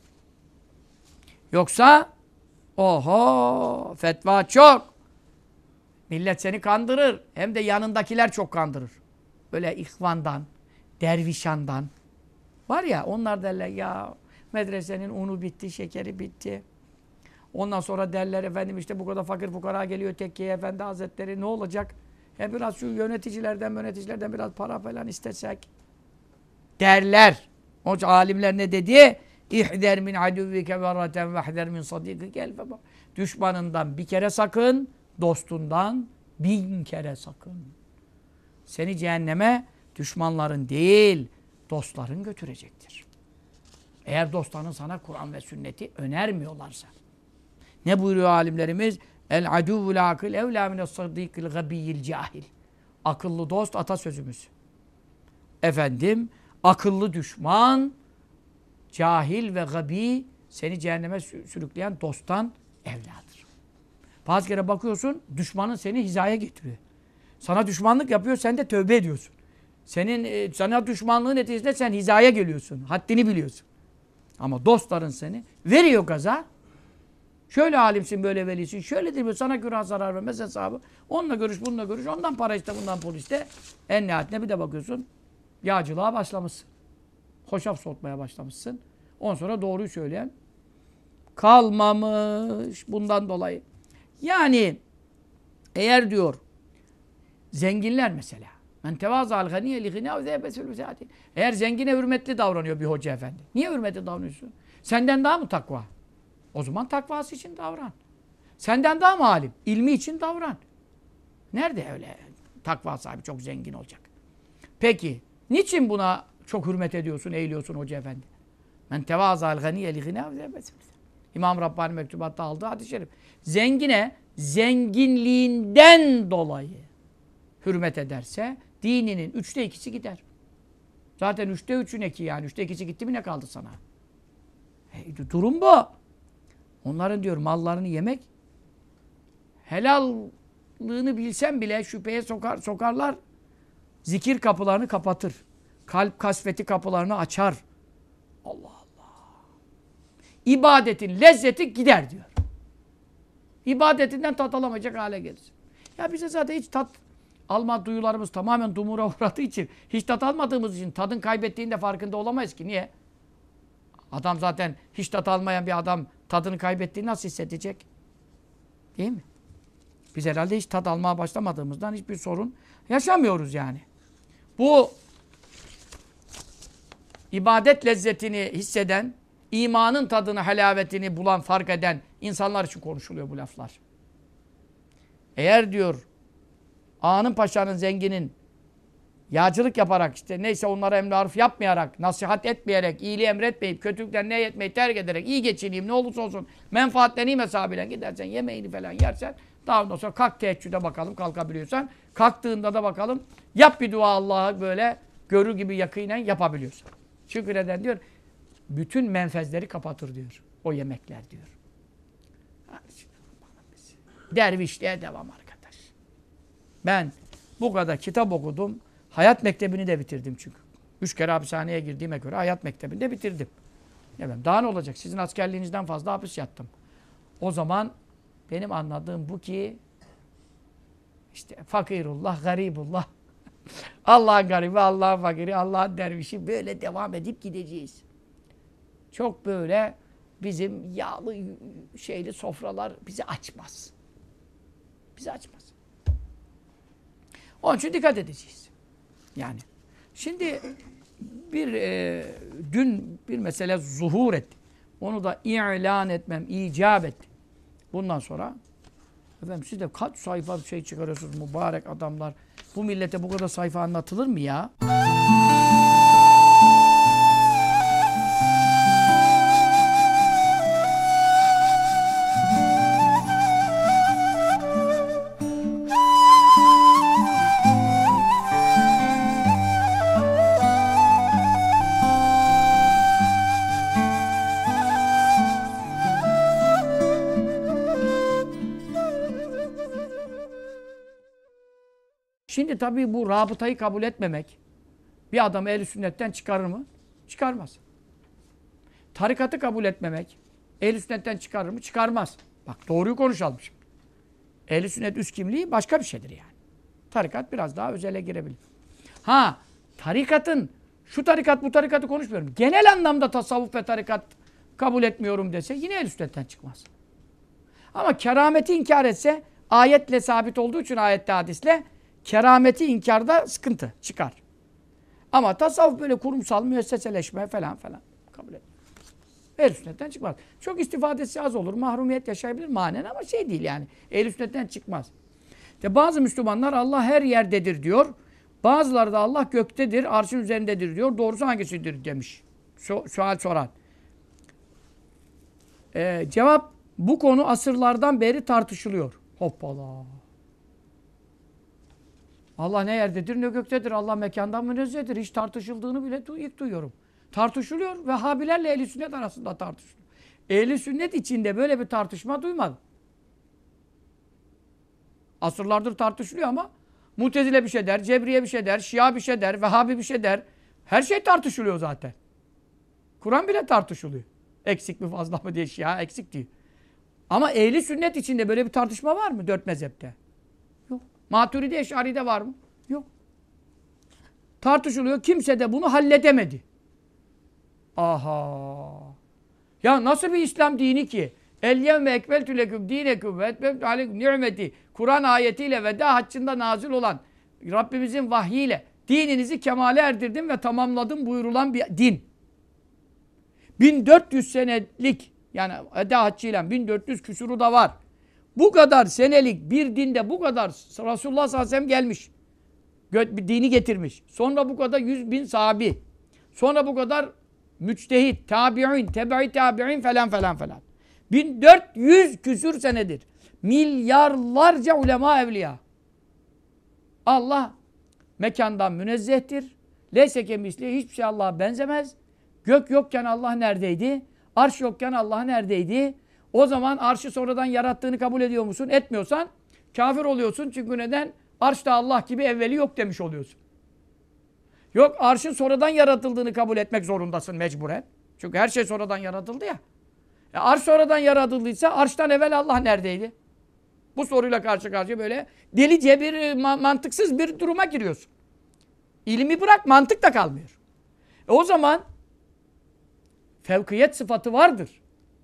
Yoksa oho fetva çok. Millet seni kandırır. Hem de yanındakiler çok kandırır. Böyle ihvandan, dervişandan. Var ya onlar derler ya medresenin unu bitti, şekeri bitti. Ondan sonra derler efendim işte bu kadar fakir fukara geliyor tekkiye efendi hazretleri ne olacak? Biraz şu yöneticilerden biraz para falan istesek. Derler. O alimler ne dedi? İhder min aduvvike verraten vehder min sadikike elfeba. Düşmanından bir kere sakın, dostundan 1000 kere sakın. Seni cehenneme düşmanların değil, dostların götürecektir. Eğer dostların sana Kur'an ve sünneti önermiyorlarsa. Ne buyuruyor alimlerimiz? El aduvul akil evlâ mine's sadîkil gabiyyil cahil. Akıllı dost atasözümüz. Efendim, akıllı düşman, cahil ve gabi seni cehenneme sürükleyen dosttan evladır. Bazı kere bakıyorsun, düşmanın seni hizaya getiriyor. Sana düşmanlık yapıyor, sen de tövbe ediyorsun. Sana düşmanlığın neticesinde sen hizaya geliyorsun. Haddini biliyorsun. Ama dostların seni veriyor gaza. Şöyle alimsin, böyle velisin, şöyle değil mi? Sana günah zarar vermez hesabı. Onunla görüş, bununla görüş, ondan para iste, bundan pul iste. En nihayetinde bir de bakıyorsun, yağcılığa başlamışsın. Hoşaf soğutmaya başlamışsın. Ondan sonra doğruyu söyleyen kalmamış bundan dolayı. Yani eğer diyor, zenginler mesela, men tevazâ'l ganiyye li ghinâ ve zâbesul mesâtin. Eğer zengine hürmetli davranıyor bir hoca efendi. Niye hürmetli davranıyorsun? Senden daha mı takva? O zaman takvası için davran. Senden daha mı alim? İlmi için davran. Nerede öyle takva sahibi çok zengin olacak? Peki, niçin buna çok hürmet ediyorsun, eğiliyorsun hoca efendi? Men tevâzâ'l ganiyye li ghinâ ve zâbesul mesâtin. İmam Rabbani mektubatta aldığı hadis-i şerif. Zengine zenginliğinden dolayı hürmet ederse dininin 3'te 2'si gider. Zaten 3'te 3'ün eki yani. 3'te 2'si gitti mi ne kaldı sana? Durum bu. Onların diyor mallarını yemek helallığını bilsen bile şüpheye sokarlar. Zikir kapılarını kapatır. Kalp kasveti kapılarını açar. Allah Allah. İbadetin lezzeti gider diyor. İbadetinden tat alamayacak hale gelir. Ya bize zaten hiç tat alma duyularımız tamamen dumura uğradığı için, hiç tat almadığımız için tadın kaybettiğinde farkında olamayız ki. Niye? Adam zaten hiç tat almayan bir adam tadını kaybettiğini nasıl hissedecek? Değil mi? Biz herhalde hiç tat almaya başlamadığımızdan hiçbir sorun yaşamıyoruz yani. Bu ibadet lezzetini hisseden, imanın tadını, halavetini bulan, fark eden insanlar için konuşuluyor bu laflar. Eğer diyor ağanın, paşanın, zenginin yağcılık yaparak işte neyse onlara emri arif yapmayarak, nasihat etmeyerek, iyiliği emretmeyip, kötülükten ne etmeyi terk ederek, iyi geçineyim ne olursa olsun menfaatleneyim hesabıyla gidersen, yemeğini falan yersen, daha ondan sonra kalk teheccüde bakalım kalkabiliyorsan, kalktığında da bakalım yap bir dua Allah'a böyle görür gibi yakinen yapabiliyorsan. Çünkü neden diyor? Bütün menfezleri kapatır diyor. O yemekler diyor. Dervişliğe devam arkadaş. Ben bu kadar kitap okudum. Hayat mektebini de bitirdim çünkü. 3 kere hapishaneye girdiğime göre hayat mektebini de bitirdim. Evet, daha ne olacak? Sizin askerliğinizden fazla hapis yattım. O zaman benim anladığım bu ki işte fakirullah, garibullah. Allah'ın garibi, Allah'ın fakiri, Allah'ın dervişi böyle devam edip gideceğiz. Çok böyle bizim yağlı şeyli sofralar bizi açmaz. Bizi açmaz. Onun için dikkat edeceğiz. Yani şimdi dün bir mesele zuhur etti. Onu da ilan etmem icap etti. Bundan sonra efendim siz de kaç sayfa bir şey çıkarıyorsunuz mübarek adamlar. Bu millete bu kadar sayfa anlatılır mı ya? Şimdi tabii bu rabıtayı kabul etmemek bir adamı ehl-i sünnetten çıkarır mı? Çıkarmaz. Tarikatı kabul etmemek ehl-i sünnetten çıkarır mı? Çıkarmaz. Bak doğruyu konuşalım şimdi. Ehl-i sünnet üst kimliği başka bir şeydir yani. Tarikat biraz daha özele girebilir. Ha, tarikatın şu tarikat bu tarikatı konuşmuyorum. Genel anlamda tasavvuf ve tarikat kabul etmiyorum dese yine ehl-i sünnetten çıkmaz. Ama kerameti inkar etse ayetle sabit olduğu için ayette hadisle kerameti inkarda sıkıntı çıkar. Ama tasavvuf böyle kurumsal müesseseleşme falan kabul etmiyor. Ehl-i sünnetten çıkmaz. Çok istifadesi az olur. Mahrumiyet yaşayabilir manen ama şey değil yani. Ehl-i sünnetten çıkmaz. İşte bazı Müslümanlar Allah her yerdedir diyor. Bazıları da Allah göktedir, arşın üzerindedir diyor. Doğrusu hangisidir demiş. Sual soran. Cevap bu konu asırlardan beri tartışılıyor. Hoppala. Allah ne yerdedir ne göktedir. Allah mekandan münezzehtir. Hiç tartışıldığını bile ilk duyuyorum. Tartışılıyor. Vehhabilerle ehl-i sünnet arasında tartışılıyor. Ehl-i sünnet içinde böyle bir tartışma duymadım. Asırlardır tartışılıyor ama Mutezile bir şey der, Cebriye bir şey der, Şia bir şey der, Vehhabi bir şey der. Her şey tartışılıyor zaten. Kur'an bile tartışılıyor. Eksik mi fazla mı diye Şia eksik diyor. Ama ehl-i sünnet içinde böyle bir tartışma var mı dört mezhepte? Yok. Maturidi Eş'ari'de var mı? Yok. Tartışılıyor. Kimse de bunu halledemedi. Aha. Ya nasıl bir İslam dini ki? El-yevme ekveltü leküm dineküm ve etmemtü aleyküm ni'meti. Kur'an ayetiyle veda haccında nazil olan Rabbimizin vahyiyle dininizi kemale erdirdim ve tamamladım buyurulan bir din. 1400 senelik yani veda haccıyla 1400 küsuru da var. Bu kadar senelik bir dinde bu kadar Resulullah sallallahu aleyhi ve sellem gelmiş. Dini getirmiş. Sonra bu kadar 100.000 sahabi. Sonra bu kadar müçtehit, tabi'in, tebe-i tabi'in falan. 1400 küsür senedir. Milyarlarca ulema evliya. Allah mekandan münezzehtir. Leyse kemisli hiçbir şey Allah'a benzemez. Gök yokken Allah neredeydi? Arş yokken Allah neredeydi? O zaman arşı sonradan yarattığını kabul ediyor musun? Etmiyorsan kafir oluyorsun. Çünkü neden? Arş da Allah gibi evveli yok demiş oluyorsun. Yok arşın sonradan yaratıldığını kabul etmek zorundasın mecburen. Çünkü her şey sonradan yaratıldı ya. Arş sonradan yaratıldıysa arştan evvel Allah neredeydi? Bu soruyla karşı karşıya böyle delice bir mantıksız bir duruma giriyorsun. İlmi bırak mantık da kalmıyor. O zaman fevkiyet sıfatı vardır.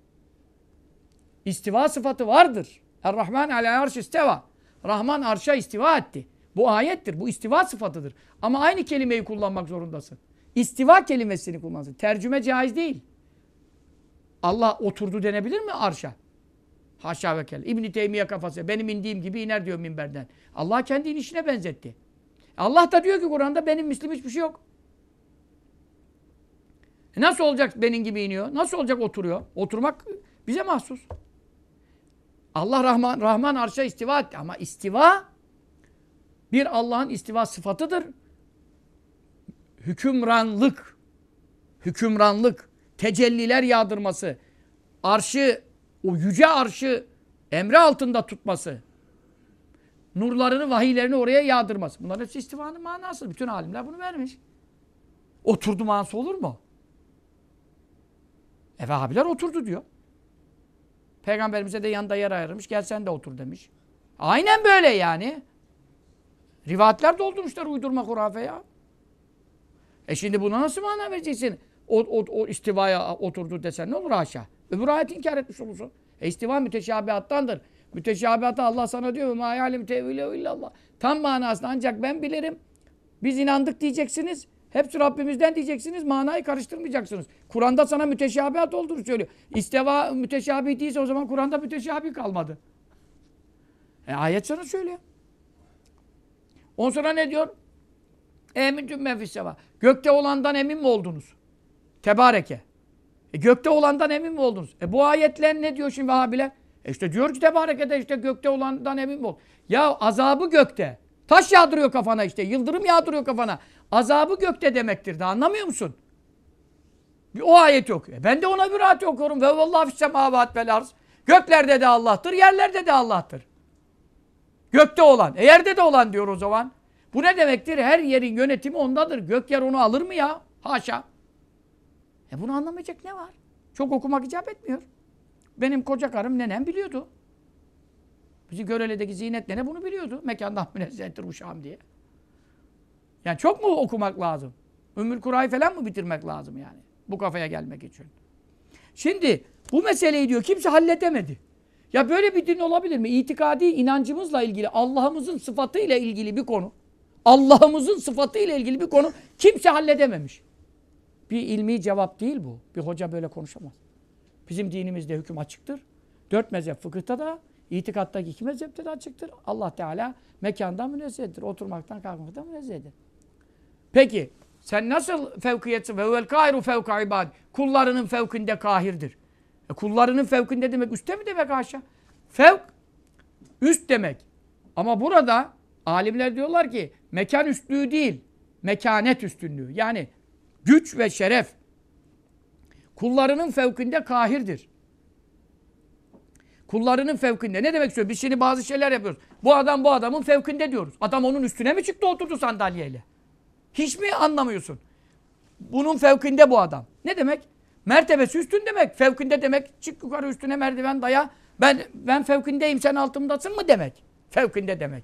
İstiva sıfatı vardır. Er-Rahman alel arş isteva. Rahman arşa istiva etti. Bu ayettir. Bu istiva sıfatıdır. Ama aynı kelimeyi kullanmak zorundasın. İstiva kelimesini kullanırsın. Tercüme caiz değil. Allah oturdu denebilir mi arşa? Haşa ve kelle. İbn-i Teymiye kafası. Benim indiğim gibi iner diyor minberden. Allah kendi inişine benzetti. Allah da diyor ki Kur'an'da benim mislim hiçbir şey yok. Nasıl olacak benim gibi iniyor? Nasıl olacak oturuyor? Oturmak bize mahsus. Allah Rahman arşa istiva etti. Ama istiva bir Allah'ın istiva sıfatıdır. Hükümranlık, tecelliler yağdırması, arşı, o yüce arşı Emri altında tutması. Nurlarını, vahiylerini oraya yağdırması. Bunların hepsi istivanın manası. Bütün alimler bunu vermiş. Oturdu manası olur mu? Vehhabiler oturdu diyor. Peygamberimize de yanında yer ayırmış. Gel sen de otur demiş. Aynen böyle yani. Rivayetler doldurmuşlar uydurma hurafe ya. Şimdi buna nasıl mana vereceksin? O istivaya oturdu desen ne olur haşa? Öbür ayet inkar etmiş olursun. İstiva müteşabihattandır. Müteşabihatı Allah sana diyor. مَا يَعْلِمْ تَوِيلَهُ اِلَّا Allah. Tam manasında ancak ben bilirim. Biz inandık diyeceksiniz. Hepsi Rabbimizden diyeceksiniz. Manayı karıştırmayacaksınız. Kur'an'da sana müteşabihat olduğunu söylüyor. İstiva müteşabih değilse o zaman Kur'an'da müteşabih kalmadı. Ayet sana söylüyor. Ondan sonra ne diyor? Emintum men fissema. Gökte olandan emin mi oldunuz? Tebareke. Gökte olandan emin mi oldunuz? Bu ayetler ne diyor şimdi Vehhabiler? İşte diyor ki tebarekede işte gökte olandan emin mi oldun? Ya azabı gökte. Taş yağdırıyor kafana işte. Yıldırım yağdırıyor kafana. Azabı gökte demektir de anlamıyor musun? O ayet yok. Ben de ona bir ayet okuyorum. Ve vallahi fissemavat vel arz. Göklerde de Allah'tır, yerlerde de Allah'tır. Gökte olan. Yerde de olan diyor o zaman. Bu ne demektir? Her yerin yönetimi ondadır. Gök yer onu alır mı ya? Haşa. Bunu anlamayacak ne var? Çok okumak icap etmiyor. Benim koca karım, nenem biliyordu. Bizim Görele'deki Zinet nene bunu biliyordu. Mekandan münezzehtir uşağım diye. Yani çok mu okumak lazım? Ümmül Kura'yı falan mı bitirmek lazım yani? Bu kafaya gelmek için. Şimdi bu meseleyi diyor kimse halledemedi. Ya böyle bir din olabilir mi? İtikadi inancımızla ilgili, Allah'ımızın sıfatıyla ilgili bir konu. Allah'ımızın sıfatıyla ilgili bir konu kimse halledememiş. Bir ilmi cevap değil bu. Bir hoca böyle konuşamaz. Bizim dinimizde hüküm açıktır. 4 mezhep fıkıhta da, itikattaki 2 mezhepte de açıktır. Allah Teala mekandan münezzehtir. Oturmaktan, kalkmaktan münezzehtir. Peki, sen nasıl fevkiyetsin? Ve vel kâhiru fevka ibâd. Kullarının fevkinde kahirdir. Kullarının fevkinde demek üstte mi demek aşağı? Fevk, üst demek. Ama burada alimler diyorlar ki mekan üstlüğü değil, mekanet üstünlüğü. Yani güç ve şeref kullarının fevkinde kahirdir. Kullarının fevkinde. Ne demek istiyor? Biz şimdi bazı şeyler yapıyoruz. Bu adam bu adamın fevkinde diyoruz. Adam onun üstüne mi çıktı oturdu sandalyeyle? Hiç mi anlamıyorsun? Bunun fevkinde bu adam. Ne demek? Mertebesi üstün demek. Fevkinde demek. Çık yukarı üstüne merdiven daya. Ben fevkindeyim sen altımdasın mı demek? Fevkinde demek.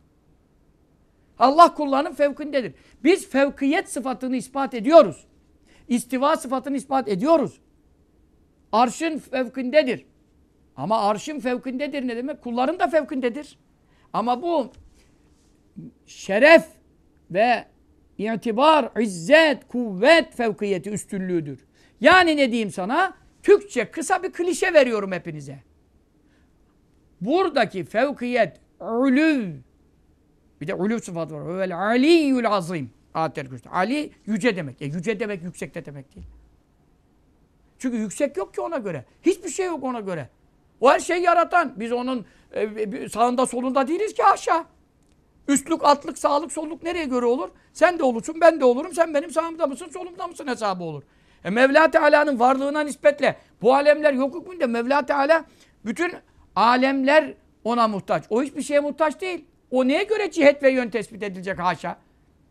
Allah kullarının fevkindedir. Biz fevkiyet sıfatını ispat ediyoruz. İstiva sıfatını ispat ediyoruz. Arşın fevkindedir. Ama arşın fevkindedir ne demek? Kulların da fevkindedir. Ama bu şeref ve itibar, izzet, kuvvet fevkiyeti üstünlüğüdür. Yani ne diyeyim sana? Türkçe kısa bir klişe veriyorum hepinize. Buradaki fevkiyet, ulûv. Bir de ulûv sıfatı var. Vel aliyyul azim. Ali yüce demek. Yüce demek yüksek de demek değil. Çünkü yüksek yok ki ona göre. Hiçbir şey yok ona göre. O her şeyi yaratan. Biz onun sağında solunda değiliz ki aşağı. Üstlük, altlık, sağlık, solluk nereye göre olur? Sen de olursun, ben de olurum. Sen benim sağımda mısın, solumda mısın hesabı olur. Mevla Teala'nın varlığına nispetle bu alemler yok hükmünde Mevla Teala bütün alemler ona muhtaç. O hiçbir şeye muhtaç değil. O neye göre cihet ve yön tespit edilecek haşa?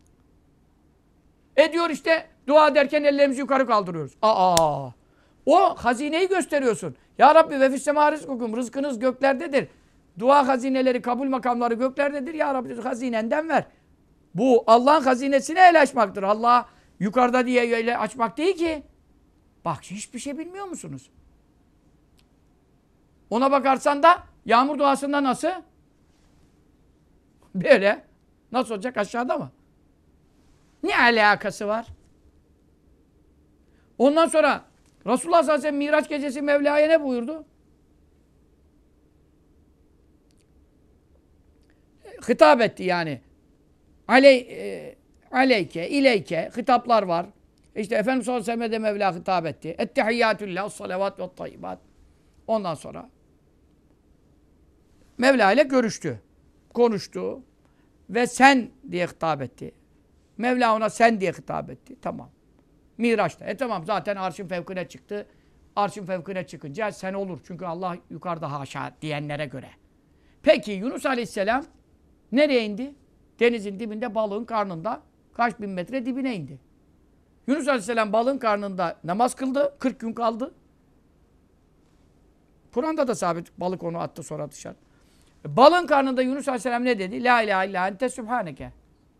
Diyor işte dua ederken ellerimizi yukarı kaldırıyoruz. O hazineyi gösteriyorsun. Ya Rabbi ve fissemâ rizkukum. Rızkınız göklerdedir. Dua hazineleri, kabul makamları göklerdedir. Ya Rabbi hazinenden ver. Bu Allah'ın hazinesine el açmaktır. Allah yukarıda diye el açmak değil ki. Bak hiçbir şey bilmiyor musunuz? Ona bakarsan da yağmur duasında nasıl? Böyle. Nasıl olacak? Aşağıda mı? Ne alakası var? Ondan sonra Resulullah sallallahu aleyhi ve sellem Miraç gecesi Mevla'ya ne buyurdu? Hitap etti yani. Aleyke, ileyke hitaplar var. İşte Efendimiz sallallahu aleyhi ve sellem de Mevla hitap etti. Ettehiyyatullah, salavat ve tayyibat. Ondan sonra Mevla ile görüştü. Konuştu. Ve sen diye hitap etti. Mevla ona sen diye hitap etti. Tamam. Miraç'ta. Tamam zaten arşın fevkine çıktı. arşın fevkine çıkınca sen olur. Çünkü Allah yukarıda haşa diyenlere göre. Peki Yunus Aleyhisselam nereye indi? Denizin dibinde, balığın karnında, kaç bin metre dibine indi. Yunus Aleyhisselam balığın karnında namaz kıldı. 40 gün kaldı. Kur'an'da da sabit. Balık onu attı sonra dışarı. Balığın karnında Yunus Aleyhisselam ne dedi? La ilahe illa ente sübhaneke.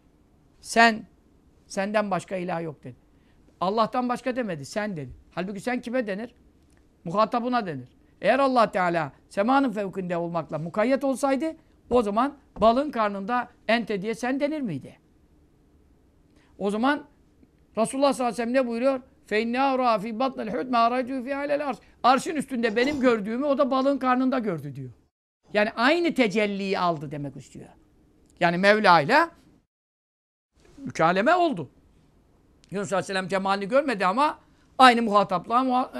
Senden başka ilah yok dedi. Allah'tan başka demedi. Sen dedi. Halbuki sen kime denir? Muhatabına denir. Eğer Allah Teala semanın fevkinde olmakla mukayyet olsaydı o zaman balığın karnında ente diye sen denir miydi? O zaman Resulullah sallallahu aleyhi ve sellem ne buyuruyor? فَاِنَّا اَرَى فِي بَطْنَ الْحُدْ مَا رَجُوا فِي عَلَى الْعَرْشِ. Arşın üstünde benim gördüğümü o da balığın karnında gördü diyor. Yani aynı tecelliyi aldı demek istiyor. Yani Mevla ile mükaleme oldu. Yunus Aleyhisselam cemalini görmedi ama aynı muhataplığa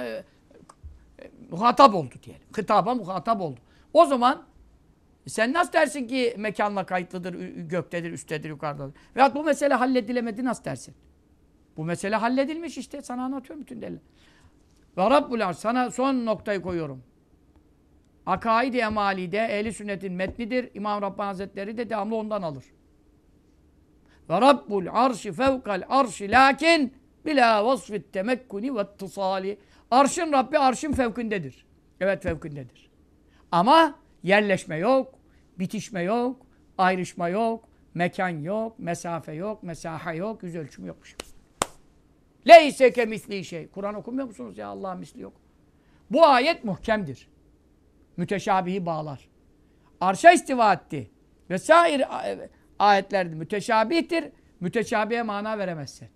muhatap oldu diyelim. Hitaba muhatap oldu. O zaman sen nasıl dersin ki mekanla kayıtlıdır, göktedir, üsttedir, yukarıdadır? Veyahut bu mesele halledilemedi nasıl dersin? Bu mesele halledilmiş işte. Sana anlatıyorum bütün delil. Ve Rabbul Arş, sana son noktayı koyuyorum. Akaid-i Emali'de ehli sünnetin metnidir. İmam Rabbani Hazretleri de devamlı ondan alır. Ve Rabbul Arşi fevkal arşi lakin bila vasfit temekkuni ve ittisali. Arşın Rabbi arşın fevkindedir. Evet fevkindedir. Ama yerleşme yok, bitişme yok, ayrışma yok, mekan yok, mesafe yok, mesaha yok, yüz ölçümü yokmuş. Leyse ke misli şey. Kur'an okumuyor musunuz ya? Allah'ın misli yok. Bu ayet muhkemdir. Müteşabihi bağlar. Arşa istiva etti. Vesaire ayetlerde müteşabihtir. Müteşabihe mana veremezsin.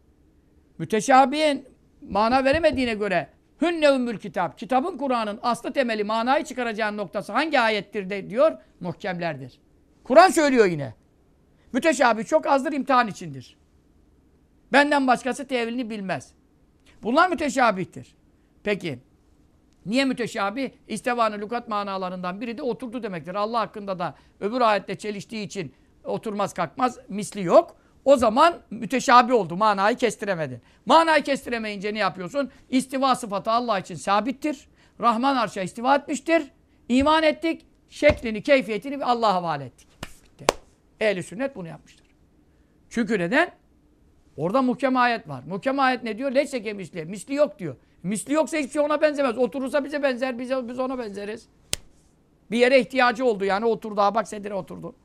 Müteşabihin mana veremediğine göre hünne ümmül kitap. Kitabın Kur'an'ın aslı temeli manayı çıkaracağın noktası hangi ayettir de diyor? Muhkemlerdir. Kur'an söylüyor yine. Müteşabih çok azdır, imtihan içindir. Benden başkası tevilini bilmez. Bunlar müteşabihtir. Peki niye müteşabih? İstevanın lügat manalarından biri de oturdu demektir. Allah hakkında da öbür ayette çeliştiği için oturmaz kalkmaz misli yok. O zaman müteşabih oldu. Manayı kestiremedin. Manayı kestiremeyince ne yapıyorsun? İstiva sıfatı Allah için sabittir. Rahman arşa istiva etmiştir. İman ettik. Şeklini, keyfiyetini Allah'a havale ettik. Bitti. Ehl-i sünnet bunu yapmıştır. Çünkü neden? Orada muhkem ayet var. Muhkem ayet ne diyor? Leyseke misli. Misli yok diyor. Misli yoksa hiçbir şey ona benzemez. Oturursa bize benzer, biz ona benzeriz. Bir yere ihtiyacı oldu yani oturdu. Ha bak sedire oturdu.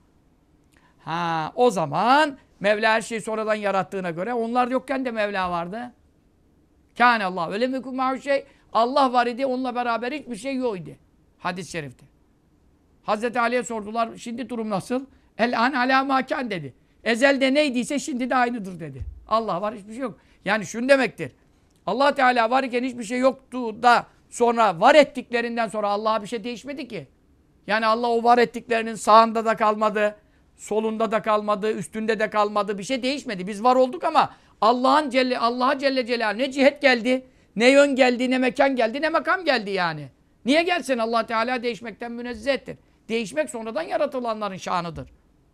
Ha o zaman Mevla her şeyi sonradan yarattığına göre onlar yokken de Mevla vardı. Kâne Allah. Öyle müküm mâhu şey. Allah var idi. Onunla beraber hiçbir şey yok idi. Hadis-i şerifte. Hazreti Ali'ye sordular. Şimdi durum nasıl? El-an alâ mâkân dedi. Ezelde neydiyse şimdi de aynıdır dedi. Allah var hiçbir şey yok. Yani şunu demektir. Allah Teala var iken hiçbir şey yoktu da sonra var ettiklerinden sonra Allah'a bir şey değişmedi ki. Yani Allah o var ettiklerinin sağında da kalmadı, solunda da kalmadı, üstünde de kalmadı. Bir şey değişmedi. Biz var olduk ama Allah'a Celle Celaluhu ne cihet geldi, ne yön geldi, ne mekan geldi, ne makam geldi yani. Niye gelsin? Allah Teala değişmekten münezzehtir. Değişmek sonradan yaratılanların şanıdır.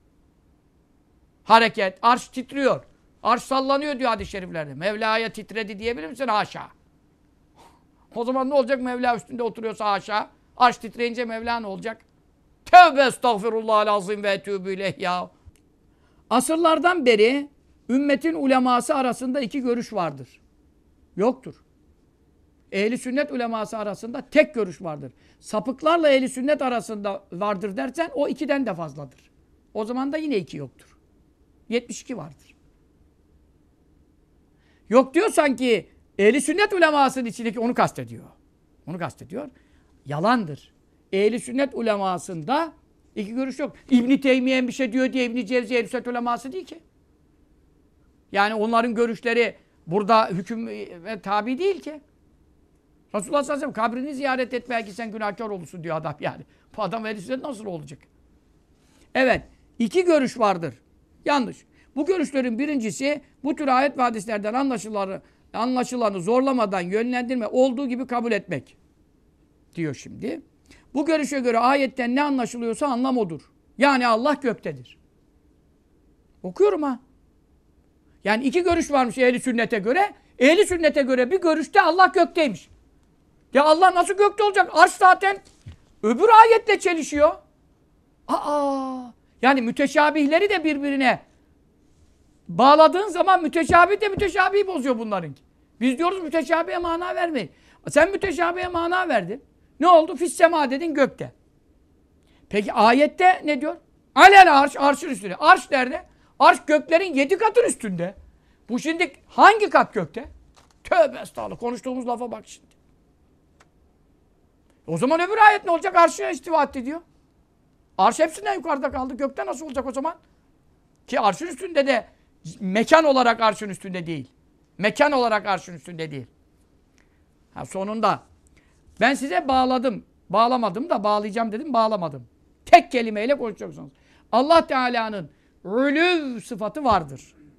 Hareket, arş titriyor. Arş sallanıyor diyor hadis-i şeriflerde. Mevla'ya titredi diyebilir misin? Haşa. O zaman ne olacak? Mevla üstünde oturuyorsa haşa. Arş titreyince Mevla ne olacak? Tevbe estağfirullahal azim ve etûbü ileyh ya. Asırlardan beri ümmetin uleması arasında iki görüş vardır. Yoktur. Ehli sünnet uleması arasında tek görüş vardır. Sapıklarla ehli sünnet arasında vardır dersen o ikiden de fazladır. O zaman da yine iki yoktur. 72 vardır. Yok diyor sanki ehli sünnet ulemasının içindeki onu kastediyor. Onu kastediyor. Yalandır. Ehli sünnet ulemasında iki görüş yok. İbn-i Teymiye bir şey diyor diye İbn-i Cevzi ehli sünnet uleması değil ki. Yani onların görüşleri burada hüküm tabi değil ki. Resulullah sallallahu aleyhi ve sellem kabrini ziyaret et belki sen günahkar olursun diyor adam yani. Bu adam ehli sünnet nasıl olacak? Evet. İki görüş vardır. Yanlış. Bu görüşlerin birincisi bu tür ayet ve hadislerden anlaşılanı zorlamadan yönlendirme olduğu gibi kabul etmek. Diyor şimdi. Bu görüşe göre ayetten ne anlaşılıyorsa anlam odur. Yani Allah göktedir. Okuyorum ha. Yani iki görüş varmış ehli sünnete göre. Ehli sünnete göre bir görüşte Allah gökteymiş. Ya Allah nasıl gökte olacak? Arş zaten öbür ayetle çelişiyor. Yani müteşabihleri de birbirine bağladığın zaman müteşabih de müteşabihi bozuyor bunların. Biz diyoruz müteşabihe mana vermeyin. Sen müteşabihe mana verdin. Ne oldu? Fissema dedin gökte. Peki ayette ne diyor? Alel arş, arşın üstünde. Arş nerede? Arş göklerin 7 katın üstünde. Bu şimdi hangi kat gökte? Tövbe estağfurullah. Konuştuğumuz lafa bak şimdi. O zaman öbür ayet ne olacak? Arşına istiva etti diyor. Arş hepsinden yukarıda kaldı. Gökte nasıl olacak o zaman? Ki arşın üstünde de mekan olarak arşın üstünde değil. Mekan olarak arşın üstünde değil. Sonunda ben size bağladım. Bağlamadım da bağlayacağım dedim, bağlamadım. Tek kelimeyle konuşacaksınız. Allah Teala'nın ulûv sıfatı vardır.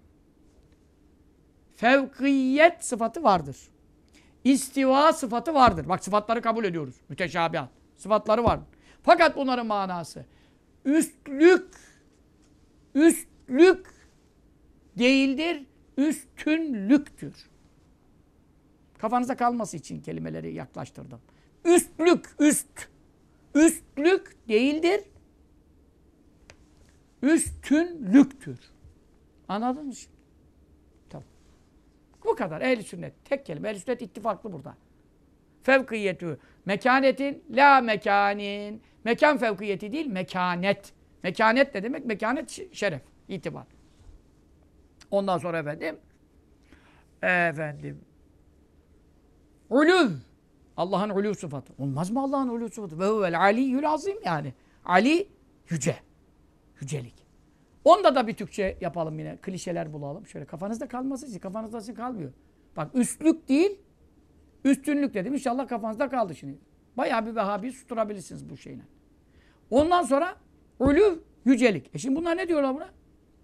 Fevkiyet sıfatı vardır. İstiva sıfatı vardır. Bak sıfatları kabul ediyoruz. Müteşabihat. Sıfatları var. Fakat bunların manası üstlük değildir, üstünlüktür. Kafanıza kalması için kelimeleri yaklaştırdım. Üstlük değildir, üstünlüktür. Anladın mı şimdi? Tamam. Bu kadar. Ehl-i sünnet. Tek kelime. Ehl-i sünnet ittifaklı burada. Fevkiyetü. Mekanetin la mekanin. Mekan fevkiyeti değil, mekanet. Mekanet ne demek? Mekanet şeref, itibar. Ondan sonra ulûv. Allah'ın ulûv sıfatı. Olmaz mı Allah'ın ulûv sıfatı? Ve huvel aliyyül azim yani. Ali yüce. Yücelik. Onda da bir Türkçe yapalım yine. Klişeler bulalım. Şöyle kafanızda kalması için. Kafanızda kalmıyor. Bak üstlük değil, üstünlük dedim. İnşallah kafanızda kaldı şimdi. Bayağı bir Vehhabi susturabilirsiniz bu şeyle. Ondan sonra ulûv, yücelik. Şimdi bunlar ne diyorlar buna?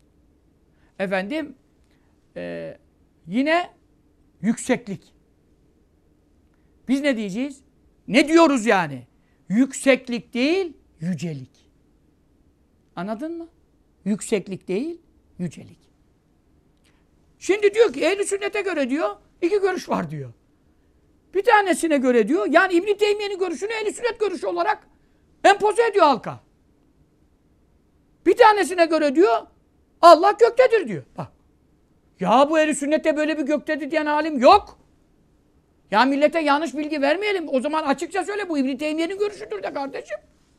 Yine yükseklik. Biz ne diyeceğiz? Ne diyoruz yani? Yükseklik değil, yücelik. Anladın mı? Yükseklik değil, yücelik. Şimdi diyor ki ehl-i sünnete göre diyor, iki görüş var diyor. Bir tanesine göre diyor, yani İbn-i Teymiye'nin görüşünü ehl-i sünnet görüşü olarak empoze ediyor halka. Bir tanesine göre diyor, Allah göktedir diyor. Bak. Ya bu ehl-i sünnette böyle bir göktedir diyen alim yok. Ya millete yanlış bilgi vermeyelim. O zaman açıkça söyle bu İbn-i Teymiye'nin görüşüdür de kardeşim.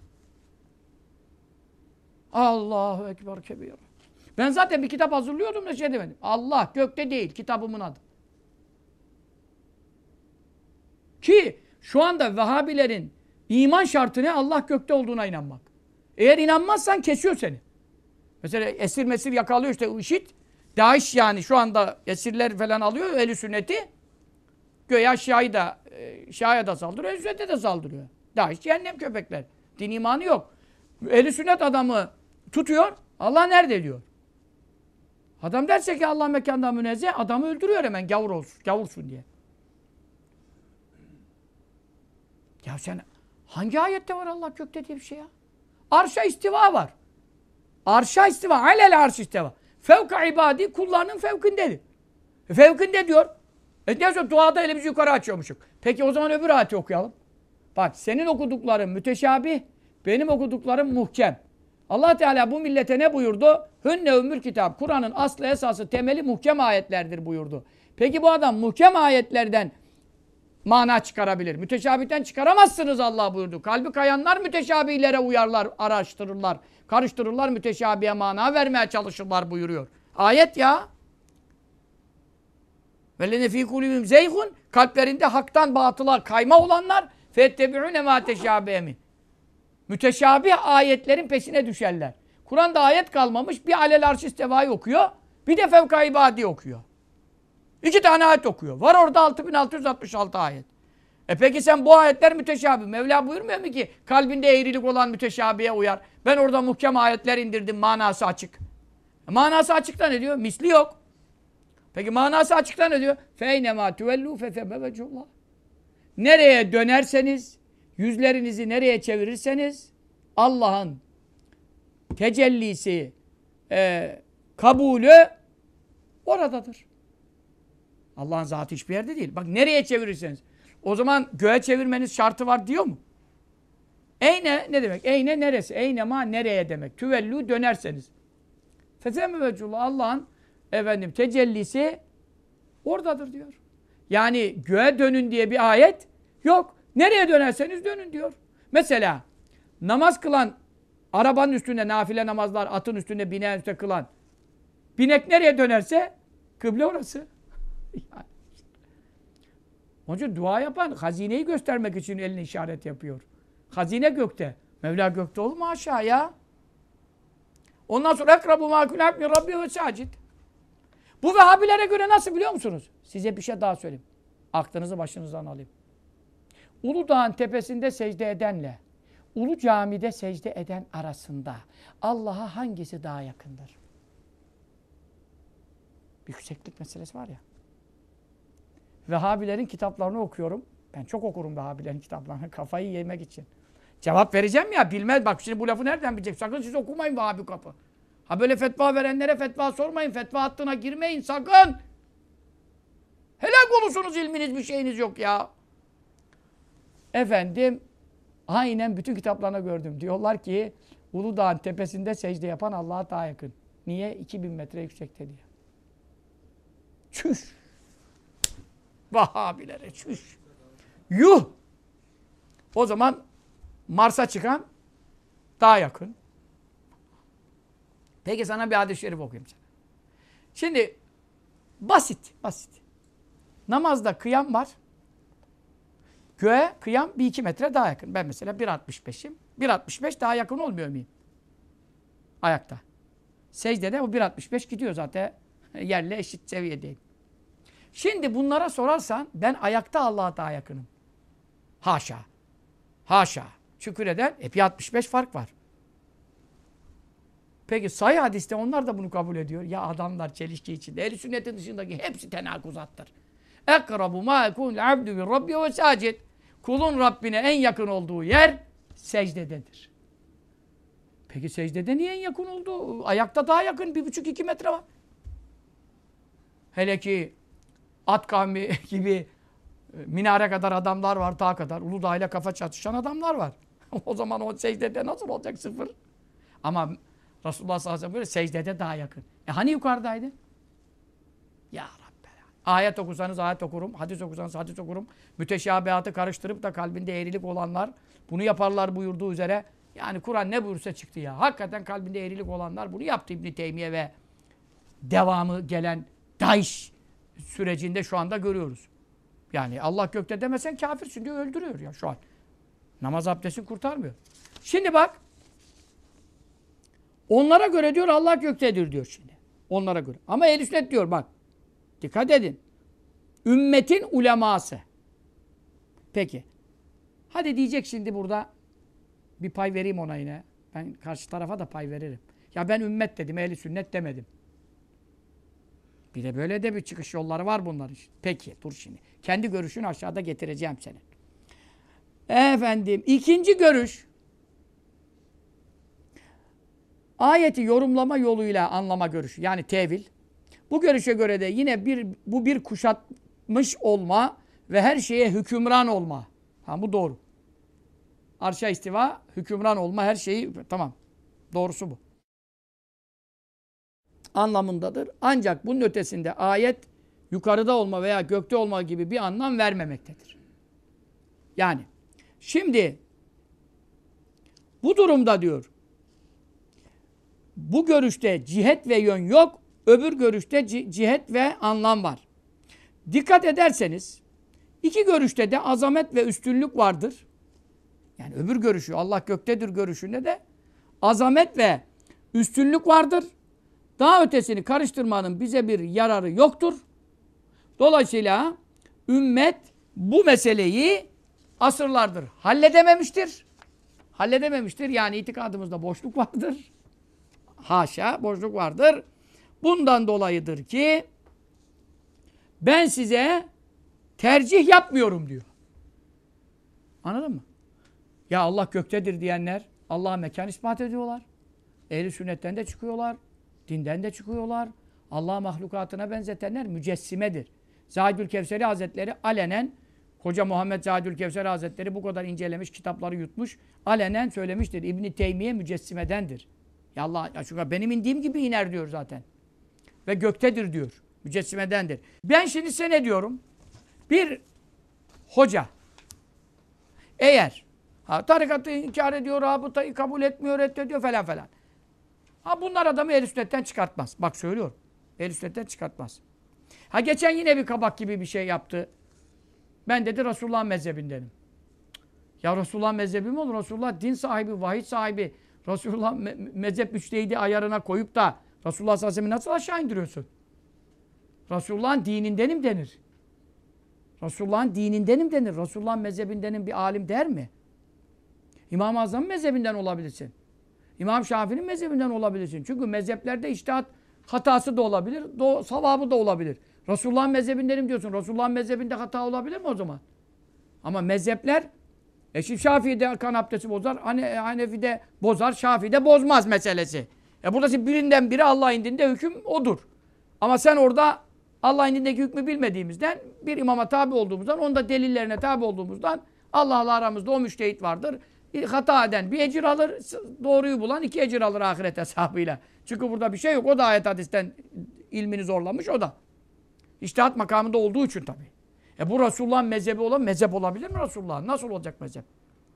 Allahu Ekber kebir. Ben zaten bir kitap hazırlıyordum da şey demedim. Allah gökte değil, kitabımın adı. Ki şu anda Vehhabilerin iman şartı ne? Allah gökte olduğuna inanmak. Eğer inanmazsan kesiyor seni. Mesela esir mesir yakalıyor işte IŞİD. DAEŞ yani şu anda esirler falan alıyor ehl-i sünneti. Göya Şia'ya da saldırıyor, ehl-i sünnete de saldırıyor. DAEŞ cehennem köpekler. Din imanı yok. Ehl-i sünnet adamı tutuyor. Allah nerede diyor. Adam derse ki Allah mekandan münezzeh, adamı öldürüyor hemen gavursun diye. Ya sen hangi ayette var Allah gökte diye bir şey ya? Arşa istiva var. Arşa istiva. Alel arş istiva. Fevka ibadi kullarının fevkindedir. Fevkinde diyor. Neyse duada elimizi yukarı açıyormuşuk. Peki o zaman öbür ayeti okuyalım. Bak senin okudukların müteşabih, benim okuduklarım muhkem. Allah Teala bu millete ne buyurdu? Hünne ümmül kitap. Kur'an'ın aslı esası temeli muhkem ayetlerdir buyurdu. Peki bu adam muhkem ayetlerden mana çıkarabilir. Müteşabihten çıkaramazsınız Allah buyurdu. Kalbi kayanlar müteşabihlere uyarlar, araştırırlar, karıştırırlar, müteşabihe mana vermeye çalışırlar buyuruyor. Ayet ya. وَلَّذِينَ ف۪ي قُلُوبِهِمْ زَيْغٌ kalplerinde haktan batıla kayma olanlar فَاتَّبِعُونَ مَا تَشَابِهَ müteşabih ayetlerin peşine düşerler. Kur'an'da ayet kalmamış. Bir alel arş istevayı okuyor. Bir de fevka ibadi okuyor. 2 tane ayet okuyor. Var orada 6666 ayet. Peki sen bu ayetler müteşabih. Mevla buyurmuyor mu ki kalbinde eğrilik olan müteşabihe uyar. Ben orada muhkem ayetler indirdim. Manası açık. Manası açıkta ne diyor? Misli yok. Peki manası açıkta ne diyor? فَاَيْنَمَا تُوَلُّوا فَثَبَّ وَجُهُ nereye dönerseniz, yüzlerinizi nereye çevirirseniz Allah'ın tecellisi, kabulü oradadır. Allah'ın zatı hiçbir yerde değil. Bak nereye çevirirseniz. O zaman göğe çevirmeniz şartı var diyor mu? Eyne ne demek? Eyne neresi? Eyne ma nereye demek? Tüvellu dönerseniz. Fethemme vecullah Allah'ın tecellisi oradadır diyor. Yani göğe dönün diye bir ayet yok. Nereye dönerseniz dönün diyor. Mesela namaz kılan arabanın üstünde nafile namazlar atın üstünde bineğin üstünde kılan binek nereye dönerse kıble orası. Yani. Onun için dua yapan hazineyi göstermek için elini işaret yapıyor. Hazine gökte. Mevla gökte olur mu aşağıya? Ondan sonra ekrabu mâkûl abdin rabbi ve sâcid. Bu Vehhabilere göre nasıl biliyor musunuz? Size bir şey daha söyleyeyim. Aklınızı başınızdan alayım. Uludağ'ın tepesinde secde edenle Ulu Cami'de secde eden arasında Allah'a hangisi daha yakındır? Bir yükseklik meselesi var ya. Vehhabilerin kitaplarını okuyorum. Ben çok okurum Vehhabilerin kitaplarını kafayı yemek için. Cevap vereceğim ya bilmez. Bak şimdi bu lafı nereden bilecek? Sakın siz okumayın Vehhabi kapı. Ha böyle fetva verenlere fetva sormayın. Fetva hattına girmeyin sakın. Helak olursunuz ilminiz bir şeyiniz yok ya. Aynen bütün kitaplarına gördüm. Diyorlar ki Uludağ'ın tepesinde secde yapan Allah'a daha yakın. Niye? 2000 metre yüksekte diye. Çüş. Vahhabilere çüş. Yuh. O zaman Mars'a çıkan daha yakın. Peki sana bir hadis-i şerif okuyayım sana. Şimdi basit. Namazda kıyam var. Göğe kıyam 1-2 metre daha yakın. Ben mesela 1.65'im. 1.65 daha yakın olmuyor muyum? Ayakta. Secdede o 1.65 gidiyor zaten. Yerle eşit seviyedeyim. Şimdi bunlara sorarsan ben ayakta Allah'a daha yakınım. Haşa. Haşa. Şükür eden 1.65 fark var. Peki sahih hadiste onlar da bunu kabul ediyor. Ya adamlar çelişki içinde. Ehl-i sünnetin dışındaki hepsi tenakuzattır. Ekrabu ma yekunul abdu bir rabbi ve sacid. Kulun Rabbine en yakın olduğu yer secdededir. Peki secdede niye en yakın oldu? Ayakta daha yakın 1,5-2 metre var. Hele ki at kavmi gibi minare kadar adamlar var, dağ kadar. Uludağ ile kafa çatışan adamlar var. O zaman o secdede nasıl olacak? Sıfır. Ama Resulullah sallallahu aleyhi ve sellem böyle secdede daha yakın. Hani yukarıdaydı? Ya Rabbi. Ayet okusanız ayet okurum, hadis okusanız hadis okurum. Müteşabihatı karıştırıp da kalbinde eğrilik olanlar bunu yaparlar buyurduğu üzere. Yani Kur'an ne buyursa çıktı ya. Hakikaten kalbinde eğrilik olanlar bunu yaptı İbn-i Teymiye ve devamı gelen Daesh sürecinde şu anda görüyoruz. Yani Allah gökte demesen kafirsin diyor, öldürüyor ya şu an. Namaz abdestin kurtarmıyor. Şimdi bak. Onlara göre diyor Allah göktedir diyor şimdi. Onlara göre. Ama Ehl-i Sünnet diyor bak. Dikkat edin. Ümmetin uleması. Peki. Hadi diyecek şimdi burada bir pay vereyim ona yine. Ben karşı tarafa da pay veririm. Ya ben ümmet dedim, Ehl-i Sünnet demedim. Bir de böyle de bir çıkış yolları var bunların. Peki dur şimdi. Kendi görüşünü aşağıda getireceğim senin. İkinci görüş. Ayeti yorumlama yoluyla anlama görüşü. Yani tevil. Bu görüşe göre de yine bir kuşatmış olma ve her şeye hükümran olma. Ha bu doğru. Arşa istiva, hükümran olma, her şeyi tamam. Doğrusu bu. Anlamındadır. Ancak bunun ötesinde ayet yukarıda olma veya gökte olma gibi bir anlam vermemektedir. Yani şimdi bu durumda diyor bu görüşte cihet ve yön yok, öbür görüşte cihet ve anlam var. Dikkat ederseniz iki görüşte de azamet ve üstünlük vardır. Yani öbür görüşü Allah göktedir görüşünde de azamet ve üstünlük vardır. Daha ötesini karıştırmanın bize bir yararı yoktur. Dolayısıyla ümmet bu meseleyi asırlardır halledememiştir. Halledememiştir yani itikadımızda boşluk vardır. Haşa boşluk vardır. Bundan dolayıdır ki ben size tercih yapmıyorum diyor. Anladın mı? Ya Allah göktedir diyenler Allah'a mekan ispat ediyorlar. Ehl-i sünnetten de çıkıyorlar. Dinden de çıkıyorlar. Allah mahlukatına benzetenler mücessimedir. Zahidül Kevseri Hazretleri alenen Hoca Muhammed Zahidül Kevser Hazretleri bu kadar incelemiş, kitapları yutmuş. Alenen söylemiştir. İbn-i Teymiye mücessimedendir. Ya Allah, ya çünkü benim indiğim gibi iner diyor zaten. Ve göktedir diyor. Mücessimedendir. Ben şimdi size ne diyorum? Bir hoca eğer tarikatı inkar ediyor, rabıtayı kabul etmiyor, reddediyor falan falan. Bunlar adamı ehl-i sünnetten çıkartmaz. Bak söylüyorum. Ehl-i sünnetten çıkartmaz. Geçen yine bir kabak gibi bir şey yaptı. Ben dedi Resulullah'ın mezhebindenim. Ya Resulullah'ın mezhebi mi olur? Resulullah din sahibi, vahiy sahibi. Resulullah mezhep müçtehidi ayarına koyup da Resulullah sallallahu aleyhi ve sellem'i nasıl aşağı indiriyorsun? Resulullah'ın dinindenim denir. Resulullah'ın dinindenim denir. Resulullah'ın mezhebindenim bir alim der mi? İmam-ı Azam'ın mezhebinden olabilirsin. İmam Şafii'nin mezhebinden olabilirsin. Çünkü mezheplerde içtihat hatası da olabilir, savabı da olabilir. Resulullah'ın mezhebindenim diyorsun. Resulullah'ın mezhebinde hata olabilir mi o zaman? Ama mezhepler şimdi Şafii'de kan abdesti bozar, Hanefi'de bozar, Şafii'de bozmaz meselesi. Burası birinden biri Allah indinde hüküm odur. Ama sen orada Allah indindeki hükmü bilmediğimizden, bir imama tabi olduğumuzdan, onun da delillerine tabi olduğumuzdan Allah'la aramızda o müştehit vardır. Hata eden bir ecir alır, doğruyu bulan 2 ecir alır ahiret hesabıyla. Çünkü burada bir şey yok. O da ayet hadisten ilmini zorlamış, o da. İçtihat makamında olduğu için tabii. Bu Resulullah'ın mezhebi olan mezhep olabilir mi Resulullah'ın? Nasıl olacak mezhep?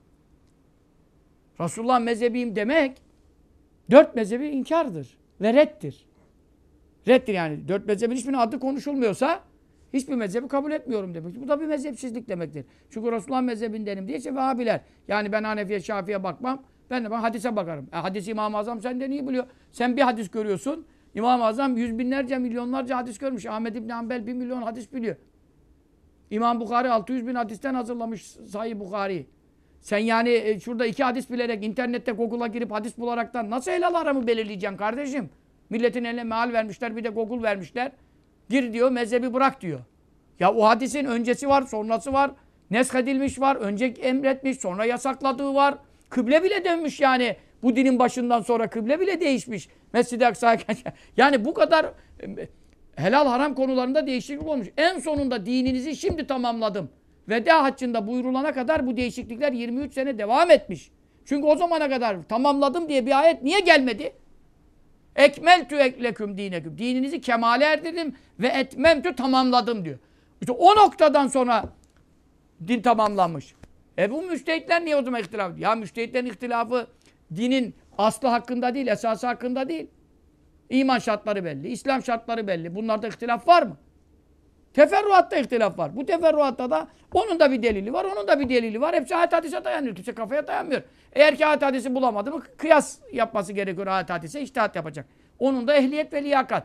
Resulullah'ın mezhebiyim demek 4 mezhebi inkardır ve reddir. Reddir yani. 4 mezhebin hiçbirinin adı konuşulmuyorsa hiçbir mezhebi kabul etmiyorum demek. Bu da bir mezhepsizlik demektir. Çünkü Resulullah'ın mezhebindenim diye Vehhabiler. Yani ben Hanefi'ye, Şafii'ye bakmam. Ben hadise bakarım. Hadis İmam-ı Azam senden iyi biliyor. Sen bir hadis görüyorsun. İmam-ı Azam yüz binlerce, milyonlarca hadis görmüş. Ahmed İbni Hanbel 1 milyon hadis biliyor. İmam Bukhari 600 bin hadisten hazırlamış Sahih Bukhari. Sen yani şurada 2 hadis bilerek internette Google'a girip hadis bularaktan nasıl helal haramı belirleyeceksin kardeşim? Milletin eline meal vermişler, bir de Google vermişler. Gir diyor, mezhebi bırak diyor. Ya o hadisin öncesi var, sonrası var. Nesk edilmiş var, önce emretmiş, sonra yasakladığı var. Kıble bile dönmüş yani. Bu dinin başından sonra kıble bile değişmiş. Mescid-i Aksa'ya. Yani bu kadar helal haram konularında değişiklik olmuş. En sonunda dininizi şimdi tamamladım. Veda haccında buyurulana kadar bu değişiklikler 23 sene devam etmiş. Çünkü o zamana kadar tamamladım diye bir ayet niye gelmedi? Ekmeltü leküm dineküm. Dininizi kemale erdirdim ve etmemtü tamamladım diyor. İşte o noktadan sonra din tamamlanmış. Bu müştehitler niye o zaman ihtilaf ediyor? Ya müştehitlerin ihtilafı dinin aslı hakkında değil, esası hakkında değil. İman şartları belli, İslam şartları belli. Bunlarda ihtilaf var mı? Teferruatta ihtilaf var. Bu teferruatta da onun da bir delili var, onun da bir delili var. Hepsi ayet hadise dayanıyor. Kimse kafaya dayanmıyor. Eğer ki ayet hadisi bulamadı mı kıyas yapması gerekiyor ayet hadise, içtihat yapacak. Onun da ehliyet ve liyakat.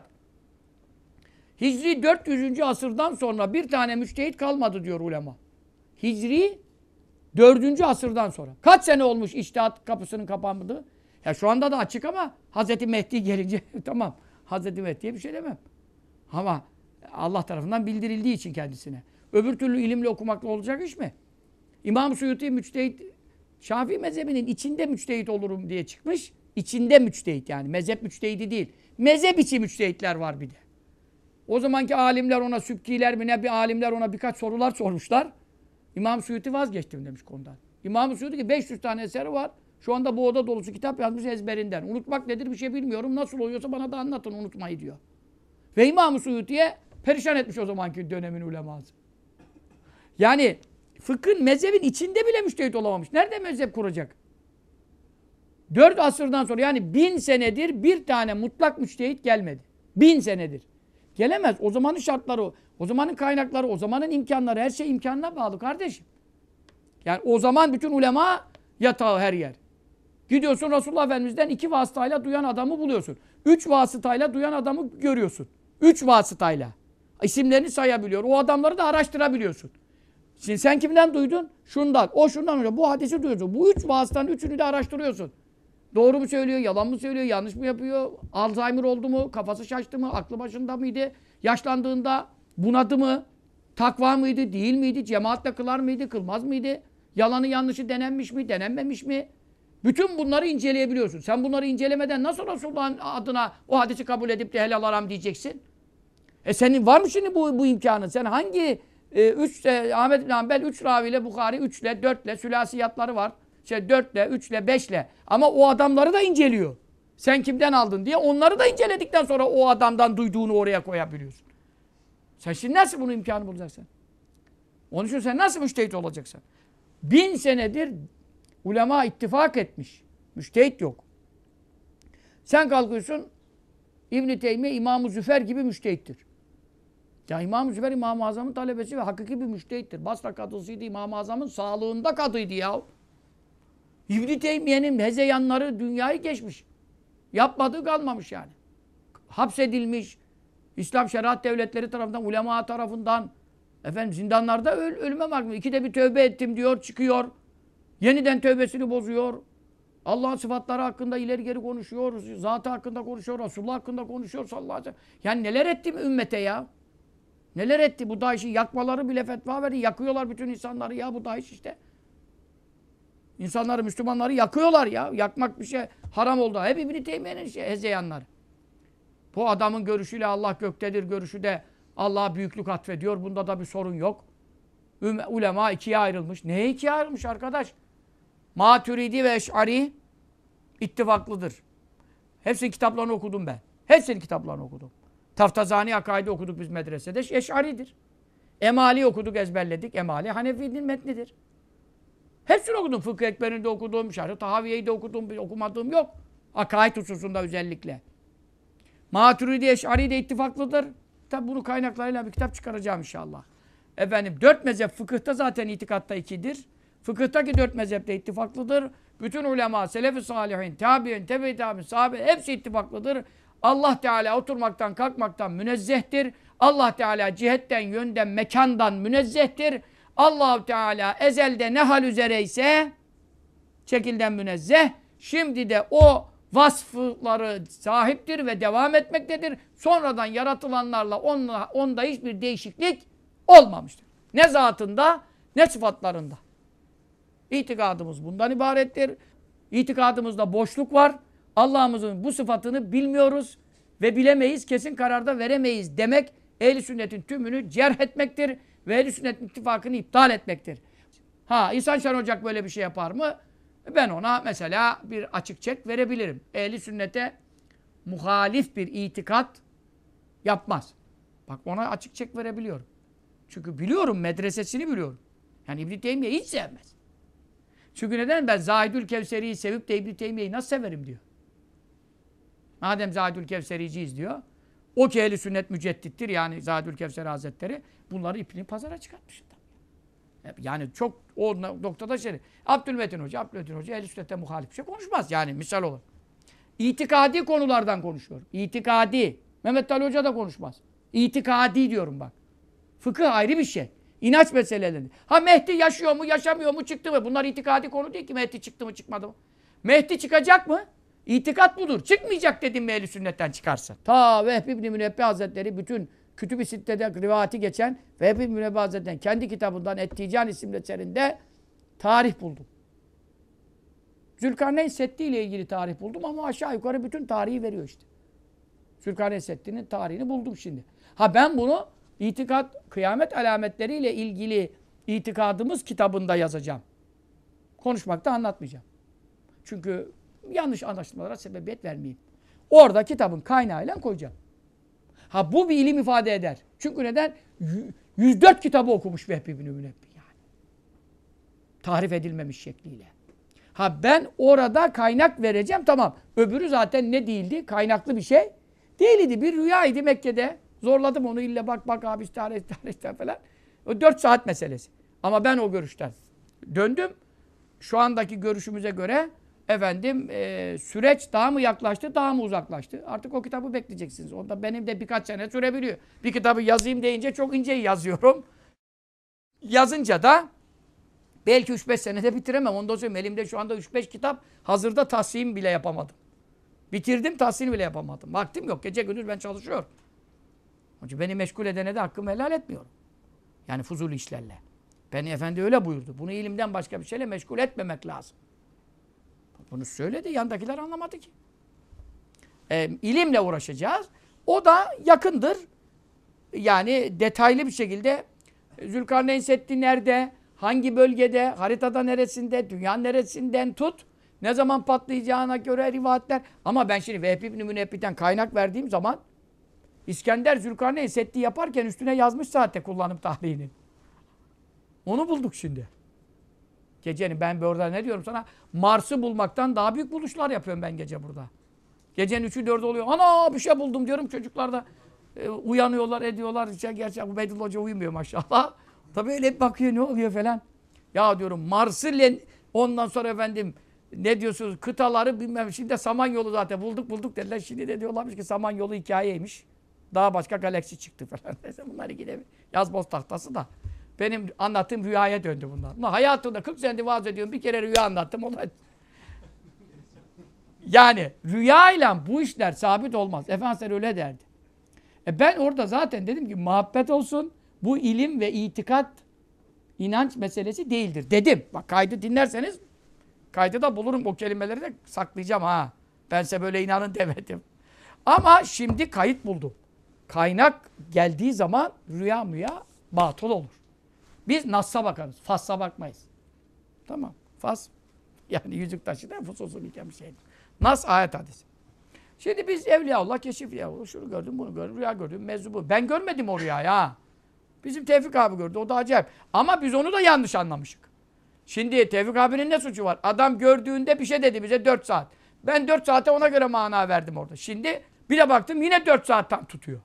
Hicri 400. asırdan sonra bir tane müştehit kalmadı diyor ulema. Hicri 4. asırdan sonra. Kaç sene olmuş içtihat kapısının kapanmadığı? Ya şu anda da açık ama Hazreti Mehdi gelince tamam. Hazreti Mehdi'ye bir şey demem. Ama Allah tarafından bildirildiği için kendisine. Öbür türlü ilimle okumakla olacak iş mi? İmam Suyuti müçtehit, Şafii mezhebinin içinde müçtehit olurum diye çıkmış. İçinde müçtehit yani. Mezhep müçtehidi değil. Mezhep içi müçtehitler var bir de. O zamanki alimler ona, Sübkiler mi ne bir alimler ona birkaç sorular sormuşlar. İmam Suyuti vazgeçtim demiş konudan. İmam Suyuti ki 500 tane eseri var. Şu anda bu oda dolusu kitap yazmış ezberinden. Unutmak nedir bir şey bilmiyorum. Nasıl oluyorsa bana da anlatın unutmayı diyor. Ve İmam Suyuti'ye perişan etmiş o zamanki dönemin uleması. Yani fıkhın, mezhebin içinde bile müştehit olamamış. Nerede mezhep kuracak? 4 asırdan sonra yani 1000 senedir bir tane mutlak müştehit gelmedi. 1000 senedir. Gelemez. O zamanın şartları, o zamanın kaynakları, o zamanın imkanları, her şey imkanına bağlı kardeşim. Yani o zaman bütün ulema yatağı her yer. Gidiyorsun Resulullah Efendimiz'den 2 vasıtayla duyan adamı buluyorsun. 3 vasıtayla duyan adamı görüyorsun. 3 vasıtayla. İsimlerini sayabiliyor. O adamları da araştırabiliyorsun. Şimdi sen kimden duydun? Şundan. O şundan oluyor. Bu hadisi duyuyorsun. Bu 3 vasıtanın 3'ünü de araştırıyorsun. Doğru mu söylüyor, yalan mı söylüyor, yanlış mı yapıyor? Alzheimer oldu mu? Kafası şaştı mı? Aklı başında mıydı? Yaşlandığında bunadı mı? Takva mıydı? Değil miydi? Cemaatle kılar mıydı? Kılmaz mıydı? Yalanı yanlışı denenmiş mi? Denenmemiş mi? Bütün bunları inceleyebiliyorsun. Sen bunları incelemeden nasıl Resulullah'ın adına o hadisi kabul edip de helal haram diyeceksin? Senin var mı şimdi bu imkanın? Sen hangi Ahmed bin Hanbel 3 raviyle, Bukhari 3 ile, 4 ile, sülasiyatları var. 4 ile, 3 ile, 5 ile. Ama o adamları da inceliyor. Sen kimden aldın diye onları da inceledikten sonra o adamdan duyduğunu oraya koyabiliyorsun. Sen şimdi nasıl bunu imkanı bulacaksın? Onun için sen nasıl müştehit olacaksın? 1000 senedir ulema ittifak etmiş. Müştehit yok. Sen kalkıyorsun İbn-i Teymiye İmam-ı Züfer gibi müştehittir. Ya İmam-ı Züfer İmam-ı Azam'ın talebesi ve hakiki bir müştehittir. Basra kadısıydı, İmam-ı Azam'ın sağlığında kadıydı ya. İbn-i Teymiye'nin hezeyanları dünyayı geçmiş. Yapmadığı kalmamış yani. Hapsedilmiş. İslam şeriat devletleri tarafından, ulema tarafından zindanlarda ölüme mahkum. 2'de bir tövbe ettim diyor, çıkıyor. Yeniden tövbesini bozuyor. Allah'ın sıfatları hakkında ileri geri konuşuyor. Zatı hakkında konuşuyor. Resulullah hakkında konuşuyor sallallahu aleyhi ve sellem. Yani neler etti ümmete ya? Neler etti? Bu DAEŞ'i yakmaları bile fetva verdi. Yakıyorlar bütün insanları ya bu DAEŞ işte. İnsanları, Müslümanları yakıyorlar ya. Yakmak bir şey haram oldu. Hep İbn-i Teymiye'nin hezeyanları. Bu adamın görüşüyle Allah göktedir görüşü de Allah'a büyüklük atfediyor. Bunda da bir sorun yok. Ulema ikiye ayrılmış. Neye ikiye ayrılmış arkadaş? Maturidi ve Eş'ari ittifaklıdır. Hepsinin kitaplarını okudum ben. Hepsinin kitaplarını okudum. Taftazani Akaidi okuduk biz medresede. Eş'aridir. Emali okuduk, ezberledik. Emali Hanefi'nin metnidir. Hepsini okudum. Fıkıh Ekber'ini de okudum. Şerh-i Tahaviye'yi de okudum. Okumadığım yok. Akaid hususunda özellikle. Maturidi Eş'ari de ittifaklıdır. Tabi bunu kaynaklarıyla bir kitap çıkaracağım inşallah. 4 mezhep fıkıhta zaten itikatta 2'dir. Fıkıhtaki 4 mezhepte ittifaklıdır. Bütün ulema, selef-i salihin, tabi'in, tebe-i tabi'in, sahabe hepsi ittifaklıdır. Allah Teala oturmaktan, kalkmaktan münezzehtir. Allah Teala cihetten, yönden, mekandan münezzehtir. Allah Teala ezelde ne hal üzere ise şekilden münezzeh. Şimdi de o vasıfları sahiptir ve devam etmektedir. Sonradan yaratılanlarla onda hiçbir değişiklik olmamıştır. Ne zatında ne sıfatlarında. İtikadımız bundan ibarettir. İtikadımızda boşluk var. Allah'ımızın bu sıfatını bilmiyoruz ve bilemeyiz, kesin kararda veremeyiz demek ehl-i sünnetin tümünü cerh etmektir ve ehl-i sünnetin ittifakını iptal etmektir. İhsan Şen Ocak böyle bir şey yapar mı? Ben ona mesela bir açık çek verebilirim. Ehl-i sünnete muhalif bir itikat yapmaz. Bak ona açık çek verebiliyorum. Çünkü biliyorum, medresesini biliyorum. Yani İbn-i Teymiye hiç sevmez. Çünkü neden? Ben Zahidül Kevseri'yi sevip de İbn-i Teymiye'yi nasıl severim diyor. Madem Zahidül Kevsericiyiz diyor. O ki ehl-i sünnet müceddittir. Yani Zahidül Kevseri Hazretleri bunları ipini pazara çıkartmış. Yani çok o noktada Abdülmetin Hoca ehl-i sünnete muhalif bir şey konuşmaz. Yani misal olur. İtikadi konulardan konuşuyor. İtikadi. Mehmet Ali Hoca da konuşmaz. İtikadi diyorum bak. Fıkıh ayrı bir şey. İnanç meseleleri. Mehdi yaşıyor mu, yaşamıyor mu, çıktı mı? Bunlar itikadi konu değil ki. Mehdi çıktı mı, çıkmadı mı? Mehdi çıkacak mı? İtikat budur. Çıkmayacak dedim mi ehl-i sünnetten çıkarsın. Ta Vehbi İbn-i Münebbi Hazretleri bütün Kütüb-i Sitte'de rivayeti geçen Vehbi İbn-i Münebbi Hazretleri'nin kendi kitabından Ettican isimli eserinde tarih buldum. Zülkarneyn Seddi ile ilgili tarih buldum ama aşağı yukarı bütün tarihi veriyor işte. Zülkarneyn Seddi'nin tarihini buldum şimdi. Ben bunu İtikat, kıyamet alametleriyle ilgili itikadımız kitabında yazacağım. Konuşmakta anlatmayacağım. Çünkü yanlış anlaşılmalara sebebiyet vermeyeyim. Orada kitabın kaynağıyla koyacağım. Bu bir ilim ifade eder. Çünkü neden? 104 kitabı okumuş Vehbi İbn-i Münebbi yani. Tarif edilmemiş şekliyle. Ben orada kaynak vereceğim, tamam. Öbürü zaten ne değildi? Kaynaklı bir şey değildi. Bir rüyaydı Mekke'de. Zorladım onu, illa bak abi tarihten falan. O 4 saat meselesi. Ama ben o görüşten döndüm. Şu andaki görüşümüze göre süreç daha mı yaklaştı, daha mı uzaklaştı? Artık o kitabı bekleyeceksiniz. Onda benim de birkaç sene sürebiliyor. Bir kitabı yazayım deyince çok ince yazıyorum. Yazınca da belki 3-5 senede bitiremem. Ondan sonra elimde şu anda 3-5 kitap hazırda tahsim bile yapamadım. Bitirdim, tahsin bile yapamadım. Vaktim yok. Gece gündüz ben çalışıyorum. Onun için beni meşgul edene de hakkımı helal etmiyorum. Yani fuzuli işlerle. Beni Efendi öyle buyurdu. Bunu ilimden başka bir şeyle meşgul etmemek lazım. Bunu söyledi, yandakiler anlamadı ki. İlimle uğraşacağız. O da yakındır. Yani detaylı bir şekilde Zülkarneyn Seddi nerede? Hangi bölgede? Haritada neresinde? Dünyanın neresinden tut? Ne zaman patlayacağına göre rivayetler. Ama ben şimdi Vehbi İbn-i Münebbi'den kaynak verdiğim zaman İskender Zülkarneyn Seddi yaparken üstüne yazmış zaten kullanım tarihini. Onu bulduk şimdi. Gecenin ben orada ne diyorum sana? Mars'ı bulmaktan daha büyük buluşlar yapıyorum ben gece burada. Gecenin 3'ü 4'ü oluyor. Ana bir şey buldum diyorum. Çocuklar da uyanıyorlar, ediyorlar. Gerçi Ubeydullah Hoca uyumuyor maşallah. Tabii öyle bakıyor ne oluyor falan. Ya diyorum Mars'ı ondan sonra efendim ne diyorsunuz kıtaları bilmem. Şimdi Samanyolu zaten bulduk dediler. Şimdi de diyorlarmış ki Samanyolu hikayeymiş. Daha başka galaksi çıktı falan. Neyse bunlar ikide bir yazboz tahtası da. Benim anlattığım rüyaya döndü bunlar. Ama hayatımda 40 senedir vaaz ediyorum. Bir kere rüya anlattım. Yani rüyayla bu işler sabit olmaz. Efendimiz öyle derdi. Ben orada zaten dedim ki muhabbet olsun. Bu ilim ve itikat inanç meselesi değildir dedim. Bak kaydı dinlerseniz kaydı da bulurum. O kelimeleri de saklayacağım ha. Ben size böyle inanın demedim. Ama şimdi kayıt buldum. Kaynak geldiği zaman rüya batıl olur. Biz Nas'a bakarız. Fas'a bakmayız. Tamam. Fas yani yüzük taşı da fususul iken bir şeydir. Nas ayet hadisi. Şimdi biz Evliyaullah, Keşifliyaullah, şunu gördüm, bunu gördüm, rüya gördüm, mevzu bu. Ben görmedim o rüyayı ha. Bizim Tevfik abi gördü, o da acayip. Ama biz onu da yanlış anlamışık. Şimdi Tevfik abinin ne suçu var? Adam gördüğünde bir şey dedi bize 4 saat. Ben 4 saate ona göre mana verdim orada. Şimdi bir de baktım yine 4 saat tam tutuyor.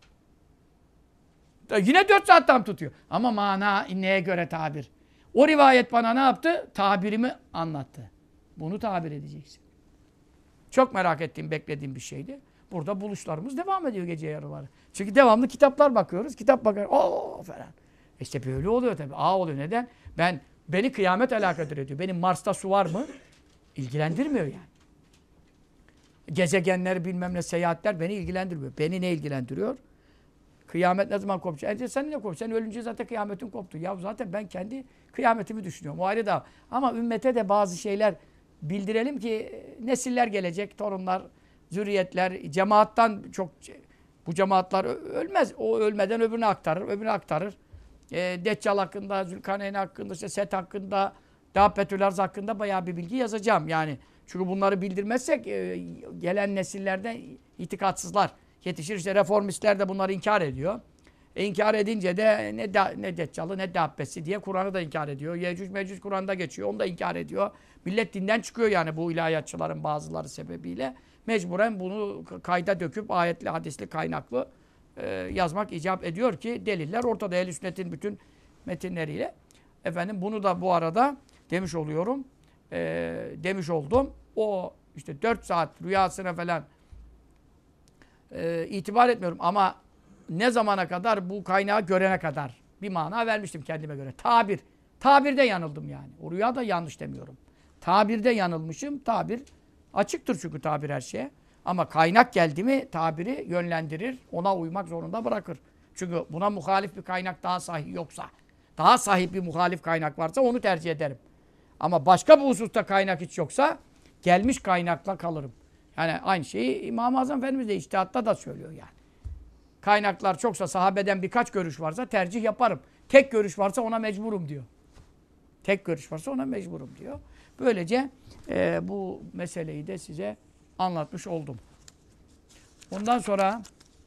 Yine 4 saat tam tutuyor. Ama mana neye göre tabir? O rivayet bana ne yaptı? Tabirimi anlattı. Bunu tabir edeceksin. Çok merak ettiğim, beklediğim bir şeydi. Burada buluşlarımız devam ediyor gece yarıları. Çünkü devamlı kitaplar bakıyoruz. Kitap bakıyoruz. Oo falan. İşte böyle oluyor tabii. Oluyor. Neden? Beni kıyamet alakadar ediyor. Benim Mars'ta su var mı? İlgilendirmiyor yani. Gezegenler bilmem ne seyahatler beni ilgilendirmiyor. Beni ne ilgilendiriyor? Kıyamet ne zaman kopacak? Sen ne kopacak? Sen ölünce zaten kıyametin koptu. Ya zaten ben kendi kıyametimi düşünüyorum. O ayrı da. Ama ümmete de bazı şeyler bildirelim ki nesiller gelecek, torunlar, zürriyetler, cemaattan çok bu cemaatler ölmez. O ölmeden öbürüne aktarır, öbürüne aktarır. Deccal hakkında, Zülkarneyn hakkında, işte Set hakkında, Dâbbetül Arz hakkında bayağı bir bilgi yazacağım. Yani çünkü bunları bildirmezsek gelen nesillerde itikatsızlar yetişir. İşte reformistler de bunları inkar ediyor. İnkar edince de ne Deccal'ı ne Dabbesi diye Kur'an'ı da inkar ediyor. Yecüc Mecüc Kur'an'da geçiyor. Onu da inkar ediyor. Millet dinden çıkıyor yani bu ilahiyatçıların bazıları sebebiyle. Mecburen bunu kayda döküp ayetli, hadisli, kaynaklı yazmak icap ediyor ki deliller ortada. Ehl-i Sünnet'in bütün metinleriyle. Efendim bunu da bu arada demiş oluyorum. Demiş oldum. O işte 4 saat rüyasına falan itibar etmiyorum ama ne zamana kadar? Bu kaynağı görene kadar bir mana vermiştim kendime göre. Tabir. Tabirde yanıldım yani. O rüya da yanlış demiyorum. Tabirde yanılmışım. Tabir açıktır çünkü tabir her şeye. Ama kaynak geldi mi tabiri yönlendirir. Ona uymak zorunda bırakır. Çünkü buna muhalif bir kaynak daha sahih yoksa, daha sahih bir muhalif kaynak varsa onu tercih ederim. Ama başka bir hususta kaynak hiç yoksa gelmiş kaynakla kalırım. Yani aynı şeyi İmam-ı Azam Efendimiz de içtihatta da söylüyor yani. Kaynaklar çoksa, sahabeden birkaç görüş varsa tercih yaparım. Tek görüş varsa ona mecburum diyor. Tek görüş varsa ona mecburum diyor. Böylece bu meseleyi de size anlatmış oldum. Ondan sonra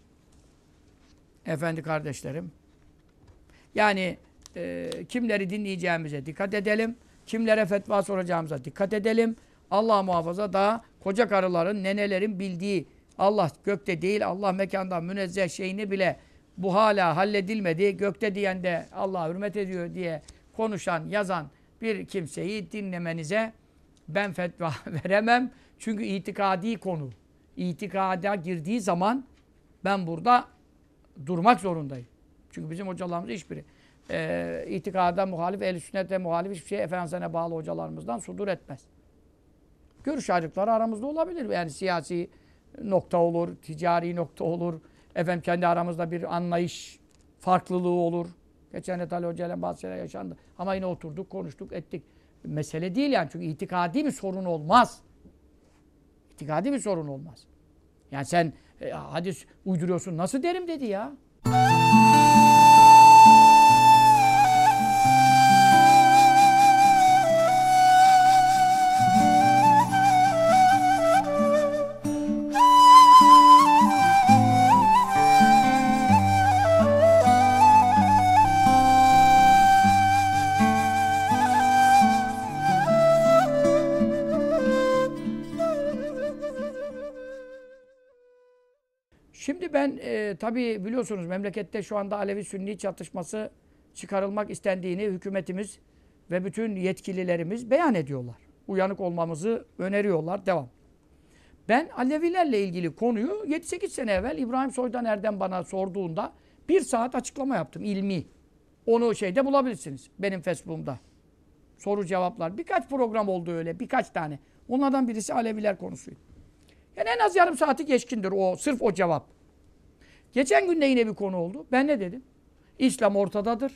efendi kardeşlerim, yani kimleri dinleyeceğimize dikkat edelim. Kimlere fetva soracağımıza dikkat edelim. Allah muhafaza da koca karıların, nenelerin bildiği Allah gökte değil, Allah mekandan münezzeh şeyini bile bu hala halledilmedi. Gökte diyen de Allah hürmet ediyor diye konuşan, yazan bir kimseyi dinlemenize ben fetva veremem. Çünkü itikadi konu. İtikada girdiği zaman ben burada durmak zorundayım. Çünkü bizim hocalarımız hiçbiri itikada muhalif, ehl-i sünnete muhalif hiçbir şey Efendimiz'e bağlı hocalarımızdan sudur etmez. Görüş ayrılıkları aramızda olabilir. Yani siyasi nokta olur, ticari nokta olur. Efendim kendi aramızda bir anlayış farklılığı olur. Geçen de Ali Hoca ile bazı şeyler yaşandı. Ama yine oturduk, konuştuk, ettik. Mesele değil yani. Çünkü itikadi bir sorun olmaz. İtikadi bir sorun olmaz. Yani sen hadis uyduruyorsun. Nasıl derim dedi ya. Şimdi ben tabii biliyorsunuz memlekette şu anda Alevi-Sünni çatışması çıkarılmak istendiğini hükümetimiz ve bütün yetkililerimiz beyan ediyorlar. Uyanık olmamızı öneriyorlar. Devam. Ben Alevilerle ilgili konuyu 7-8 sene evvel İbrahim Soydan Erdem bana sorduğunda 1 saat açıklama yaptım ilmi. Onu şeyde bulabilirsiniz benim Facebook'umda. Soru cevaplar. Birkaç program oldu öyle birkaç tane. Onlardan birisi Aleviler konusuydu. Yani en az yarım saati geçkindir o sırf o cevap. Geçen gün de yine bir konu oldu. Ben ne dedim? İslam ortadadır.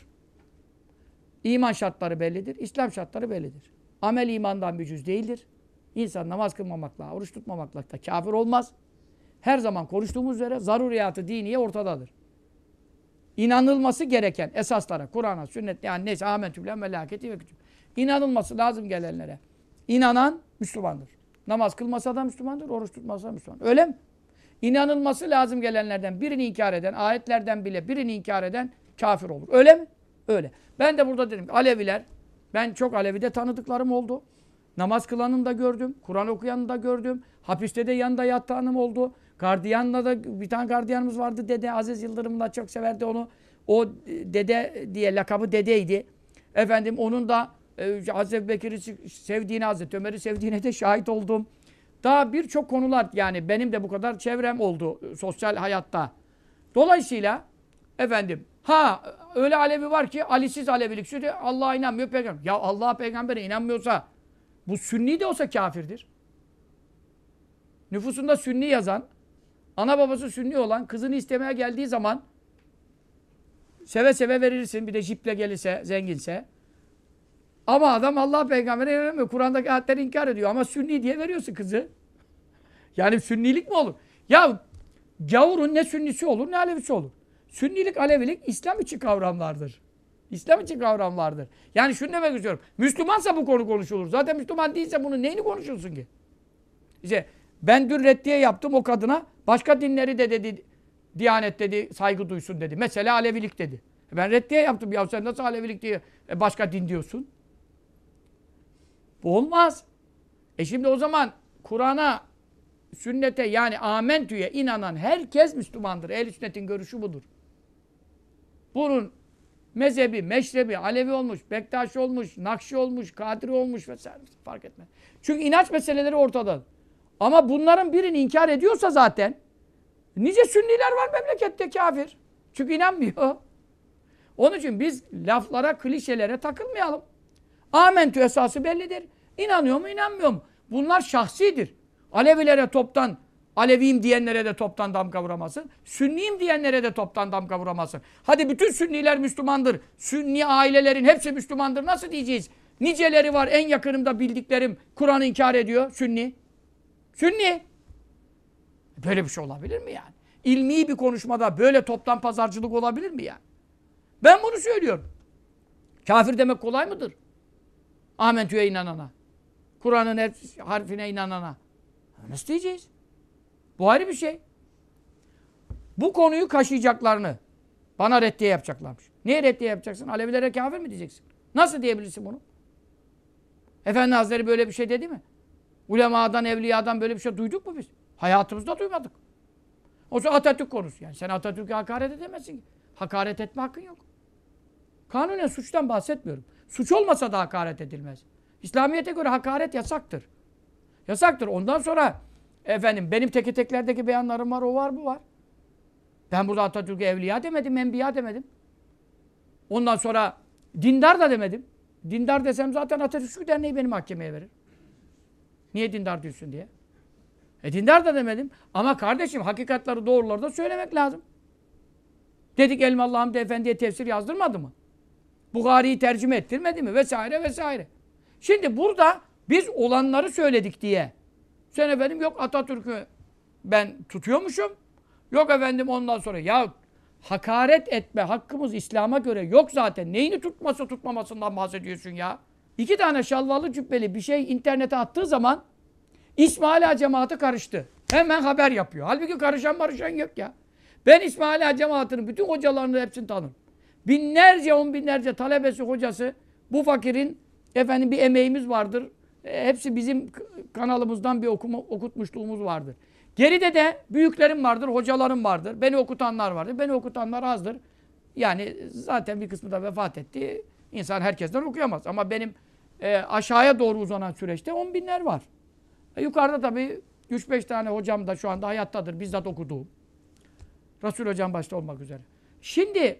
İman şartları bellidir. İslam şartları bellidir. Amel imandan bir cüz değildir. İnsan namaz kılmamakla, oruç tutmamakla da kafir olmaz. Her zaman konuştuğumuz üzere zaruriyatı diniye ortadadır. İnanılması gereken esaslara, Kur'an'a, sünnet, yani neyse amentü bilen melâketi ve kütüb. İnanılması lazım gelenlere. İnanan Müslümandır. Namaz kılmasa da Müslümandır, oruç tutmasa da Müslümandır. Öyle mi? İnanılması lazım gelenlerden birini inkar eden, ayetlerden bile birini inkar eden kafir olur. Öyle mi? Öyle. Ben de burada dedim ki Aleviler, ben çok Alevi'de tanıdıklarım oldu. Namaz kılanını da gördüm, Kur'an okuyanını da gördüm. Hapiste de yanında yattığım oldu. Gardiyanla da bir tane gardiyanımız vardı dede. Aziz Yıldırım'la çok severdi onu. O dede diye lakabı dedeydi. Efendim onun da Hazreti Bekir'i sevdiğine, Hazreti Ömer'i sevdiğine de şahit oldum. Daha birçok konular yani benim de bu kadar çevrem oldu sosyal hayatta. Dolayısıyla efendim öyle Alevi var ki Ali'siz Alevilik sürekli Allah'a inanmıyor peygamber. Ya Allah'a peygambere inanmıyorsa bu Sünni de olsa kafirdir. Nüfusunda Sünni yazan, ana babası Sünni olan kızını istemeye geldiği zaman seve seve verirsin. Bir de jiple gelirse, zenginse. Ama adam Allah peygambere inanmıyor. Kur'an'daki ayetleri inkar ediyor. Ama Sünni diye veriyorsun kızı. Yani Sünnilik mi olur? Ya gavurun ne Sünnisi olur ne Alevisi olur. Sünnilik, Alevilik İslam içi kavramlardır. İslam için kavramlardır. Yani şunu demek istiyorum. Müslümansa bu konu konuşulur. Zaten Müslüman değilse bunun neyini konuşulsun ki? İşte ben dün reddiye yaptım o kadına. Başka dinleri de dedi, Diyanet dedi, saygı duysun dedi. Mesela Alevilik dedi. Ben reddiye yaptım. Ya sen nasıl Alevilik diye başka din diyorsun? Bu olmaz. Şimdi o zaman Kur'an'a, sünnete yani amentüye inanan herkes Müslümandır. Ehl-i sünnetin görüşü budur. Bunun mezhebi, meşrebi, Alevi olmuş, Bektaşi olmuş, Nakşi olmuş, Kadiri olmuş vesaire fark etmez. Çünkü inanç meseleleri ortada. Ama bunların birini inkar ediyorsa zaten nice Sünniler var memlekette kafir. Çünkü inanmıyor. Onun için biz laflara, klişelere takılmayalım. Amentü esası bellidir. İnanıyor mu, inanmıyor mu? Bunlar şahsidir. Alevilere toptan, Aleviyim diyenlere de toptan damga vuramazsın. Sünniyim diyenlere de toptan damga vuramazsın. Hadi bütün Sünniler Müslümandır. Sünni ailelerin hepsi Müslümandır. Nasıl diyeceğiz? Niceleri var en yakınımda bildiklerim Kur'an'ı inkar ediyor. Sünni. Sünni. Böyle bir şey olabilir mi yani? İlmi bir konuşmada böyle toptan pazarcılık olabilir mi yani? Ben bunu söylüyorum. Kafir demek kolay mıdır? Amentü'ye inanana. Kur'an'ın her harfine inanana. Nasıl diyeceğiz? Bu ayrı bir şey. Bu konuyu kaşıyacaklarını bana reddiye yapacaklarmış. Niye reddiye yapacaksın? Alevilere kafir mi diyeceksin? Nasıl diyebilirsin bunu? Efendi Hazretleri böyle bir şey dedi mi? Ulemadan, evliyadan böyle bir şey duyduk mu biz? Hayatımızda duymadık. O zaman Atatürk konusu. Yani sen Atatürk'e hakaret edemezsin. Hakaret etme hakkın yok. Kanunen suçtan bahsetmiyorum. Suç olmasa da hakaret edilmez. İslamiyet'e göre hakaret yasaktır. Yasaktır. Ondan sonra efendim benim teke teklerdeki beyanlarım var, o var, bu var. Ben burada Atatürk'e evliya demedim, enbiya demedim. Ondan sonra dindar da demedim. Dindar desem zaten Atatürk Derneği beni mahkemeye verir. Niye dindar diyorsun diye. Dindar da demedim. Ama kardeşim hakikatları, doğruları da söylemek lazım. Dedik Elmalı Hamdi Efendi'ye tefsir yazdırmadı mı? Buhari'yi tercüme ettirmedi mi? Vesaire vesaire. Şimdi burada biz olanları söyledik diye. Sen efendim yok Atatürk'ü ben tutuyormuşum. Yok efendim ondan sonra. Ya hakaret etme hakkımız İslam'a göre yok zaten. Neyini tutması tutmamasından bahsediyorsun ya? 2 tane şalvalı cübbeli bir şey internete attığı zaman İsmaila cemaati karıştı. Hemen haber yapıyor. Halbuki karışan yok ya. Ben İsmaila cemaatinin bütün hocalarını hepsini tanırım. Binlerce, on binlerce talebesi, hocası bu fakirin efendim bir emeğimiz vardır. Hepsi bizim kanalımızdan bir okutmuşluğumuz vardır. Geride de büyüklerim vardır, hocalarım vardır, beni okutanlar vardır. Beni okutanlar azdır. Yani zaten bir kısmı da vefat etti. İnsan herkesten okuyamaz. Ama benim aşağıya doğru uzanan süreçte 10 binler var. Yukarıda tabii 3-5 tane hocam da şu anda hayattadır. Bizzat okuduğum. Resul Hocam başta olmak üzere. Şimdi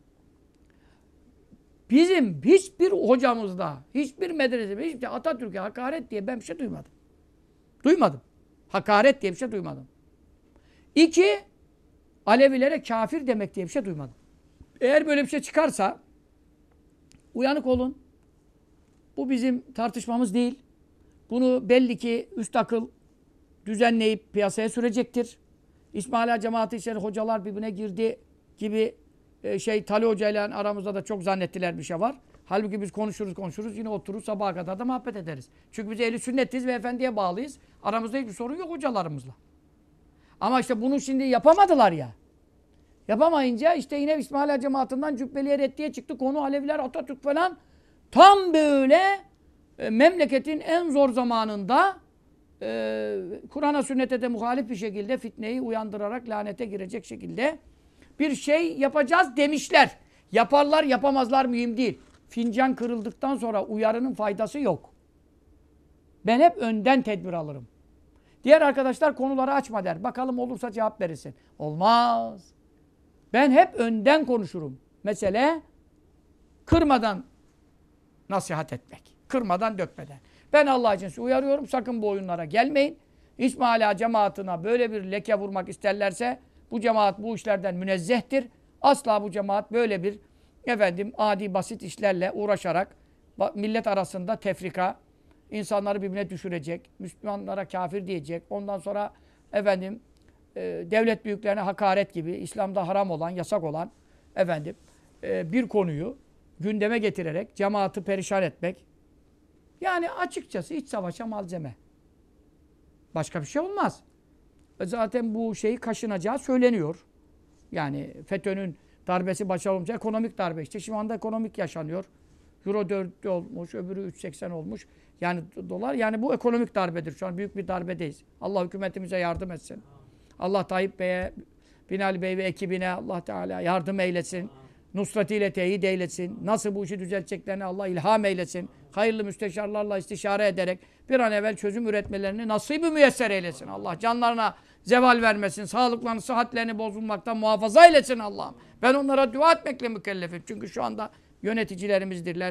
bizim hiçbir hocamızda, hiçbir medresede, hiçbir Atatürk'e hakaret diye ben bir şey duymadım. Duymadım. Hakaret diye bir şey duymadım. 2, Alevilere kafir demek diye bir şey duymadım. Eğer böyle bir şey çıkarsa uyanık olun. Bu bizim tartışmamız değil. Bunu belli ki üst akıl düzenleyip piyasaya sürecektir. İsmaila cemaati içeri hocalar birbirine girdi gibi Tali Hoca ile aramızda da çok zannettiler bir şey var. Halbuki biz konuşuruz yine otururuz sabaha kadar da muhabbet ederiz. Çünkü biz ehli sünnetiz ve efendiye bağlıyız. Aramızda hiçbir sorun yok hocalarımızla. Ama işte bunu şimdi yapamadılar ya. Yapamayınca işte yine İsmaila cemaatinden Cübbeliye Reddiye çıktı. Konu Aleviler, Atatürk falan. Tam böyle memleketin en zor zamanında Kur'an'a sünnete de muhalif bir şekilde fitneyi uyandırarak lanete girecek şekilde bir şey yapacağız demişler. Yaparlar yapamazlar mühim değil. Fincan kırıldıktan sonra uyarının faydası yok. Ben hep önden tedbir alırım. Diğer arkadaşlar konuları açma der. Bakalım olursa cevap verirsin. Olmaz. Ben hep önden konuşurum. Mesele kırmadan nasihat etmek. Kırmadan dökmeden. Ben Allah için sizi uyarıyorum. Sakın bu oyunlara gelmeyin. İsmaila cemaatine böyle bir leke vurmak isterlerse bu cemaat bu işlerden münezzehtir. Asla bu cemaat böyle bir adi basit işlerle uğraşarak millet arasında tefrika, insanları birbirine düşürecek, Müslümanlara kafir diyecek. Ondan sonra devlet büyüklerine hakaret gibi İslam'da haram olan, yasak olan bir konuyu gündeme getirerek cemaati perişan etmek. Yani açıkçası iç savaşa malzeme. Başka bir şey olmaz. Zaten bu şeyi kaşınacağı söyleniyor. Yani FETÖ'nün darbesi başarılı olunca ekonomik darbe işte. Şu anda ekonomik yaşanıyor. Euro 4 olmuş, öbürü 3.80 olmuş. Yani dolar. Yani bu ekonomik darbedir. Şu an büyük bir darbedeyiz. Allah hükümetimize yardım etsin. Allah Tayyip Bey'e, Binali Bey ve ekibine Allah Teala yardım eylesin. Nusretiyle teyit eylesin. Nasıl bu işi düzelteceklerini Allah ilham eylesin. Hayırlı müsteşarlarla istişare ederek bir an evvel çözüm üretmelerini nasip-i müyesser eylesin. Allah canlarına zeval vermesin. Sağlıklarını, sıhhatlerini bozulmaktan muhafaza eylesin Allah'ım. Ben onlara dua etmekle mükellefim. Çünkü şu anda yöneticilerimizdirler.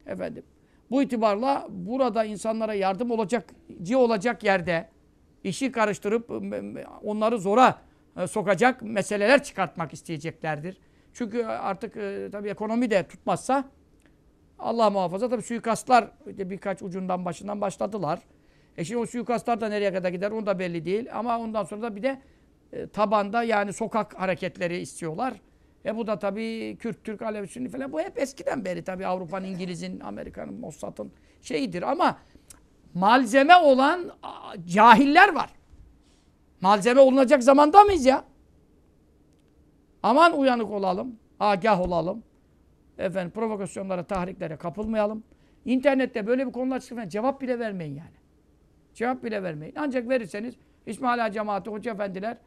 Bu itibarla burada insanlara yardım olacak yerde işi karıştırıp onları zora sokacak meseleler çıkartmak isteyeceklerdir. Çünkü artık tabii ekonomi de tutmazsa Allah muhafaza tabii suikastlar birkaç ucundan başından başladılar. Şimdi o suikastlar da nereye kadar gider onu da belli değil. Ama ondan sonra da bir de tabanda yani sokak hareketleri istiyorlar. Bu da tabii Kürt, Türk, Alevi, Sünni falan bu hep eskiden beri tabii Avrupa'nın, İngiliz'in, Amerika'nın, Mossad'ın şeyidir. Ama malzeme olan cahiller var. Malzeme olunacak zamanda mıyız ya? Aman uyanık olalım, agah olalım. Provokasyonlara, tahriklere kapılmayalım. İnternette böyle bir konular çıkıyor. Cevap bile vermeyin yani. Cevap bile vermeyin. Ancak verirseniz İsmaila cemaati, hoca efendiler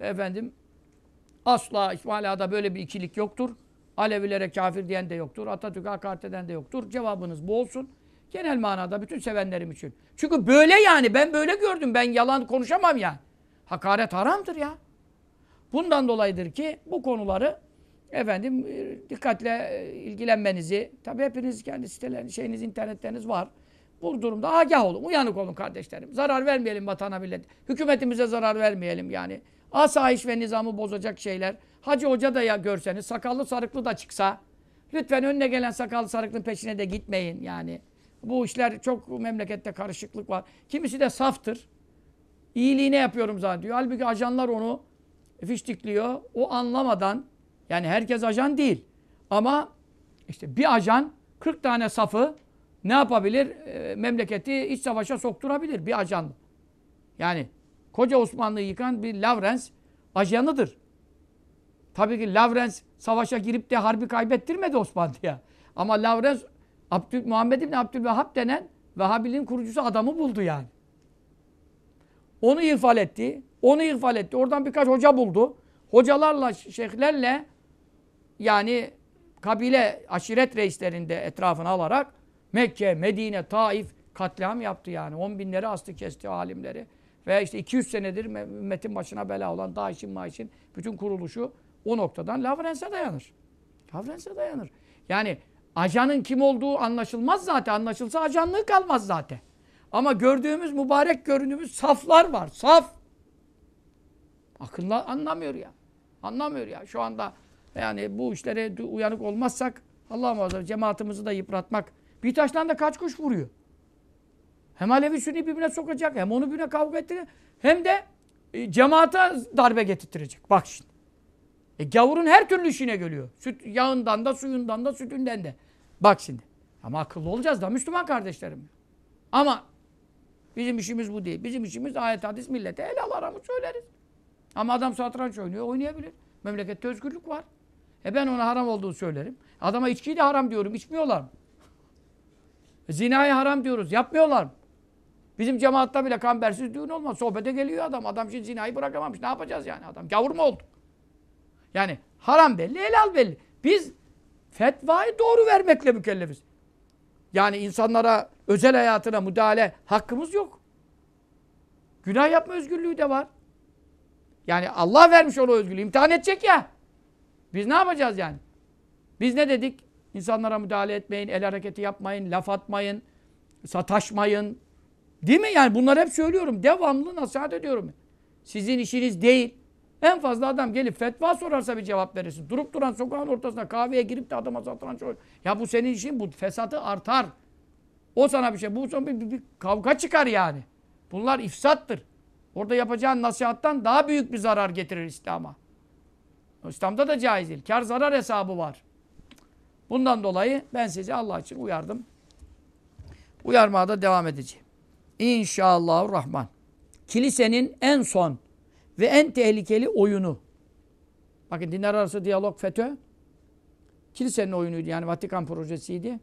asla İsmaila'da böyle bir ikilik yoktur. Alevilere kafir diyen de yoktur. Atatürk'e hakaret eden de yoktur. Cevabınız bu olsun. Genel manada bütün sevenlerim için. Çünkü böyle yani. Ben böyle gördüm. Ben yalan konuşamam yani. Hakaret haramdır ya. Bundan dolayıdır ki bu konuları dikkatle ilgilenmenizi, tabii hepiniz kendi siteleriniz, internetleriniz var. Bu durumda agah olun, uyanık olun kardeşlerim. Zarar vermeyelim vatana millet. Hükümetimize zarar vermeyelim yani. Asayiş ve nizamı bozacak şeyler. Hacı Hoca da ya görseniz, sakallı sarıklı da çıksa, lütfen önüne gelen sakallı sarıklının peşine de gitmeyin yani. Bu işler çok memlekette karışıklık var. Kimisi de saftır. İyiliğine yapıyorum zannediyor. Halbuki ajanlar onu fiştikliyor. O anlamadan, yani herkes ajan değil. Ama işte bir ajan 40 tane safı ne yapabilir? Memleketi iç savaşa sokturabilir bir ajan. Yani koca Osmanlı'yı yıkan bir Lavrens ajanıdır. Tabii ki Lavrens savaşa girip de harbi kaybettirmedi Osmanlı'ya. Ama Lavrens Muhammed İbni Abdülvehhab denen Vehhabiliğin kurucusu adamı buldu yani. Onu ifade etti. Onu ihfal etti. Oradan birkaç hoca buldu. Hocalarla, şeyhlerle yani kabile, aşiret reislerinde etrafına alarak Mekke, Medine, Taif katliam yaptı yani. 10 binleri astı, kesti alimleri. Ve işte 200 senedir ümmetin başına bela olan DAEŞ'in bütün kuruluşu o noktadan Lawrence'e dayanır. Lawrence'e dayanır. Yani ajanın kim olduğu anlaşılmaz zaten. Anlaşılsa ajanlığı kalmaz zaten. Ama gördüğümüz, mübarek göründüğümüz saflar var. Saf. Akıllı anlamıyor ya. Anlamıyor ya. Şu anda yani bu işlere uyanık olmazsak Allah muhafaza cemaatimizi de yıpratmak. Bir taştan da kaç kuş vuruyor. Hem Alevi Sünni birbirine sokacak, hem onu birbirine kavga ettirecek, hem de cemaate darbe getirtirecek. Bak şimdi. Gavurun her türlü işine geliyor. Süt yağından da, suyundan da, sütünden de. Bak şimdi. Ama akıllı olacağız da Müslüman kardeşlerim. Ama bizim işimiz bu değil. Bizim işimiz ayet hadis millete el aramı söyleriz. Ama adam satranç oynuyor, oynayabilir. Memlekette özgürlük var. Ben ona haram olduğunu söylerim. Adama içkiyi de haram diyorum, içmiyorlar mı? Zinayı haram diyoruz, yapmıyorlar mı? Bizim cemaatta bile kambersiz düğün olmaz. Sohbete geliyor adam. Adam şimdi zinayı bırakamamış. Ne yapacağız yani adam? Gavur mu oldu? Yani haram belli, helal belli. Biz fetvayı doğru vermekle mükellefiz. Yani insanlara, özel hayatına müdahale hakkımız yok. Günah yapma özgürlüğü de var. Yani Allah vermiş ona özgürlüğü. İmtihan edecek ya. Biz ne yapacağız yani? Biz ne dedik? İnsanlara müdahale etmeyin, el hareketi yapmayın, laf atmayın, sataşmayın. Değil mi? Yani bunları hep söylüyorum. Devamlı nasihat ediyorum. Sizin işiniz değil. En fazla adam gelip fetva sorarsa bir cevap verirsin. Durup duran sokağın ortasına kahveye girip de adama satranç oynuyor. Ya bu senin işin, bu fesatı artar. O sana bir şey. Bu sonra bir kavga çıkar yani. Bunlar ifsattır. Orada yapacağın nasihattan daha büyük bir zarar getirir İslam'a. İslam'da da caiz değil. Kar zarar hesabı var. Bundan dolayı ben sizi Allah için uyardım. Uyarmaya da devam edeceğim. İnşallahurrahman. Kilisenin en son ve en tehlikeli oyunu. Bakın dinler arası diyalog FETÖ. Kilisenin oyunuydu yani Vatikan projesiydi.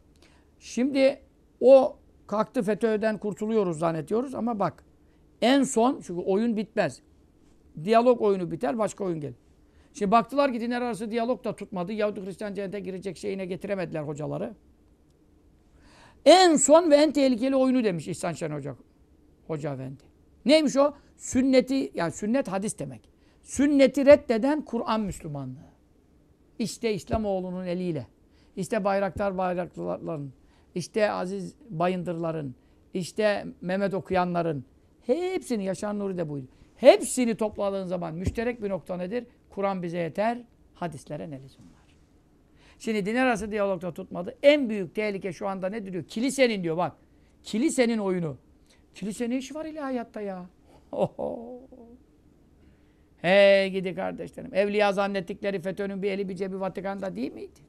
Şimdi o kalktı, FETÖ'den kurtuluyoruz zannediyoruz ama bak en son, çünkü oyun bitmez. Diyalog oyunu biter, başka oyun gelir. Şimdi baktılar ki dinler arası diyalog da tutmadı. Yahudi Hristiyan cennete girecek şeyine getiremediler hocaları. En son ve en tehlikeli oyunu demiş İhsan Şen Hoca Efendi. Neymiş o? Sünneti, yani sünnet hadis demek. Sünneti reddeden Kur'an Müslümanlığı. İşte İslamoğlu'nun eliyle, işte Bayraktarların, işte Aziz Bayındırların, işte Mehmet okuyanların, hepsini, Yaşar Nuri de buydu. Hepsini topladığın zaman müşterek bir nokta nedir? Kur'an bize yeter, hadislere ne lüzum var? Şimdi din arası diyalogda tutmadı. En büyük tehlike şu anda ne diyor? Kilisenin diyor bak. Kilisenin oyunu. Kilise ne işi var ilahiyatta ya? Oho. Hey gidi kardeşlerim. Evliya zannettikleri FETÖ'nün bir eli bir cebi Vatikan'da değil miydi?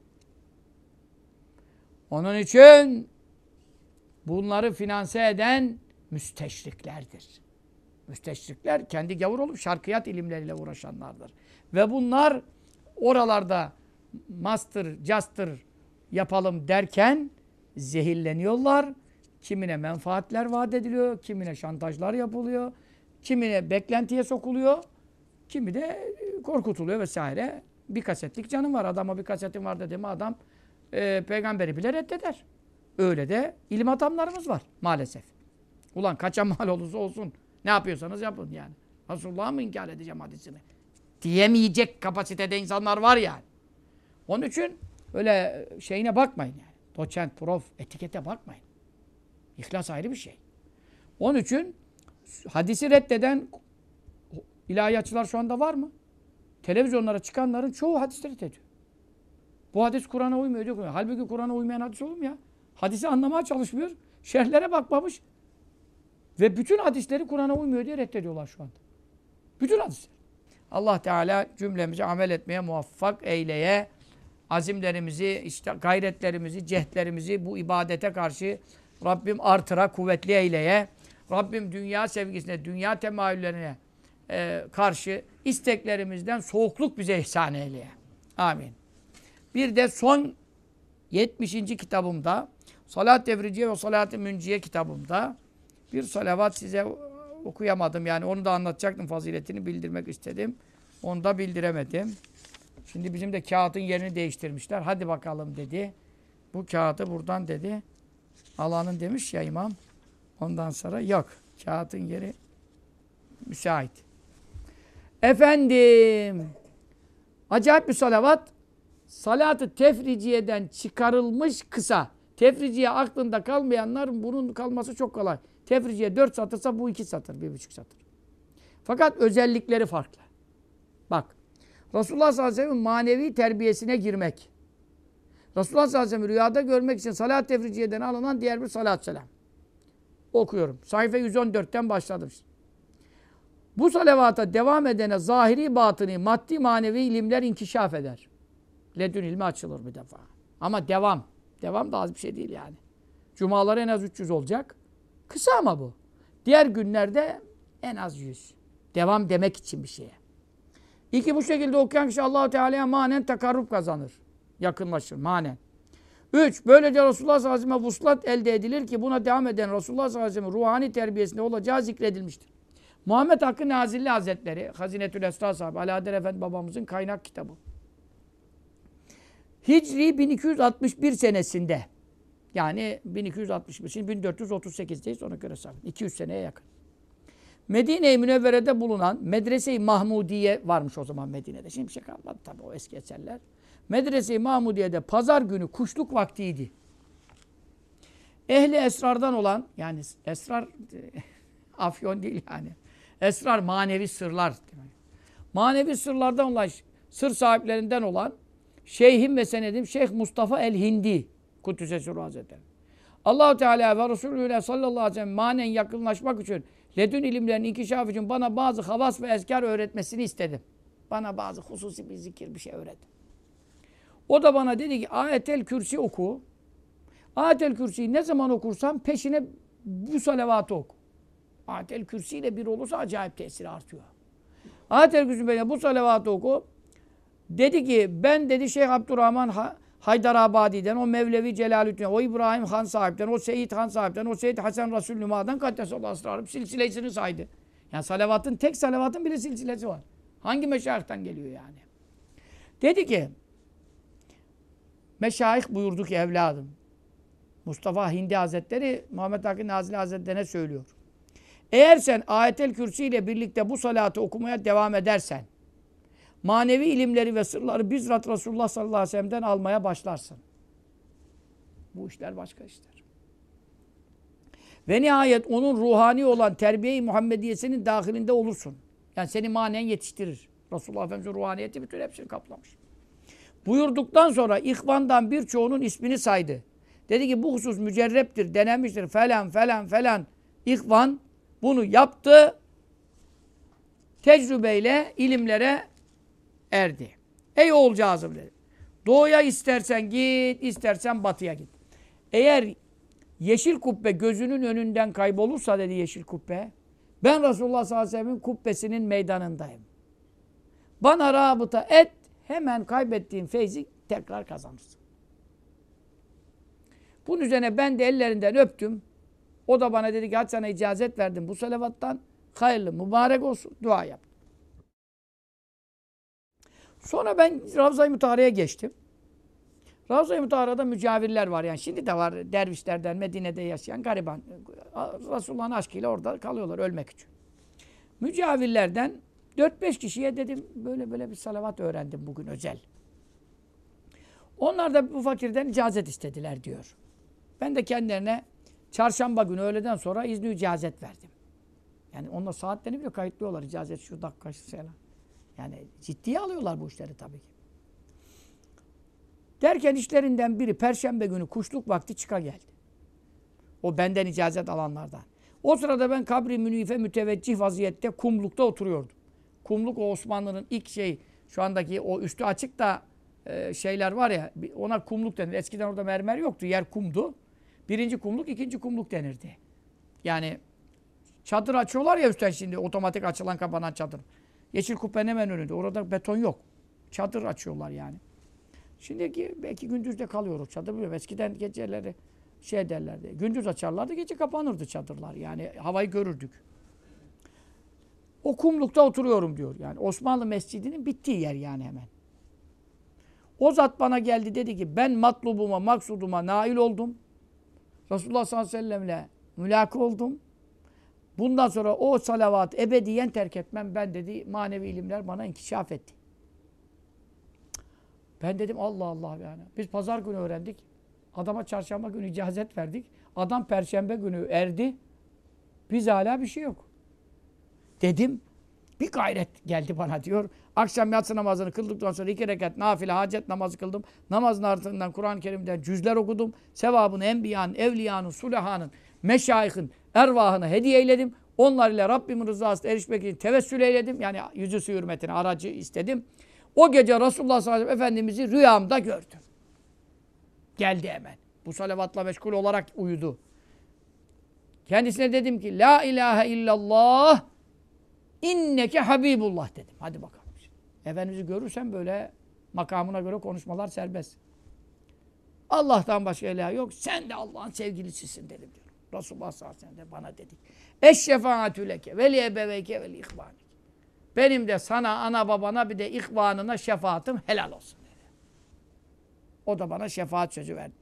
Onun için bunları finanse eden müsteşriklerdir. Müsteşrikler kendi gavur olup şarkiyat ilimleriyle uğraşanlardır. Ve bunlar oralarda master, caster yapalım derken zehirleniyorlar. Kimine menfaatler vaat ediliyor, kimine şantajlar yapılıyor, kimine beklentiye sokuluyor, kimi de korkutuluyor vesaire. Bir kasetlik canım var. Adama bir kasetim var dediğim adam peygamberi bile reddeder. Öyle de ilim adamlarımız var maalesef. Ulan kaça mal olursa olsun ne yapıyorsanız yapın yani. Resulullah'ı mı inkar edeceğim hadisini? Diyemeyecek kapasitede insanlar var yani. Onun için öyle şeyine bakmayın yani. Doçent, prof, etikete bakmayın. İhlas ayrı bir şey. Onun için hadisi reddeden ilahiyatçılar şu anda var mı? Televizyonlara çıkanların çoğu hadisleri reddediyor. Bu hadis Kur'an'a uymuyor diyor. Halbuki Kur'an'a uymayan hadis olur mu ya? Hadisi anlamaya çalışmıyor. Şerhlere bakmamış. Ve bütün hadisleri Kur'an'a uymuyor diye reddediyorlar şu anda. Bütün hadisler. Allah Teala cümlemizi amel etmeye muvaffak eyleye. Azimlerimizi, işte gayretlerimizi, cehdlerimizi bu ibadete karşı Rabbim artıra, kuvvetli eyleye. Rabbim dünya sevgisine, dünya temayüllerine karşı isteklerimizden soğukluk bize ihsan eyleye. Amin. Bir de son 70. kitabımda Salat-ı Evriciye ve Salat-ı Münciye kitabımda bir salavat size okuyamadım. Yani onu da anlatacaktım. Faziletini bildirmek istedim. Onu da bildiremedim. Şimdi bizim de kağıdın yerini değiştirmişler. Hadi bakalım dedi. Bu kağıdı buradan dedi. Alanın demiş ya imam. Ondan sonra yok. Kağıdın yeri müsait. Efendim. Acayip bir salavat. Salat-ı tefriciyeden çıkarılmış kısa. Tefriciye aklında kalmayanlar bunun kalması çok kolay. Tefriciye 4 satırsa bu 2 satır, 1,5 satır. Fakat özellikleri farklı. Bak. Resulullah sallallahu aleyhi ve sellem manevi terbiyesine girmek. Resulullah sallallahu aleyhi ve sellem rüyada görmek için salat-ı tefriciyeden alınan diğer bir salat-ı selam. Okuyorum. Sayfa 114'ten başladım. Bu salavata devam edene zahiri, batını, maddi, manevi ilimler inkişaf eder. Ledün ilmi açılır bir defa. Ama devam. Devam da az bir şey değil yani. Cumalar en az 300 olacak. Kısa ama bu. Diğer günlerde en az 100. Devam demek için bir şeye. 2, bu şekilde okuyan kişi Allah-u Teala'ya manen takarrub kazanır. Yakınlaşır manen. 3, böylece Resulullah sallallahu aleyhi ve sellem vuslat elde edilir ki buna devam eden Resulullah sallallahu aleyhi ve sellem ruhani terbiyesinde olacağı zikredilmiştir. Muhammed Hakkı Nazilli Hazretleri, Hazinetül Esrar sahibi, Alaeddin Efendi babamızın kaynak kitabı. Hicri 1261 senesinde, yani 1261, şimdi 1438'deyiz, ona göre sabit. 200 seneye yakın. Medine-i Münevvere'de bulunan Medrese-i Mahmudiye varmış o zaman Medine'de. Şimdi bir şey kalmadı tabii o eski eserler. Medrese-i Mahmudiye'de pazar günü kuşluk vaktiydi. Ehli esrardan olan, yani esrar afyon değil yani. Esrar manevi sırlar. Manevi sırlardan olan, sır sahiplerinden olan Şeyhim ve senedim Şeyh Mustafa el-Hindi Kuddüs'e Sürru Hazretleri. Allah-u Teala ve Resulüne sallallahu aleyhi ve sellem manen yakınlaşmak için, ledün ilimlerin inkişaf için bana bazı havas ve ezkar öğretmesini istedim. Bana bazı hususi bir zikir, bir şey öğret. O da bana dedi ki Ayetel Kürsi oku. Ayetel Kürsi'yi ne zaman okursam peşine bu salavatı oku. Ayetel Kürsi ile bir olursa acayip tesiri artıyor. Ayetel Kürsi'yle bu salavatı oku. Dedi ki ben dedi Şeyh Abdurrahman Haydarabadi'den, o Mevlevi Celalüddin, o İbrahim Han sahipten, o Seyyid Han sahipten, o Seyyid Hasan Resul Nüma'dan Kaddesallahu esrarım silsilesini saydı. Yani salavatın, tek salavatın bile silsilesi var. Hangi meşayihten geliyor yani? Dedi ki meşayih buyurdu ki evladım, Mustafa Hindi Hazretleri Muhammed Hakkı Nazilli Hazretleri'ne söylüyor. Eğer sen Ayetel Kürsi ile birlikte bu salatı okumaya devam edersen, manevi ilimleri ve sırları bizzat Resulullah sallallahu aleyhi ve sellem'den almaya başlarsın. Bu işler başka işler. Ve nihayet onun ruhani olan terbiye-i Muhammediyesinin dahilinde olursun. Yani seni manen yetiştirir. Resulullah Efendimiz'in ruhaniyeti bütün hepsini kaplamış. Buyurduktan sonra ihvandan birçoğunun ismini saydı. Dedi ki bu husus mücerreptir, denenmiştir falan falan falan. İhvan bunu yaptı. Tecrübeyle ilimlere erdi. Ey oğulcağızım dedi. Doğuya istersen git, istersen batıya git. Eğer yeşil kubbe gözünün önünden kaybolursa dedi yeşil kubbe, ben Resulullah sallallahu aleyhi ve sellem'in kubbesinin meydanındayım. Bana rabıta et, hemen kaybettiğin feyzi tekrar kazanırsın. Bunun üzerine ben de ellerinden öptüm. O da bana dedi ki hadi sana icazet verdim bu salavattan. Hayırlı, mübarek olsun. Dua yap. Sonra ben Ravza-i Mutahara'ya geçtim. Ravza-i Mutahara'da mücavirler var yani. Şimdi de var dervişlerden Medine'de yaşayan gariban. Resulullah'ın aşkıyla orada kalıyorlar ölmek için. Mücavirlerden 4-5 kişiye dedim böyle bir salavat öğrendim bugün özel. Onlar da bu fakirden icazet istediler diyor. Ben de kendilerine çarşamba günü öğleden sonra izni icazet verdim. Yani onlar saatlerini bile kayıtlıyorlar icazet şu dakika şu falan. Yani ciddiye alıyorlar bu işleri tabii ki. Derken işlerinden biri perşembe günü kuşluk vakti çıka geldi. O benden icazet alanlardan. O sırada ben kabri münife müteveccih vaziyette kumlukta oturuyordum. Kumluk o Osmanlı'nın ilk şu andaki o üstü açık da şeyler var ya ona kumluk denir. Eskiden orada mermer yoktu. Yer kumdu. Birinci kumluk, ikinci kumluk denirdi. Yani çadır açıyorlar ya üstten şimdi otomatik açılan kapanan çadır. Yeşil kubbenin hemen önünde. Orada beton yok. Çadır açıyorlar yani. Şimdiki belki gündüzde kalıyor o çadır. Bilmiyorum. Eskiden geceleri derlerdi. Gündüz açarlardı, gece kapanırdı çadırlar. Yani havayı görürdük. O kumlukta oturuyorum diyor. Yani Osmanlı Mescidi'nin bittiği yer yani hemen. O zat bana geldi dedi ki ben matlubuma, maksuduma nail oldum. Resulullah sallallahu aleyhi ve sellemle mülaki oldum. Bundan sonra o salavat ebediyen terk etmem. Ben dedi manevi ilimler bana inkişaf etti. Ben dedim Allah Allah yani. Biz pazar günü öğrendik. Adama çarşamba günü icazet verdik. Adam perşembe günü erdi. Biz hala bir şey yok. Dedim. Bir gayret geldi bana diyor. Akşam yatsı namazını kıldıktan sonra 2 rekat nafile hacet namazı kıldım. Namazın ardından Kur'an-ı Kerim'den cüzler okudum. Sevabını enbiyanın, evliyanın, sulahanın, meşayihin ervahına hediye eyledim. Onlar ile Rabbimin rızasına erişmek için tevessül eyledim. Yani yüzüsü hürmetine aracı istedim. O gece Resulullah sallallahu aleyhi ve sellem Efendimiz'i rüyamda gördüm. Geldi hemen. Bu salavatla meşgul olarak uyudu. Kendisine dedim ki La ilahe illallah inneke habibullah dedim. Hadi bakalım. Efendimiz'i görürsen böyle makamına göre konuşmalar serbest. Allah'tan başka ilah yok. Sen de Allah'ın sevgilisisin dedim diyor. Resulullah sallallahu aleyhi ve sellem de bana dedi. Eşşefaatü leke ve li ebeveyke ve li ihvanik. Benim de sana, ana babana bir de ihvanına şefaatim helal olsun dedi. O da bana şefaat sözü verdi.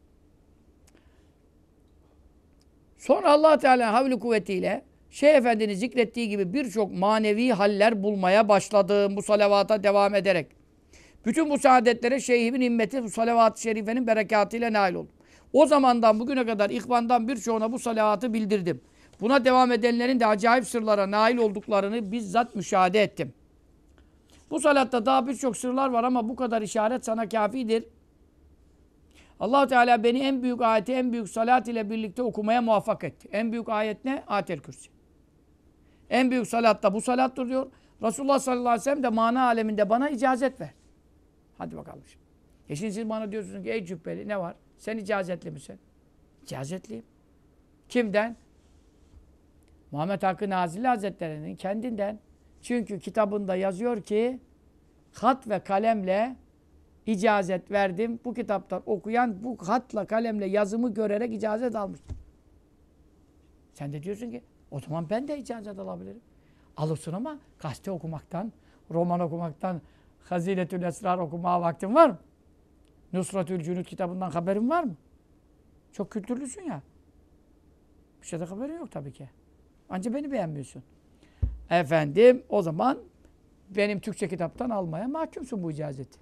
Sonra Allah Teala havli kuvvetiyle Şeyh Efendi'nin zikrettiği gibi birçok manevi haller bulmaya başladım bu salavata devam ederek. Bütün bu saadetlere Şeyhimin himmeti bu salavat-ı şerifenin berekatıyla nail oldum. O zamandan bugüne kadar ihvandan birçoğuna bu salavatı bildirdim. Buna devam edenlerin de acayip sırlara nail olduklarını bizzat müşahede ettim. Bu salatta daha birçok sırlar var ama bu kadar işaret sana kafidir. Allah Teala beni en büyük ayeti, en büyük salat ile birlikte okumaya muvaffak etti. En büyük ayet ne? Ayetel Kürsi. En büyük salat da bu salattır diyor. Resulullah sallallahu aleyhi ve sellem de mana aleminde bana icazet ver. Hadi bakalım şimdi. Şimdi siz bana diyorsunuz ki ey cübbeli ne var? Sen icazetli misin? İcazetliyim. Kimden? Muhammed Hakkı Nazilli Hazretleri'nin kendinden. Çünkü kitabında yazıyor ki hat ve kalemle icazet verdim. Bu kitaptan okuyan bu hatla kalemle yazımı görerek icazet almış. Sen de diyorsun ki o zaman ben de icazet alabilirim. Alırsın ama gazete okumaktan, roman okumaktan, Hazinetül Esrar okumaya vaktin var mı? Nusratül Cünut kitabından haberin var mı? Çok kültürlüsün ya. Bir şeyden haberin yok tabii ki. Ancak beni beğenmiyorsun. Efendim o zaman benim Türkçe kitaptan almaya mahkumsun bu icazeti.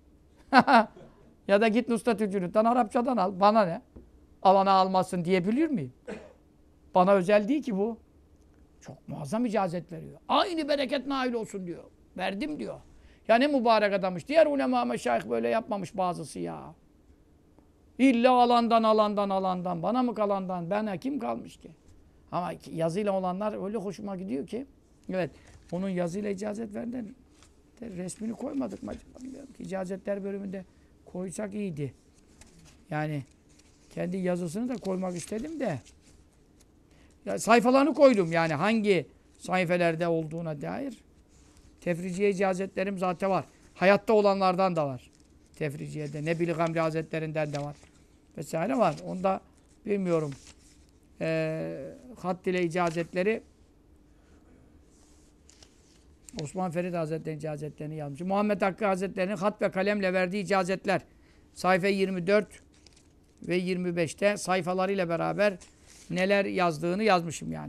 Ya da git Nusratül Cünut'tan Arapçadan al. Bana ne? Alana almasın diyebilir miyim? Bana özel değil ki bu. Çok muazzam icazet veriyor. Aynı bereket nail olsun diyor. Verdim diyor. Ya ne mübarek adammış. Diğer ulema meşayih böyle yapmamış bazısı ya. İlla alandan. Bana mı kalandan? Bana kim kalmış ki? Ama yazıyla olanlar öyle hoşuma gidiyor ki. Evet. Onun yazıyla icazet verdiler. Resmini koymadık mı acaba? Bilmiyorum ki. İcazetler bölümünde koysak iyiydi. Yani kendi yazısını da koymak istedim de. Ya sayfalarını koydum yani hangi sayfelerde olduğuna dair. Tefriciye icazetlerim zaten var. Hayatta olanlardan da var. Tefriciyede. Nebil-i Gamri Hazretlerinden de var. Vesaire var. Onda bilmiyorum. Hat ile icazetleri Osman Ferit Hazretleri'nin icazetlerini yazmış. Muhammed Hakkı Hazretleri'nin hat ve kalemle verdiği icazetler. Sayfa 24 ve 25'te sayfalarıyla beraber neler yazdığını yazmışım yani.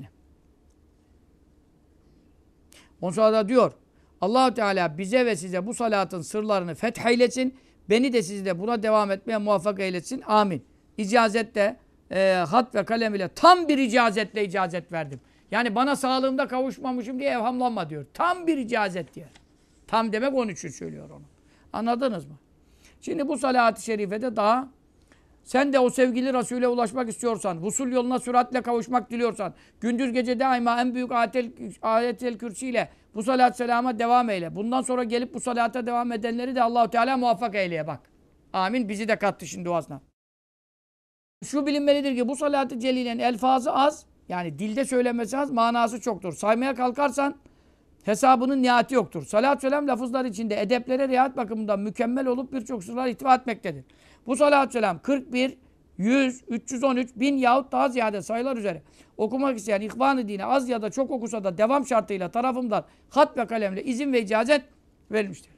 Ondan sonra da diyor Allah-u Teala bize ve size bu salatın sırlarını fetheylesin. Beni de sizi de buna devam etmeye muvaffak eylesin. Amin. İcazette hat ve kalem ile tam bir icazetle icazet verdim. Yani bana sağlığımda kavuşmamışım diye evhamlanma diyor. Tam bir icazet diyor. Tam demek onun için söylüyor onu. Anladınız mı? Şimdi bu salat-ı şerifede daha sen de o sevgili Resul'e ulaşmak istiyorsan, vusul yoluna süratle kavuşmak diliyorsan, gündüz gece daima en büyük ayetel kürsi ile bu salat-ı selama devam eyle. Bundan sonra gelip bu salata devam edenleri de Allah-u Teala muvaffak eyleye bak. Amin. Bizi de kattı şimdi duasına. Şu bilinmelidir ki bu salat-ı celilenin elfazı az, yani dilde söylemesi az, manası çoktur. Saymaya kalkarsan hesabının nihayeti yoktur. Salat-ı selam lafızlar içinde edeplere riayet bakımından mükemmel olup birçok sırlar ihtiva etmektedir. Bu salat-ı selam 41 100, 313, 1000 yahut daha ziyade sayılar üzere okumak isteyen İhvan-ı Dine az ya da çok okusa da devam şartıyla tarafımdan hat ve kalemle izin ve icazet verilmiştir.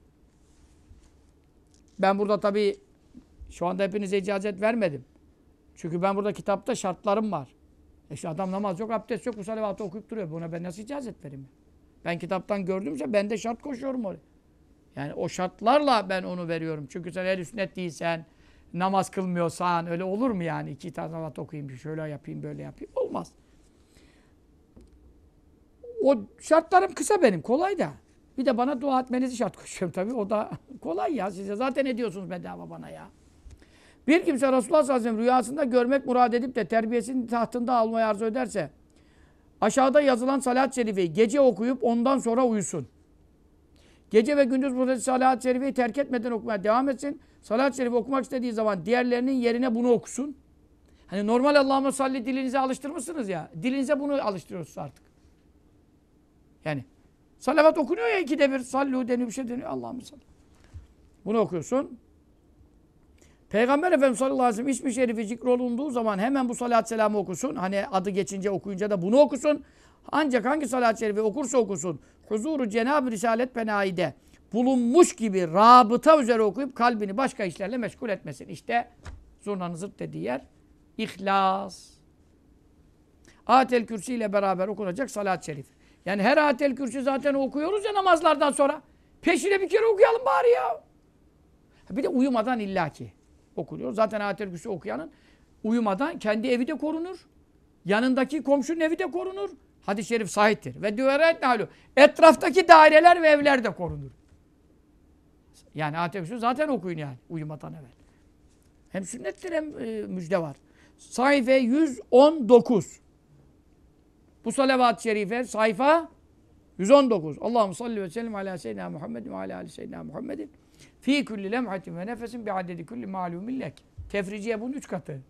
Ben burada tabii şu anda hepinize icazet vermedim. Çünkü ben burada kitapta şartlarım var. Şu adam namaz yok, abdest yok, bu salavatı okuyup duruyor. Buna ben nasıl icazet vereyim? Ben kitaptan gördümse ben de şart koşuyorum oraya. Yani o şartlarla ben onu veriyorum. Çünkü sen ehl-i sünnet değilsen, namaz kılmıyorsan öyle olur mu yani? 2 tane salavat okuyayım, şöyle yapayım, böyle yapayım. Olmaz. O şartlarım kısa benim, kolay da. Bir de bana dua etmenizi şart koşuyorum tabii. O da kolay ya. Size zaten ediyorsunuz bedava bana ya. Bir kimse Resulullah sallallahu aleyhi ve sellem rüyasında görmek murad edip de terbiyesinin tahtında almayı arzu ederse aşağıda yazılan salat-ı şerifeyi gece okuyup ondan sonra uyusun. Gece ve gündüz burada salat-ı şerifeyi terk etmeden okumaya devam etsin. Salat-ı şerifi okumak istediği zaman diğerlerinin yerine bunu okusun. Hani normal Allahümme salli dilinize alıştırmışsınız ya. Dilinize bunu alıştırıyorsunuz artık. Yani salavat okunuyor ya 2'de 1. Sallu deniyor, bir şey deniyor. Allahümme salli. Bunu okuyorsun. Peygamber Efendimiz sallallahu aleyhi ve sellem ismi şerifi zikrolunduğu zaman hemen bu salat selamı okusun. Hani adı geçince okuyunca da bunu okusun. Ancak hangi salat-ı şerifi okursa okusun huzuru Cenab-ı Risalet Penaide bulunmuş gibi rabıta üzere okuyup kalbini başka işlerle meşgul etmesin. İşte zurnanın zırt dediği yer İhlas. Ayetel Kürsi ile beraber okunacak salat-ı şerif. Yani her Ayetel Kürsi zaten okuyoruz ya namazlardan sonra. Peşine bir kere okuyalım bari ya. Bir de uyumadan illaki okunuyor. Zaten Ayetel Kürsi okuyanın uyumadan kendi evi de korunur. Yanındaki komşunun evi de korunur. Hadis-i şerif sahihtir. Ve düveret nalu. Etraftaki daireler ve evler de korunur. Yani Ayetel Kürsi zaten okuyun yani uyumadan evvel. Hem sünnettir hem müjde var. Sayfa 119. Bu salavat-ı şerife sayfa 119. Allahümme salli ve sellem ala seyyidina Muhammedin ve ala ali seyyidina Muhammedin. Fî kulli lemhatin ve nefesin bi'adedi kulli ma'lumin lek. Tefriciye bunun 3 katı.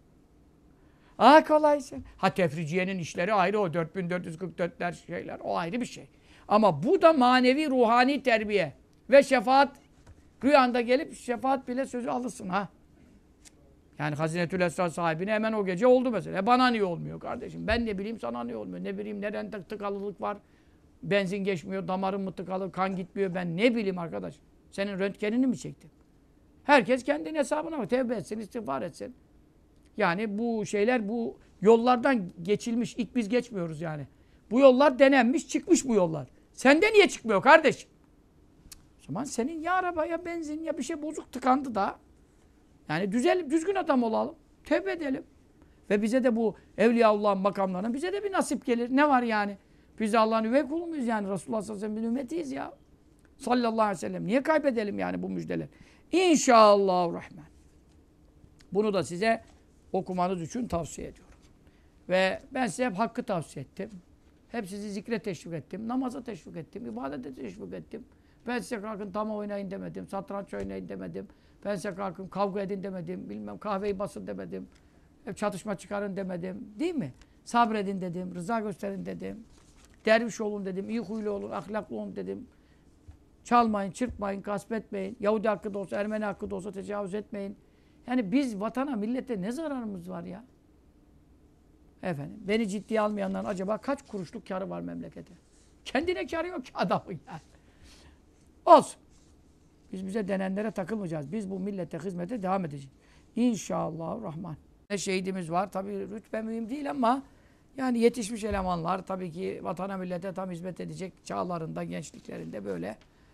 Kolaysın. Tefriciyenin işleri ayrı o 4444'ler şeyler o ayrı bir şey. Ama bu da manevi ruhani terbiye ve şefaat rüyanda gelip şefaat bile sözü alırsın ha. Yani Hazinetül Esrar sahibine hemen o gece oldu mesela. Bana niye olmuyor kardeşim? Ben ne bileyim sana niye olmuyor? Ne bileyim neden tıkalılık var? Benzin geçmiyor, damarım mı tıkalı, kan gitmiyor. Ben ne bileyim arkadaş? Senin röntgenini mi çektim? Herkes kendinin hesabına bak. Tevbe etsin, istiğfar etsin. Yani bu şeyler, bu yollardan geçilmiş. İlk biz geçmiyoruz yani. Bu yollar denenmiş, çıkmış bu yollar. Sende niye çıkmıyor kardeşim? O zaman senin ya araba ya benzin ya bir şey bozuk tıkandı da. Yani düzgün adam olalım. Tevbe edelim. Ve bize de bu Evliyaullah'ın makamlarının bize de bir nasip gelir. Ne var yani? Biz de Allah'ın üvey kulu muyuz yani? Resulullah sallallahu aleyhi ve sellem'in ümmetiyiz ya. Sallallahu aleyhi ve sellem. Niye kaybedelim yani bu müjdeler? İnşallahurrahman. Bunu da size okumanız için tavsiye ediyorum. Ve ben size hep hakkı tavsiye ettim. Hep sizi zikre teşvik ettim. Namaza teşvik ettim. İbadete teşvik ettim. Ben size kalkın tama oynayın demedim. Satranç oynayın demedim. Ben size kalkın kavga edin demedim. Bilmem kahveyi basın demedim. Hep çatışma çıkarın demedim. Değil mi? Sabredin dedim. Rıza gösterin dedim. Derviş olun dedim. İyi huylu olun. Ahlaklı olun dedim. Çalmayın, çırpmayın, gasp etmeyin. Yahudi hakkı da olsa, Ermeni hakkı da olsa tecavüz etmeyin. Yani biz vatana, millete ne zararımız var ya? Efendim, beni ciddiye almayanların acaba kaç kuruşluk karı var memlekete? Kendine karı yok ki adamın yani. Olsun. Biz bize denenlere takılmayacağız. Biz bu millete hizmete devam edeceğiz. İnşallahurrahman. Şehidimiz var. Tabii rütbe mühim değil ama yani yetişmiş elemanlar tabii ki vatana millete tam hizmet edecek çağlarında, gençliklerinde böyle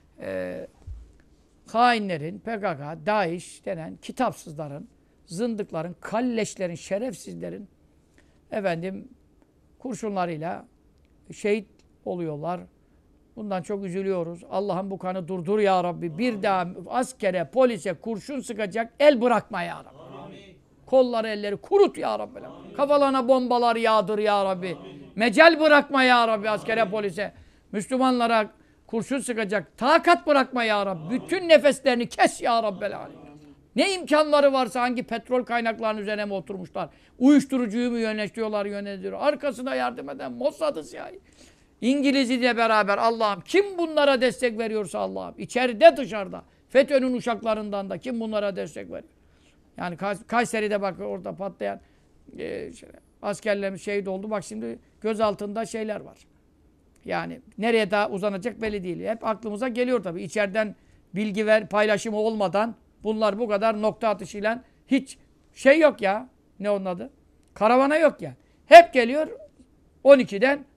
hainlerin, PKK, DAEŞ denen kitapsızların, zındıkların, kalleşlerin, şerefsizlerin efendim kurşunlarıyla şehit oluyorlar. Bundan çok üzülüyoruz. Allah'ım bu kanı durdur ya Rabbi. Bir daha askere, polise kurşun sıkacak el bırakma ya Rabbi. Amin. Kolları, elleri kurut ya Rabbi. Kafalarına bombalar yağdır ya Rabbi. Mecel bırakma ya Rabbi askere, polise. Müslümanlara kurşun sıkacak takat bırakma ya Rabbi. Bütün nefeslerini kes ya Rabbi. Ne imkanları varsa hangi petrol kaynaklarının üzerine mi oturmuşlar? Uyuşturucuyu mu yönetiyor? Arkasına yardım eden Mossad'ı CIA. İngiliz'iyle beraber Allah'ım kim bunlara destek veriyorsa Allah'ım içeride dışarıda FETÖ'nün uşaklarından da kim bunlara destek veriyor? Yani Kayseri'de bak orada patlayan askerlerimiz şehit oldu. Bak şimdi göz altında şeyler var. Yani nereye daha uzanacak belli değil. Hep aklımıza geliyor tabii. İçeriden bilgi paylaşımı olmadan bunlar bu kadar nokta atışıyla hiç şey yok ya. Ne onun adı? Karavana yok ya. Hep geliyor 12'den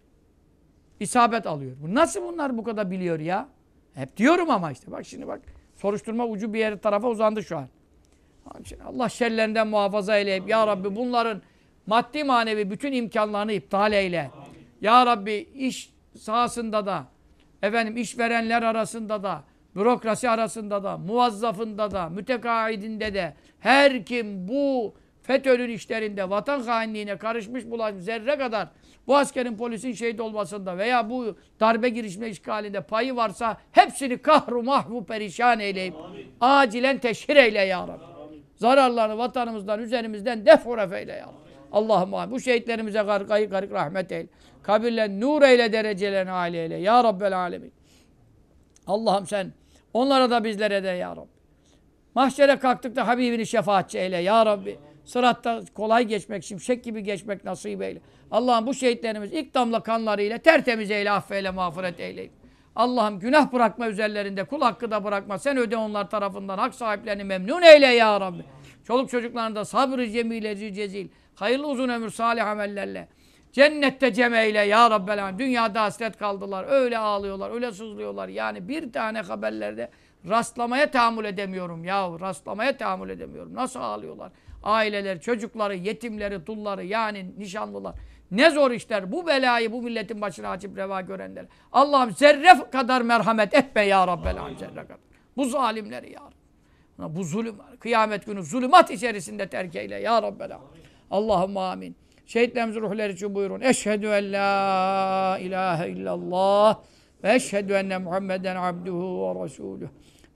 isabet alıyor. Nasıl bunlar bu kadar biliyor ya? Hep diyorum ama işte. Bak şimdi bak. Soruşturma ucu bir yere tarafa uzandı şu an. Allah şerlerinden muhafaza eyleyip ya Rabbi bunların maddi manevi bütün imkanlarını iptal eyle. Ya Rabbi iş sahasında da efendim işverenler arasında da bürokrasi arasında da muvazzafında da mütekaidinde de her kim bu FETÖ'nün işlerinde vatan hainliğine karışmış bulan zerre kadar bu askerin polisin şehit olmasında veya bu darbe girişme işgalinde payı varsa hepsini kahru mahvu perişan eyleyip acilen teşhir eyle ya Rabbi. Zararlarını vatanımızdan, üzerimizden defuref eyle ya Rabbi. Allah'ım bu şehitlerimize garip rahmet eyle. Kabirlen nur eyle, derecelerini âli eyle. Ya Rabbel alemin. Allah'ım sen onlara da bizlere de ya Rabbi. Mahşere kalktıkta Habibini şefaatçi eyle ya Rabbi. Sıratta kolay geçmek, şimşek gibi geçmek nasip eyle. Allah'ım bu şehitlerimiz ilk damla kanlarıyla tertemiz eyle, affeyle, mağfiret eyle. Allah'ım günah bırakma üzerlerinde, kul hakkı da bırakma. Sen öde onlar tarafından, hak sahiplerini memnun eyle ya Rabbi. Çoluk çocuklarında sabrı cemileci cezil, hayırlı uzun ömür, salih amellerle. Cennette cem eyle ya Rabbel alemin. Dünyada hasret kaldılar, öyle ağlıyorlar, öyle sızlıyorlar. Yani bir tane haberlerde rastlamaya tahammül edemiyorum ya. Rastlamaya tahammül edemiyorum. Nasıl ağlıyorlar? Aileler, çocukları, yetimleri, dulları yani nişanlılar. Ne zor işler. Bu belayı bu milletin başına açıp reva görenler. Allah'ım zerre kadar merhamet etme ya Rabbel alemin. Zerre kadar. Bu zalimleri ya Rabbi. Bu zulüm, kıyamet günü zulümat içerisinde terk eyle ya Rabbel alemin. Allahümme amin. Şehitlerimizin ruhları için buyurun. Eşhedü en la ilahe illallah ve eşhedü enne Muhammeden abduhu ve resuluh.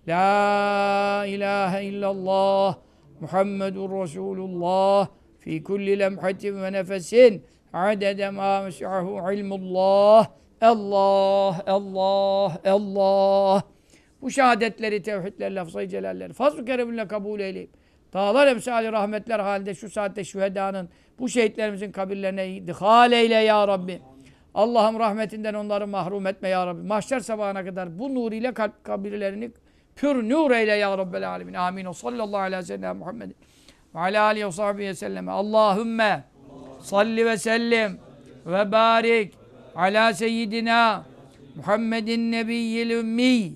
La ilahe illallah Muhammedun Resulullah fi kulli lemhatin ve nefesin adede ma mes'ahu ilmullah. Allah, Allah, Allah. Bu şehadetleri, tevhidleri, lafz-ı celalleri fazl-ı kereminle kabul eyleyip dağlar emsali rahmetler halinde şu saatte şühedanın bu şehitlerimizin kabirlerine idhal eyle ya Rabbi. Allah'ım rahmetinden onları mahrum etme ya Rabbi. Mahşer sabahına kadar bu nur ile kalp kabirlerini pür nur eyle ya Rabbel alemin. Amin. O sallallahu aleyhi ve sellem Muhammedin ve ala aleyhi ve sahbihi ve selleme. Allahümme salli ve sellim ve barik ala seyyidina Muhammedin nebiyyil ümmi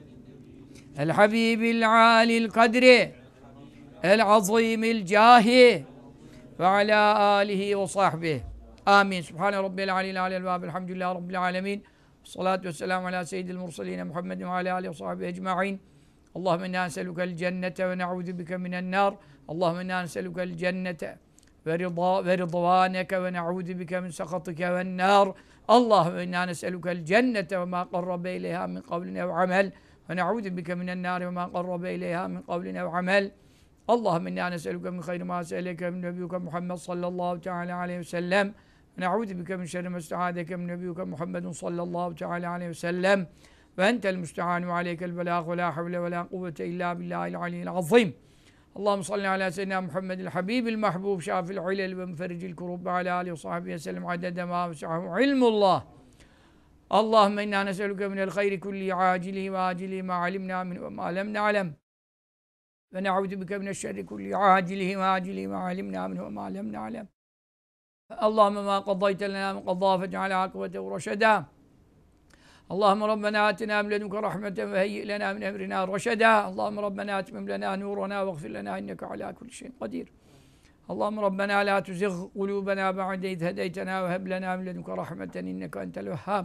el habibil alil kadri el azimil cahi ve ala alihi ve sahbihi. Amin. Subhane Rabbil alil alel ve elhamdülillahi Rabbil alemin. Salatu ve selamu ala seyyidil mursaline Muhammedin ve ala alihi ve sahbihi ecma'in. Allahümme inna neselükel cennete ve ne'udhu bike minen nar. Allahümme inna neselükel cennete ve rıdvaneke ve ne'udhu bike min sakatike ven nar. Allahümme inna neselükel cennete ve ma qarrabe ileyha min kavlin ev amel. Ve ne'udhu bike minen nar ve ma qarrabe ileyha min kavlin ev amel. Allahümme inna neselüke min hayri ma se'eleke min nebiyyuke Muhammed sallallahu teala aleyhi ve sellem. Ne'udhu bike min şerri mesta'adeke min nebiyyuke Muhammedun sallallahu teala aleyhi ve sellem. Ve entel müstehanu aleykel belâh ve la havle ve la kuvvete illa billahil aliyyil azim. Allahümme salli ala seyyidina Muhammedil habibil mahbub şafil ilel ve müferricil kurub ve ala alihi ve sahbihi ve sellem adede ma vesahu ilmullah. Allahümme inna neselüke minel hayri kulli acilihi ve acilihi ma alimna min ve ma lem ne'alem. Ve ne'udhu bike mineşşerri kulli acilihi ve acilihi ma alimna min ve ma lem ne'alem. Allahümme ma qaddayte lena min qadda fec'al akibetehu reşeda. Allahümme Rabbena atina min ledunke rahmeten ve heyyi lena min emrina reşeda. Allahümme Rabbena atmim lena nurana ve gfir lena inneke ala kulli şeyin kadir. Allahümme Rabbena la tuzigh kulubena ba'de iz hedeytena ve heb lena min ledunke rahmeten inneke entel vehhab.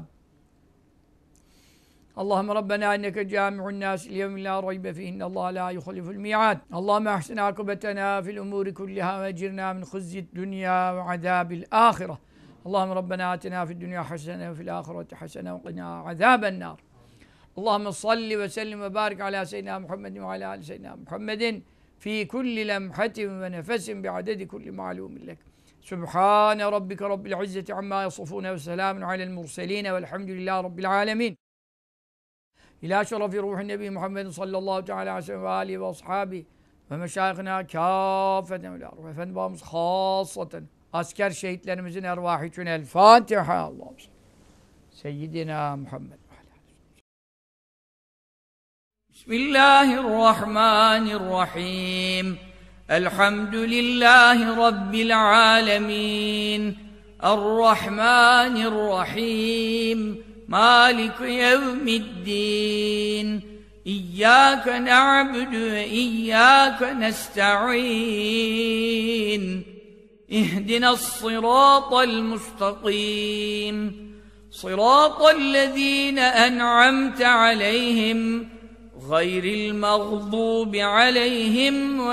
Allahümme Rabbena inneke cami'un nâsi liyevmin la raybe fi innallâhe la yuhliful mi'ad. Allahümme ahsin akıbetena fil umuri kulliha ve cirna min huzzid dünya ve azâbil âhireh. Allahümme Rabbena atina fid dünya hasene ve fil âhireti hasene ve qina azâben nâr. Allahümme salli ve sellim ve barik ala seyyidina Muhammedin ve ala ali seyyidina Muhammedin fi kulli lemhatin ve nefesin bi'adedi kulli ma'lumin lek. Sübhane rabbike rabbil izzeti amma yasifûne ve selâmun alel murselîne velhamdülillahi rabbil âlemin. İlâ şerefi ruhin nebi Muhammedin sallallahu teâlâ aleyhi ve sellem ve âlihi ve ashabi ve meşayihina kâfeten ve Efendi babamız hasaten asker şehitlerimizin ervahı için el Fatiha. Allah'ım Seyyidina Muhammed. Bismillahirrahmanirrahim. Elhamdülillahi Rabbil alemin. Errahmanirrahim. Maliki yevmiddin. İyyâke na'budu ve iyyâke nesta'in. İhdinas-sirâtal mustakîm. Sirâtallezîne en'amte aleyhim gayril mağdûbi aleyhim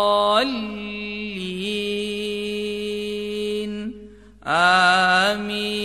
veleddâllîn. Amin.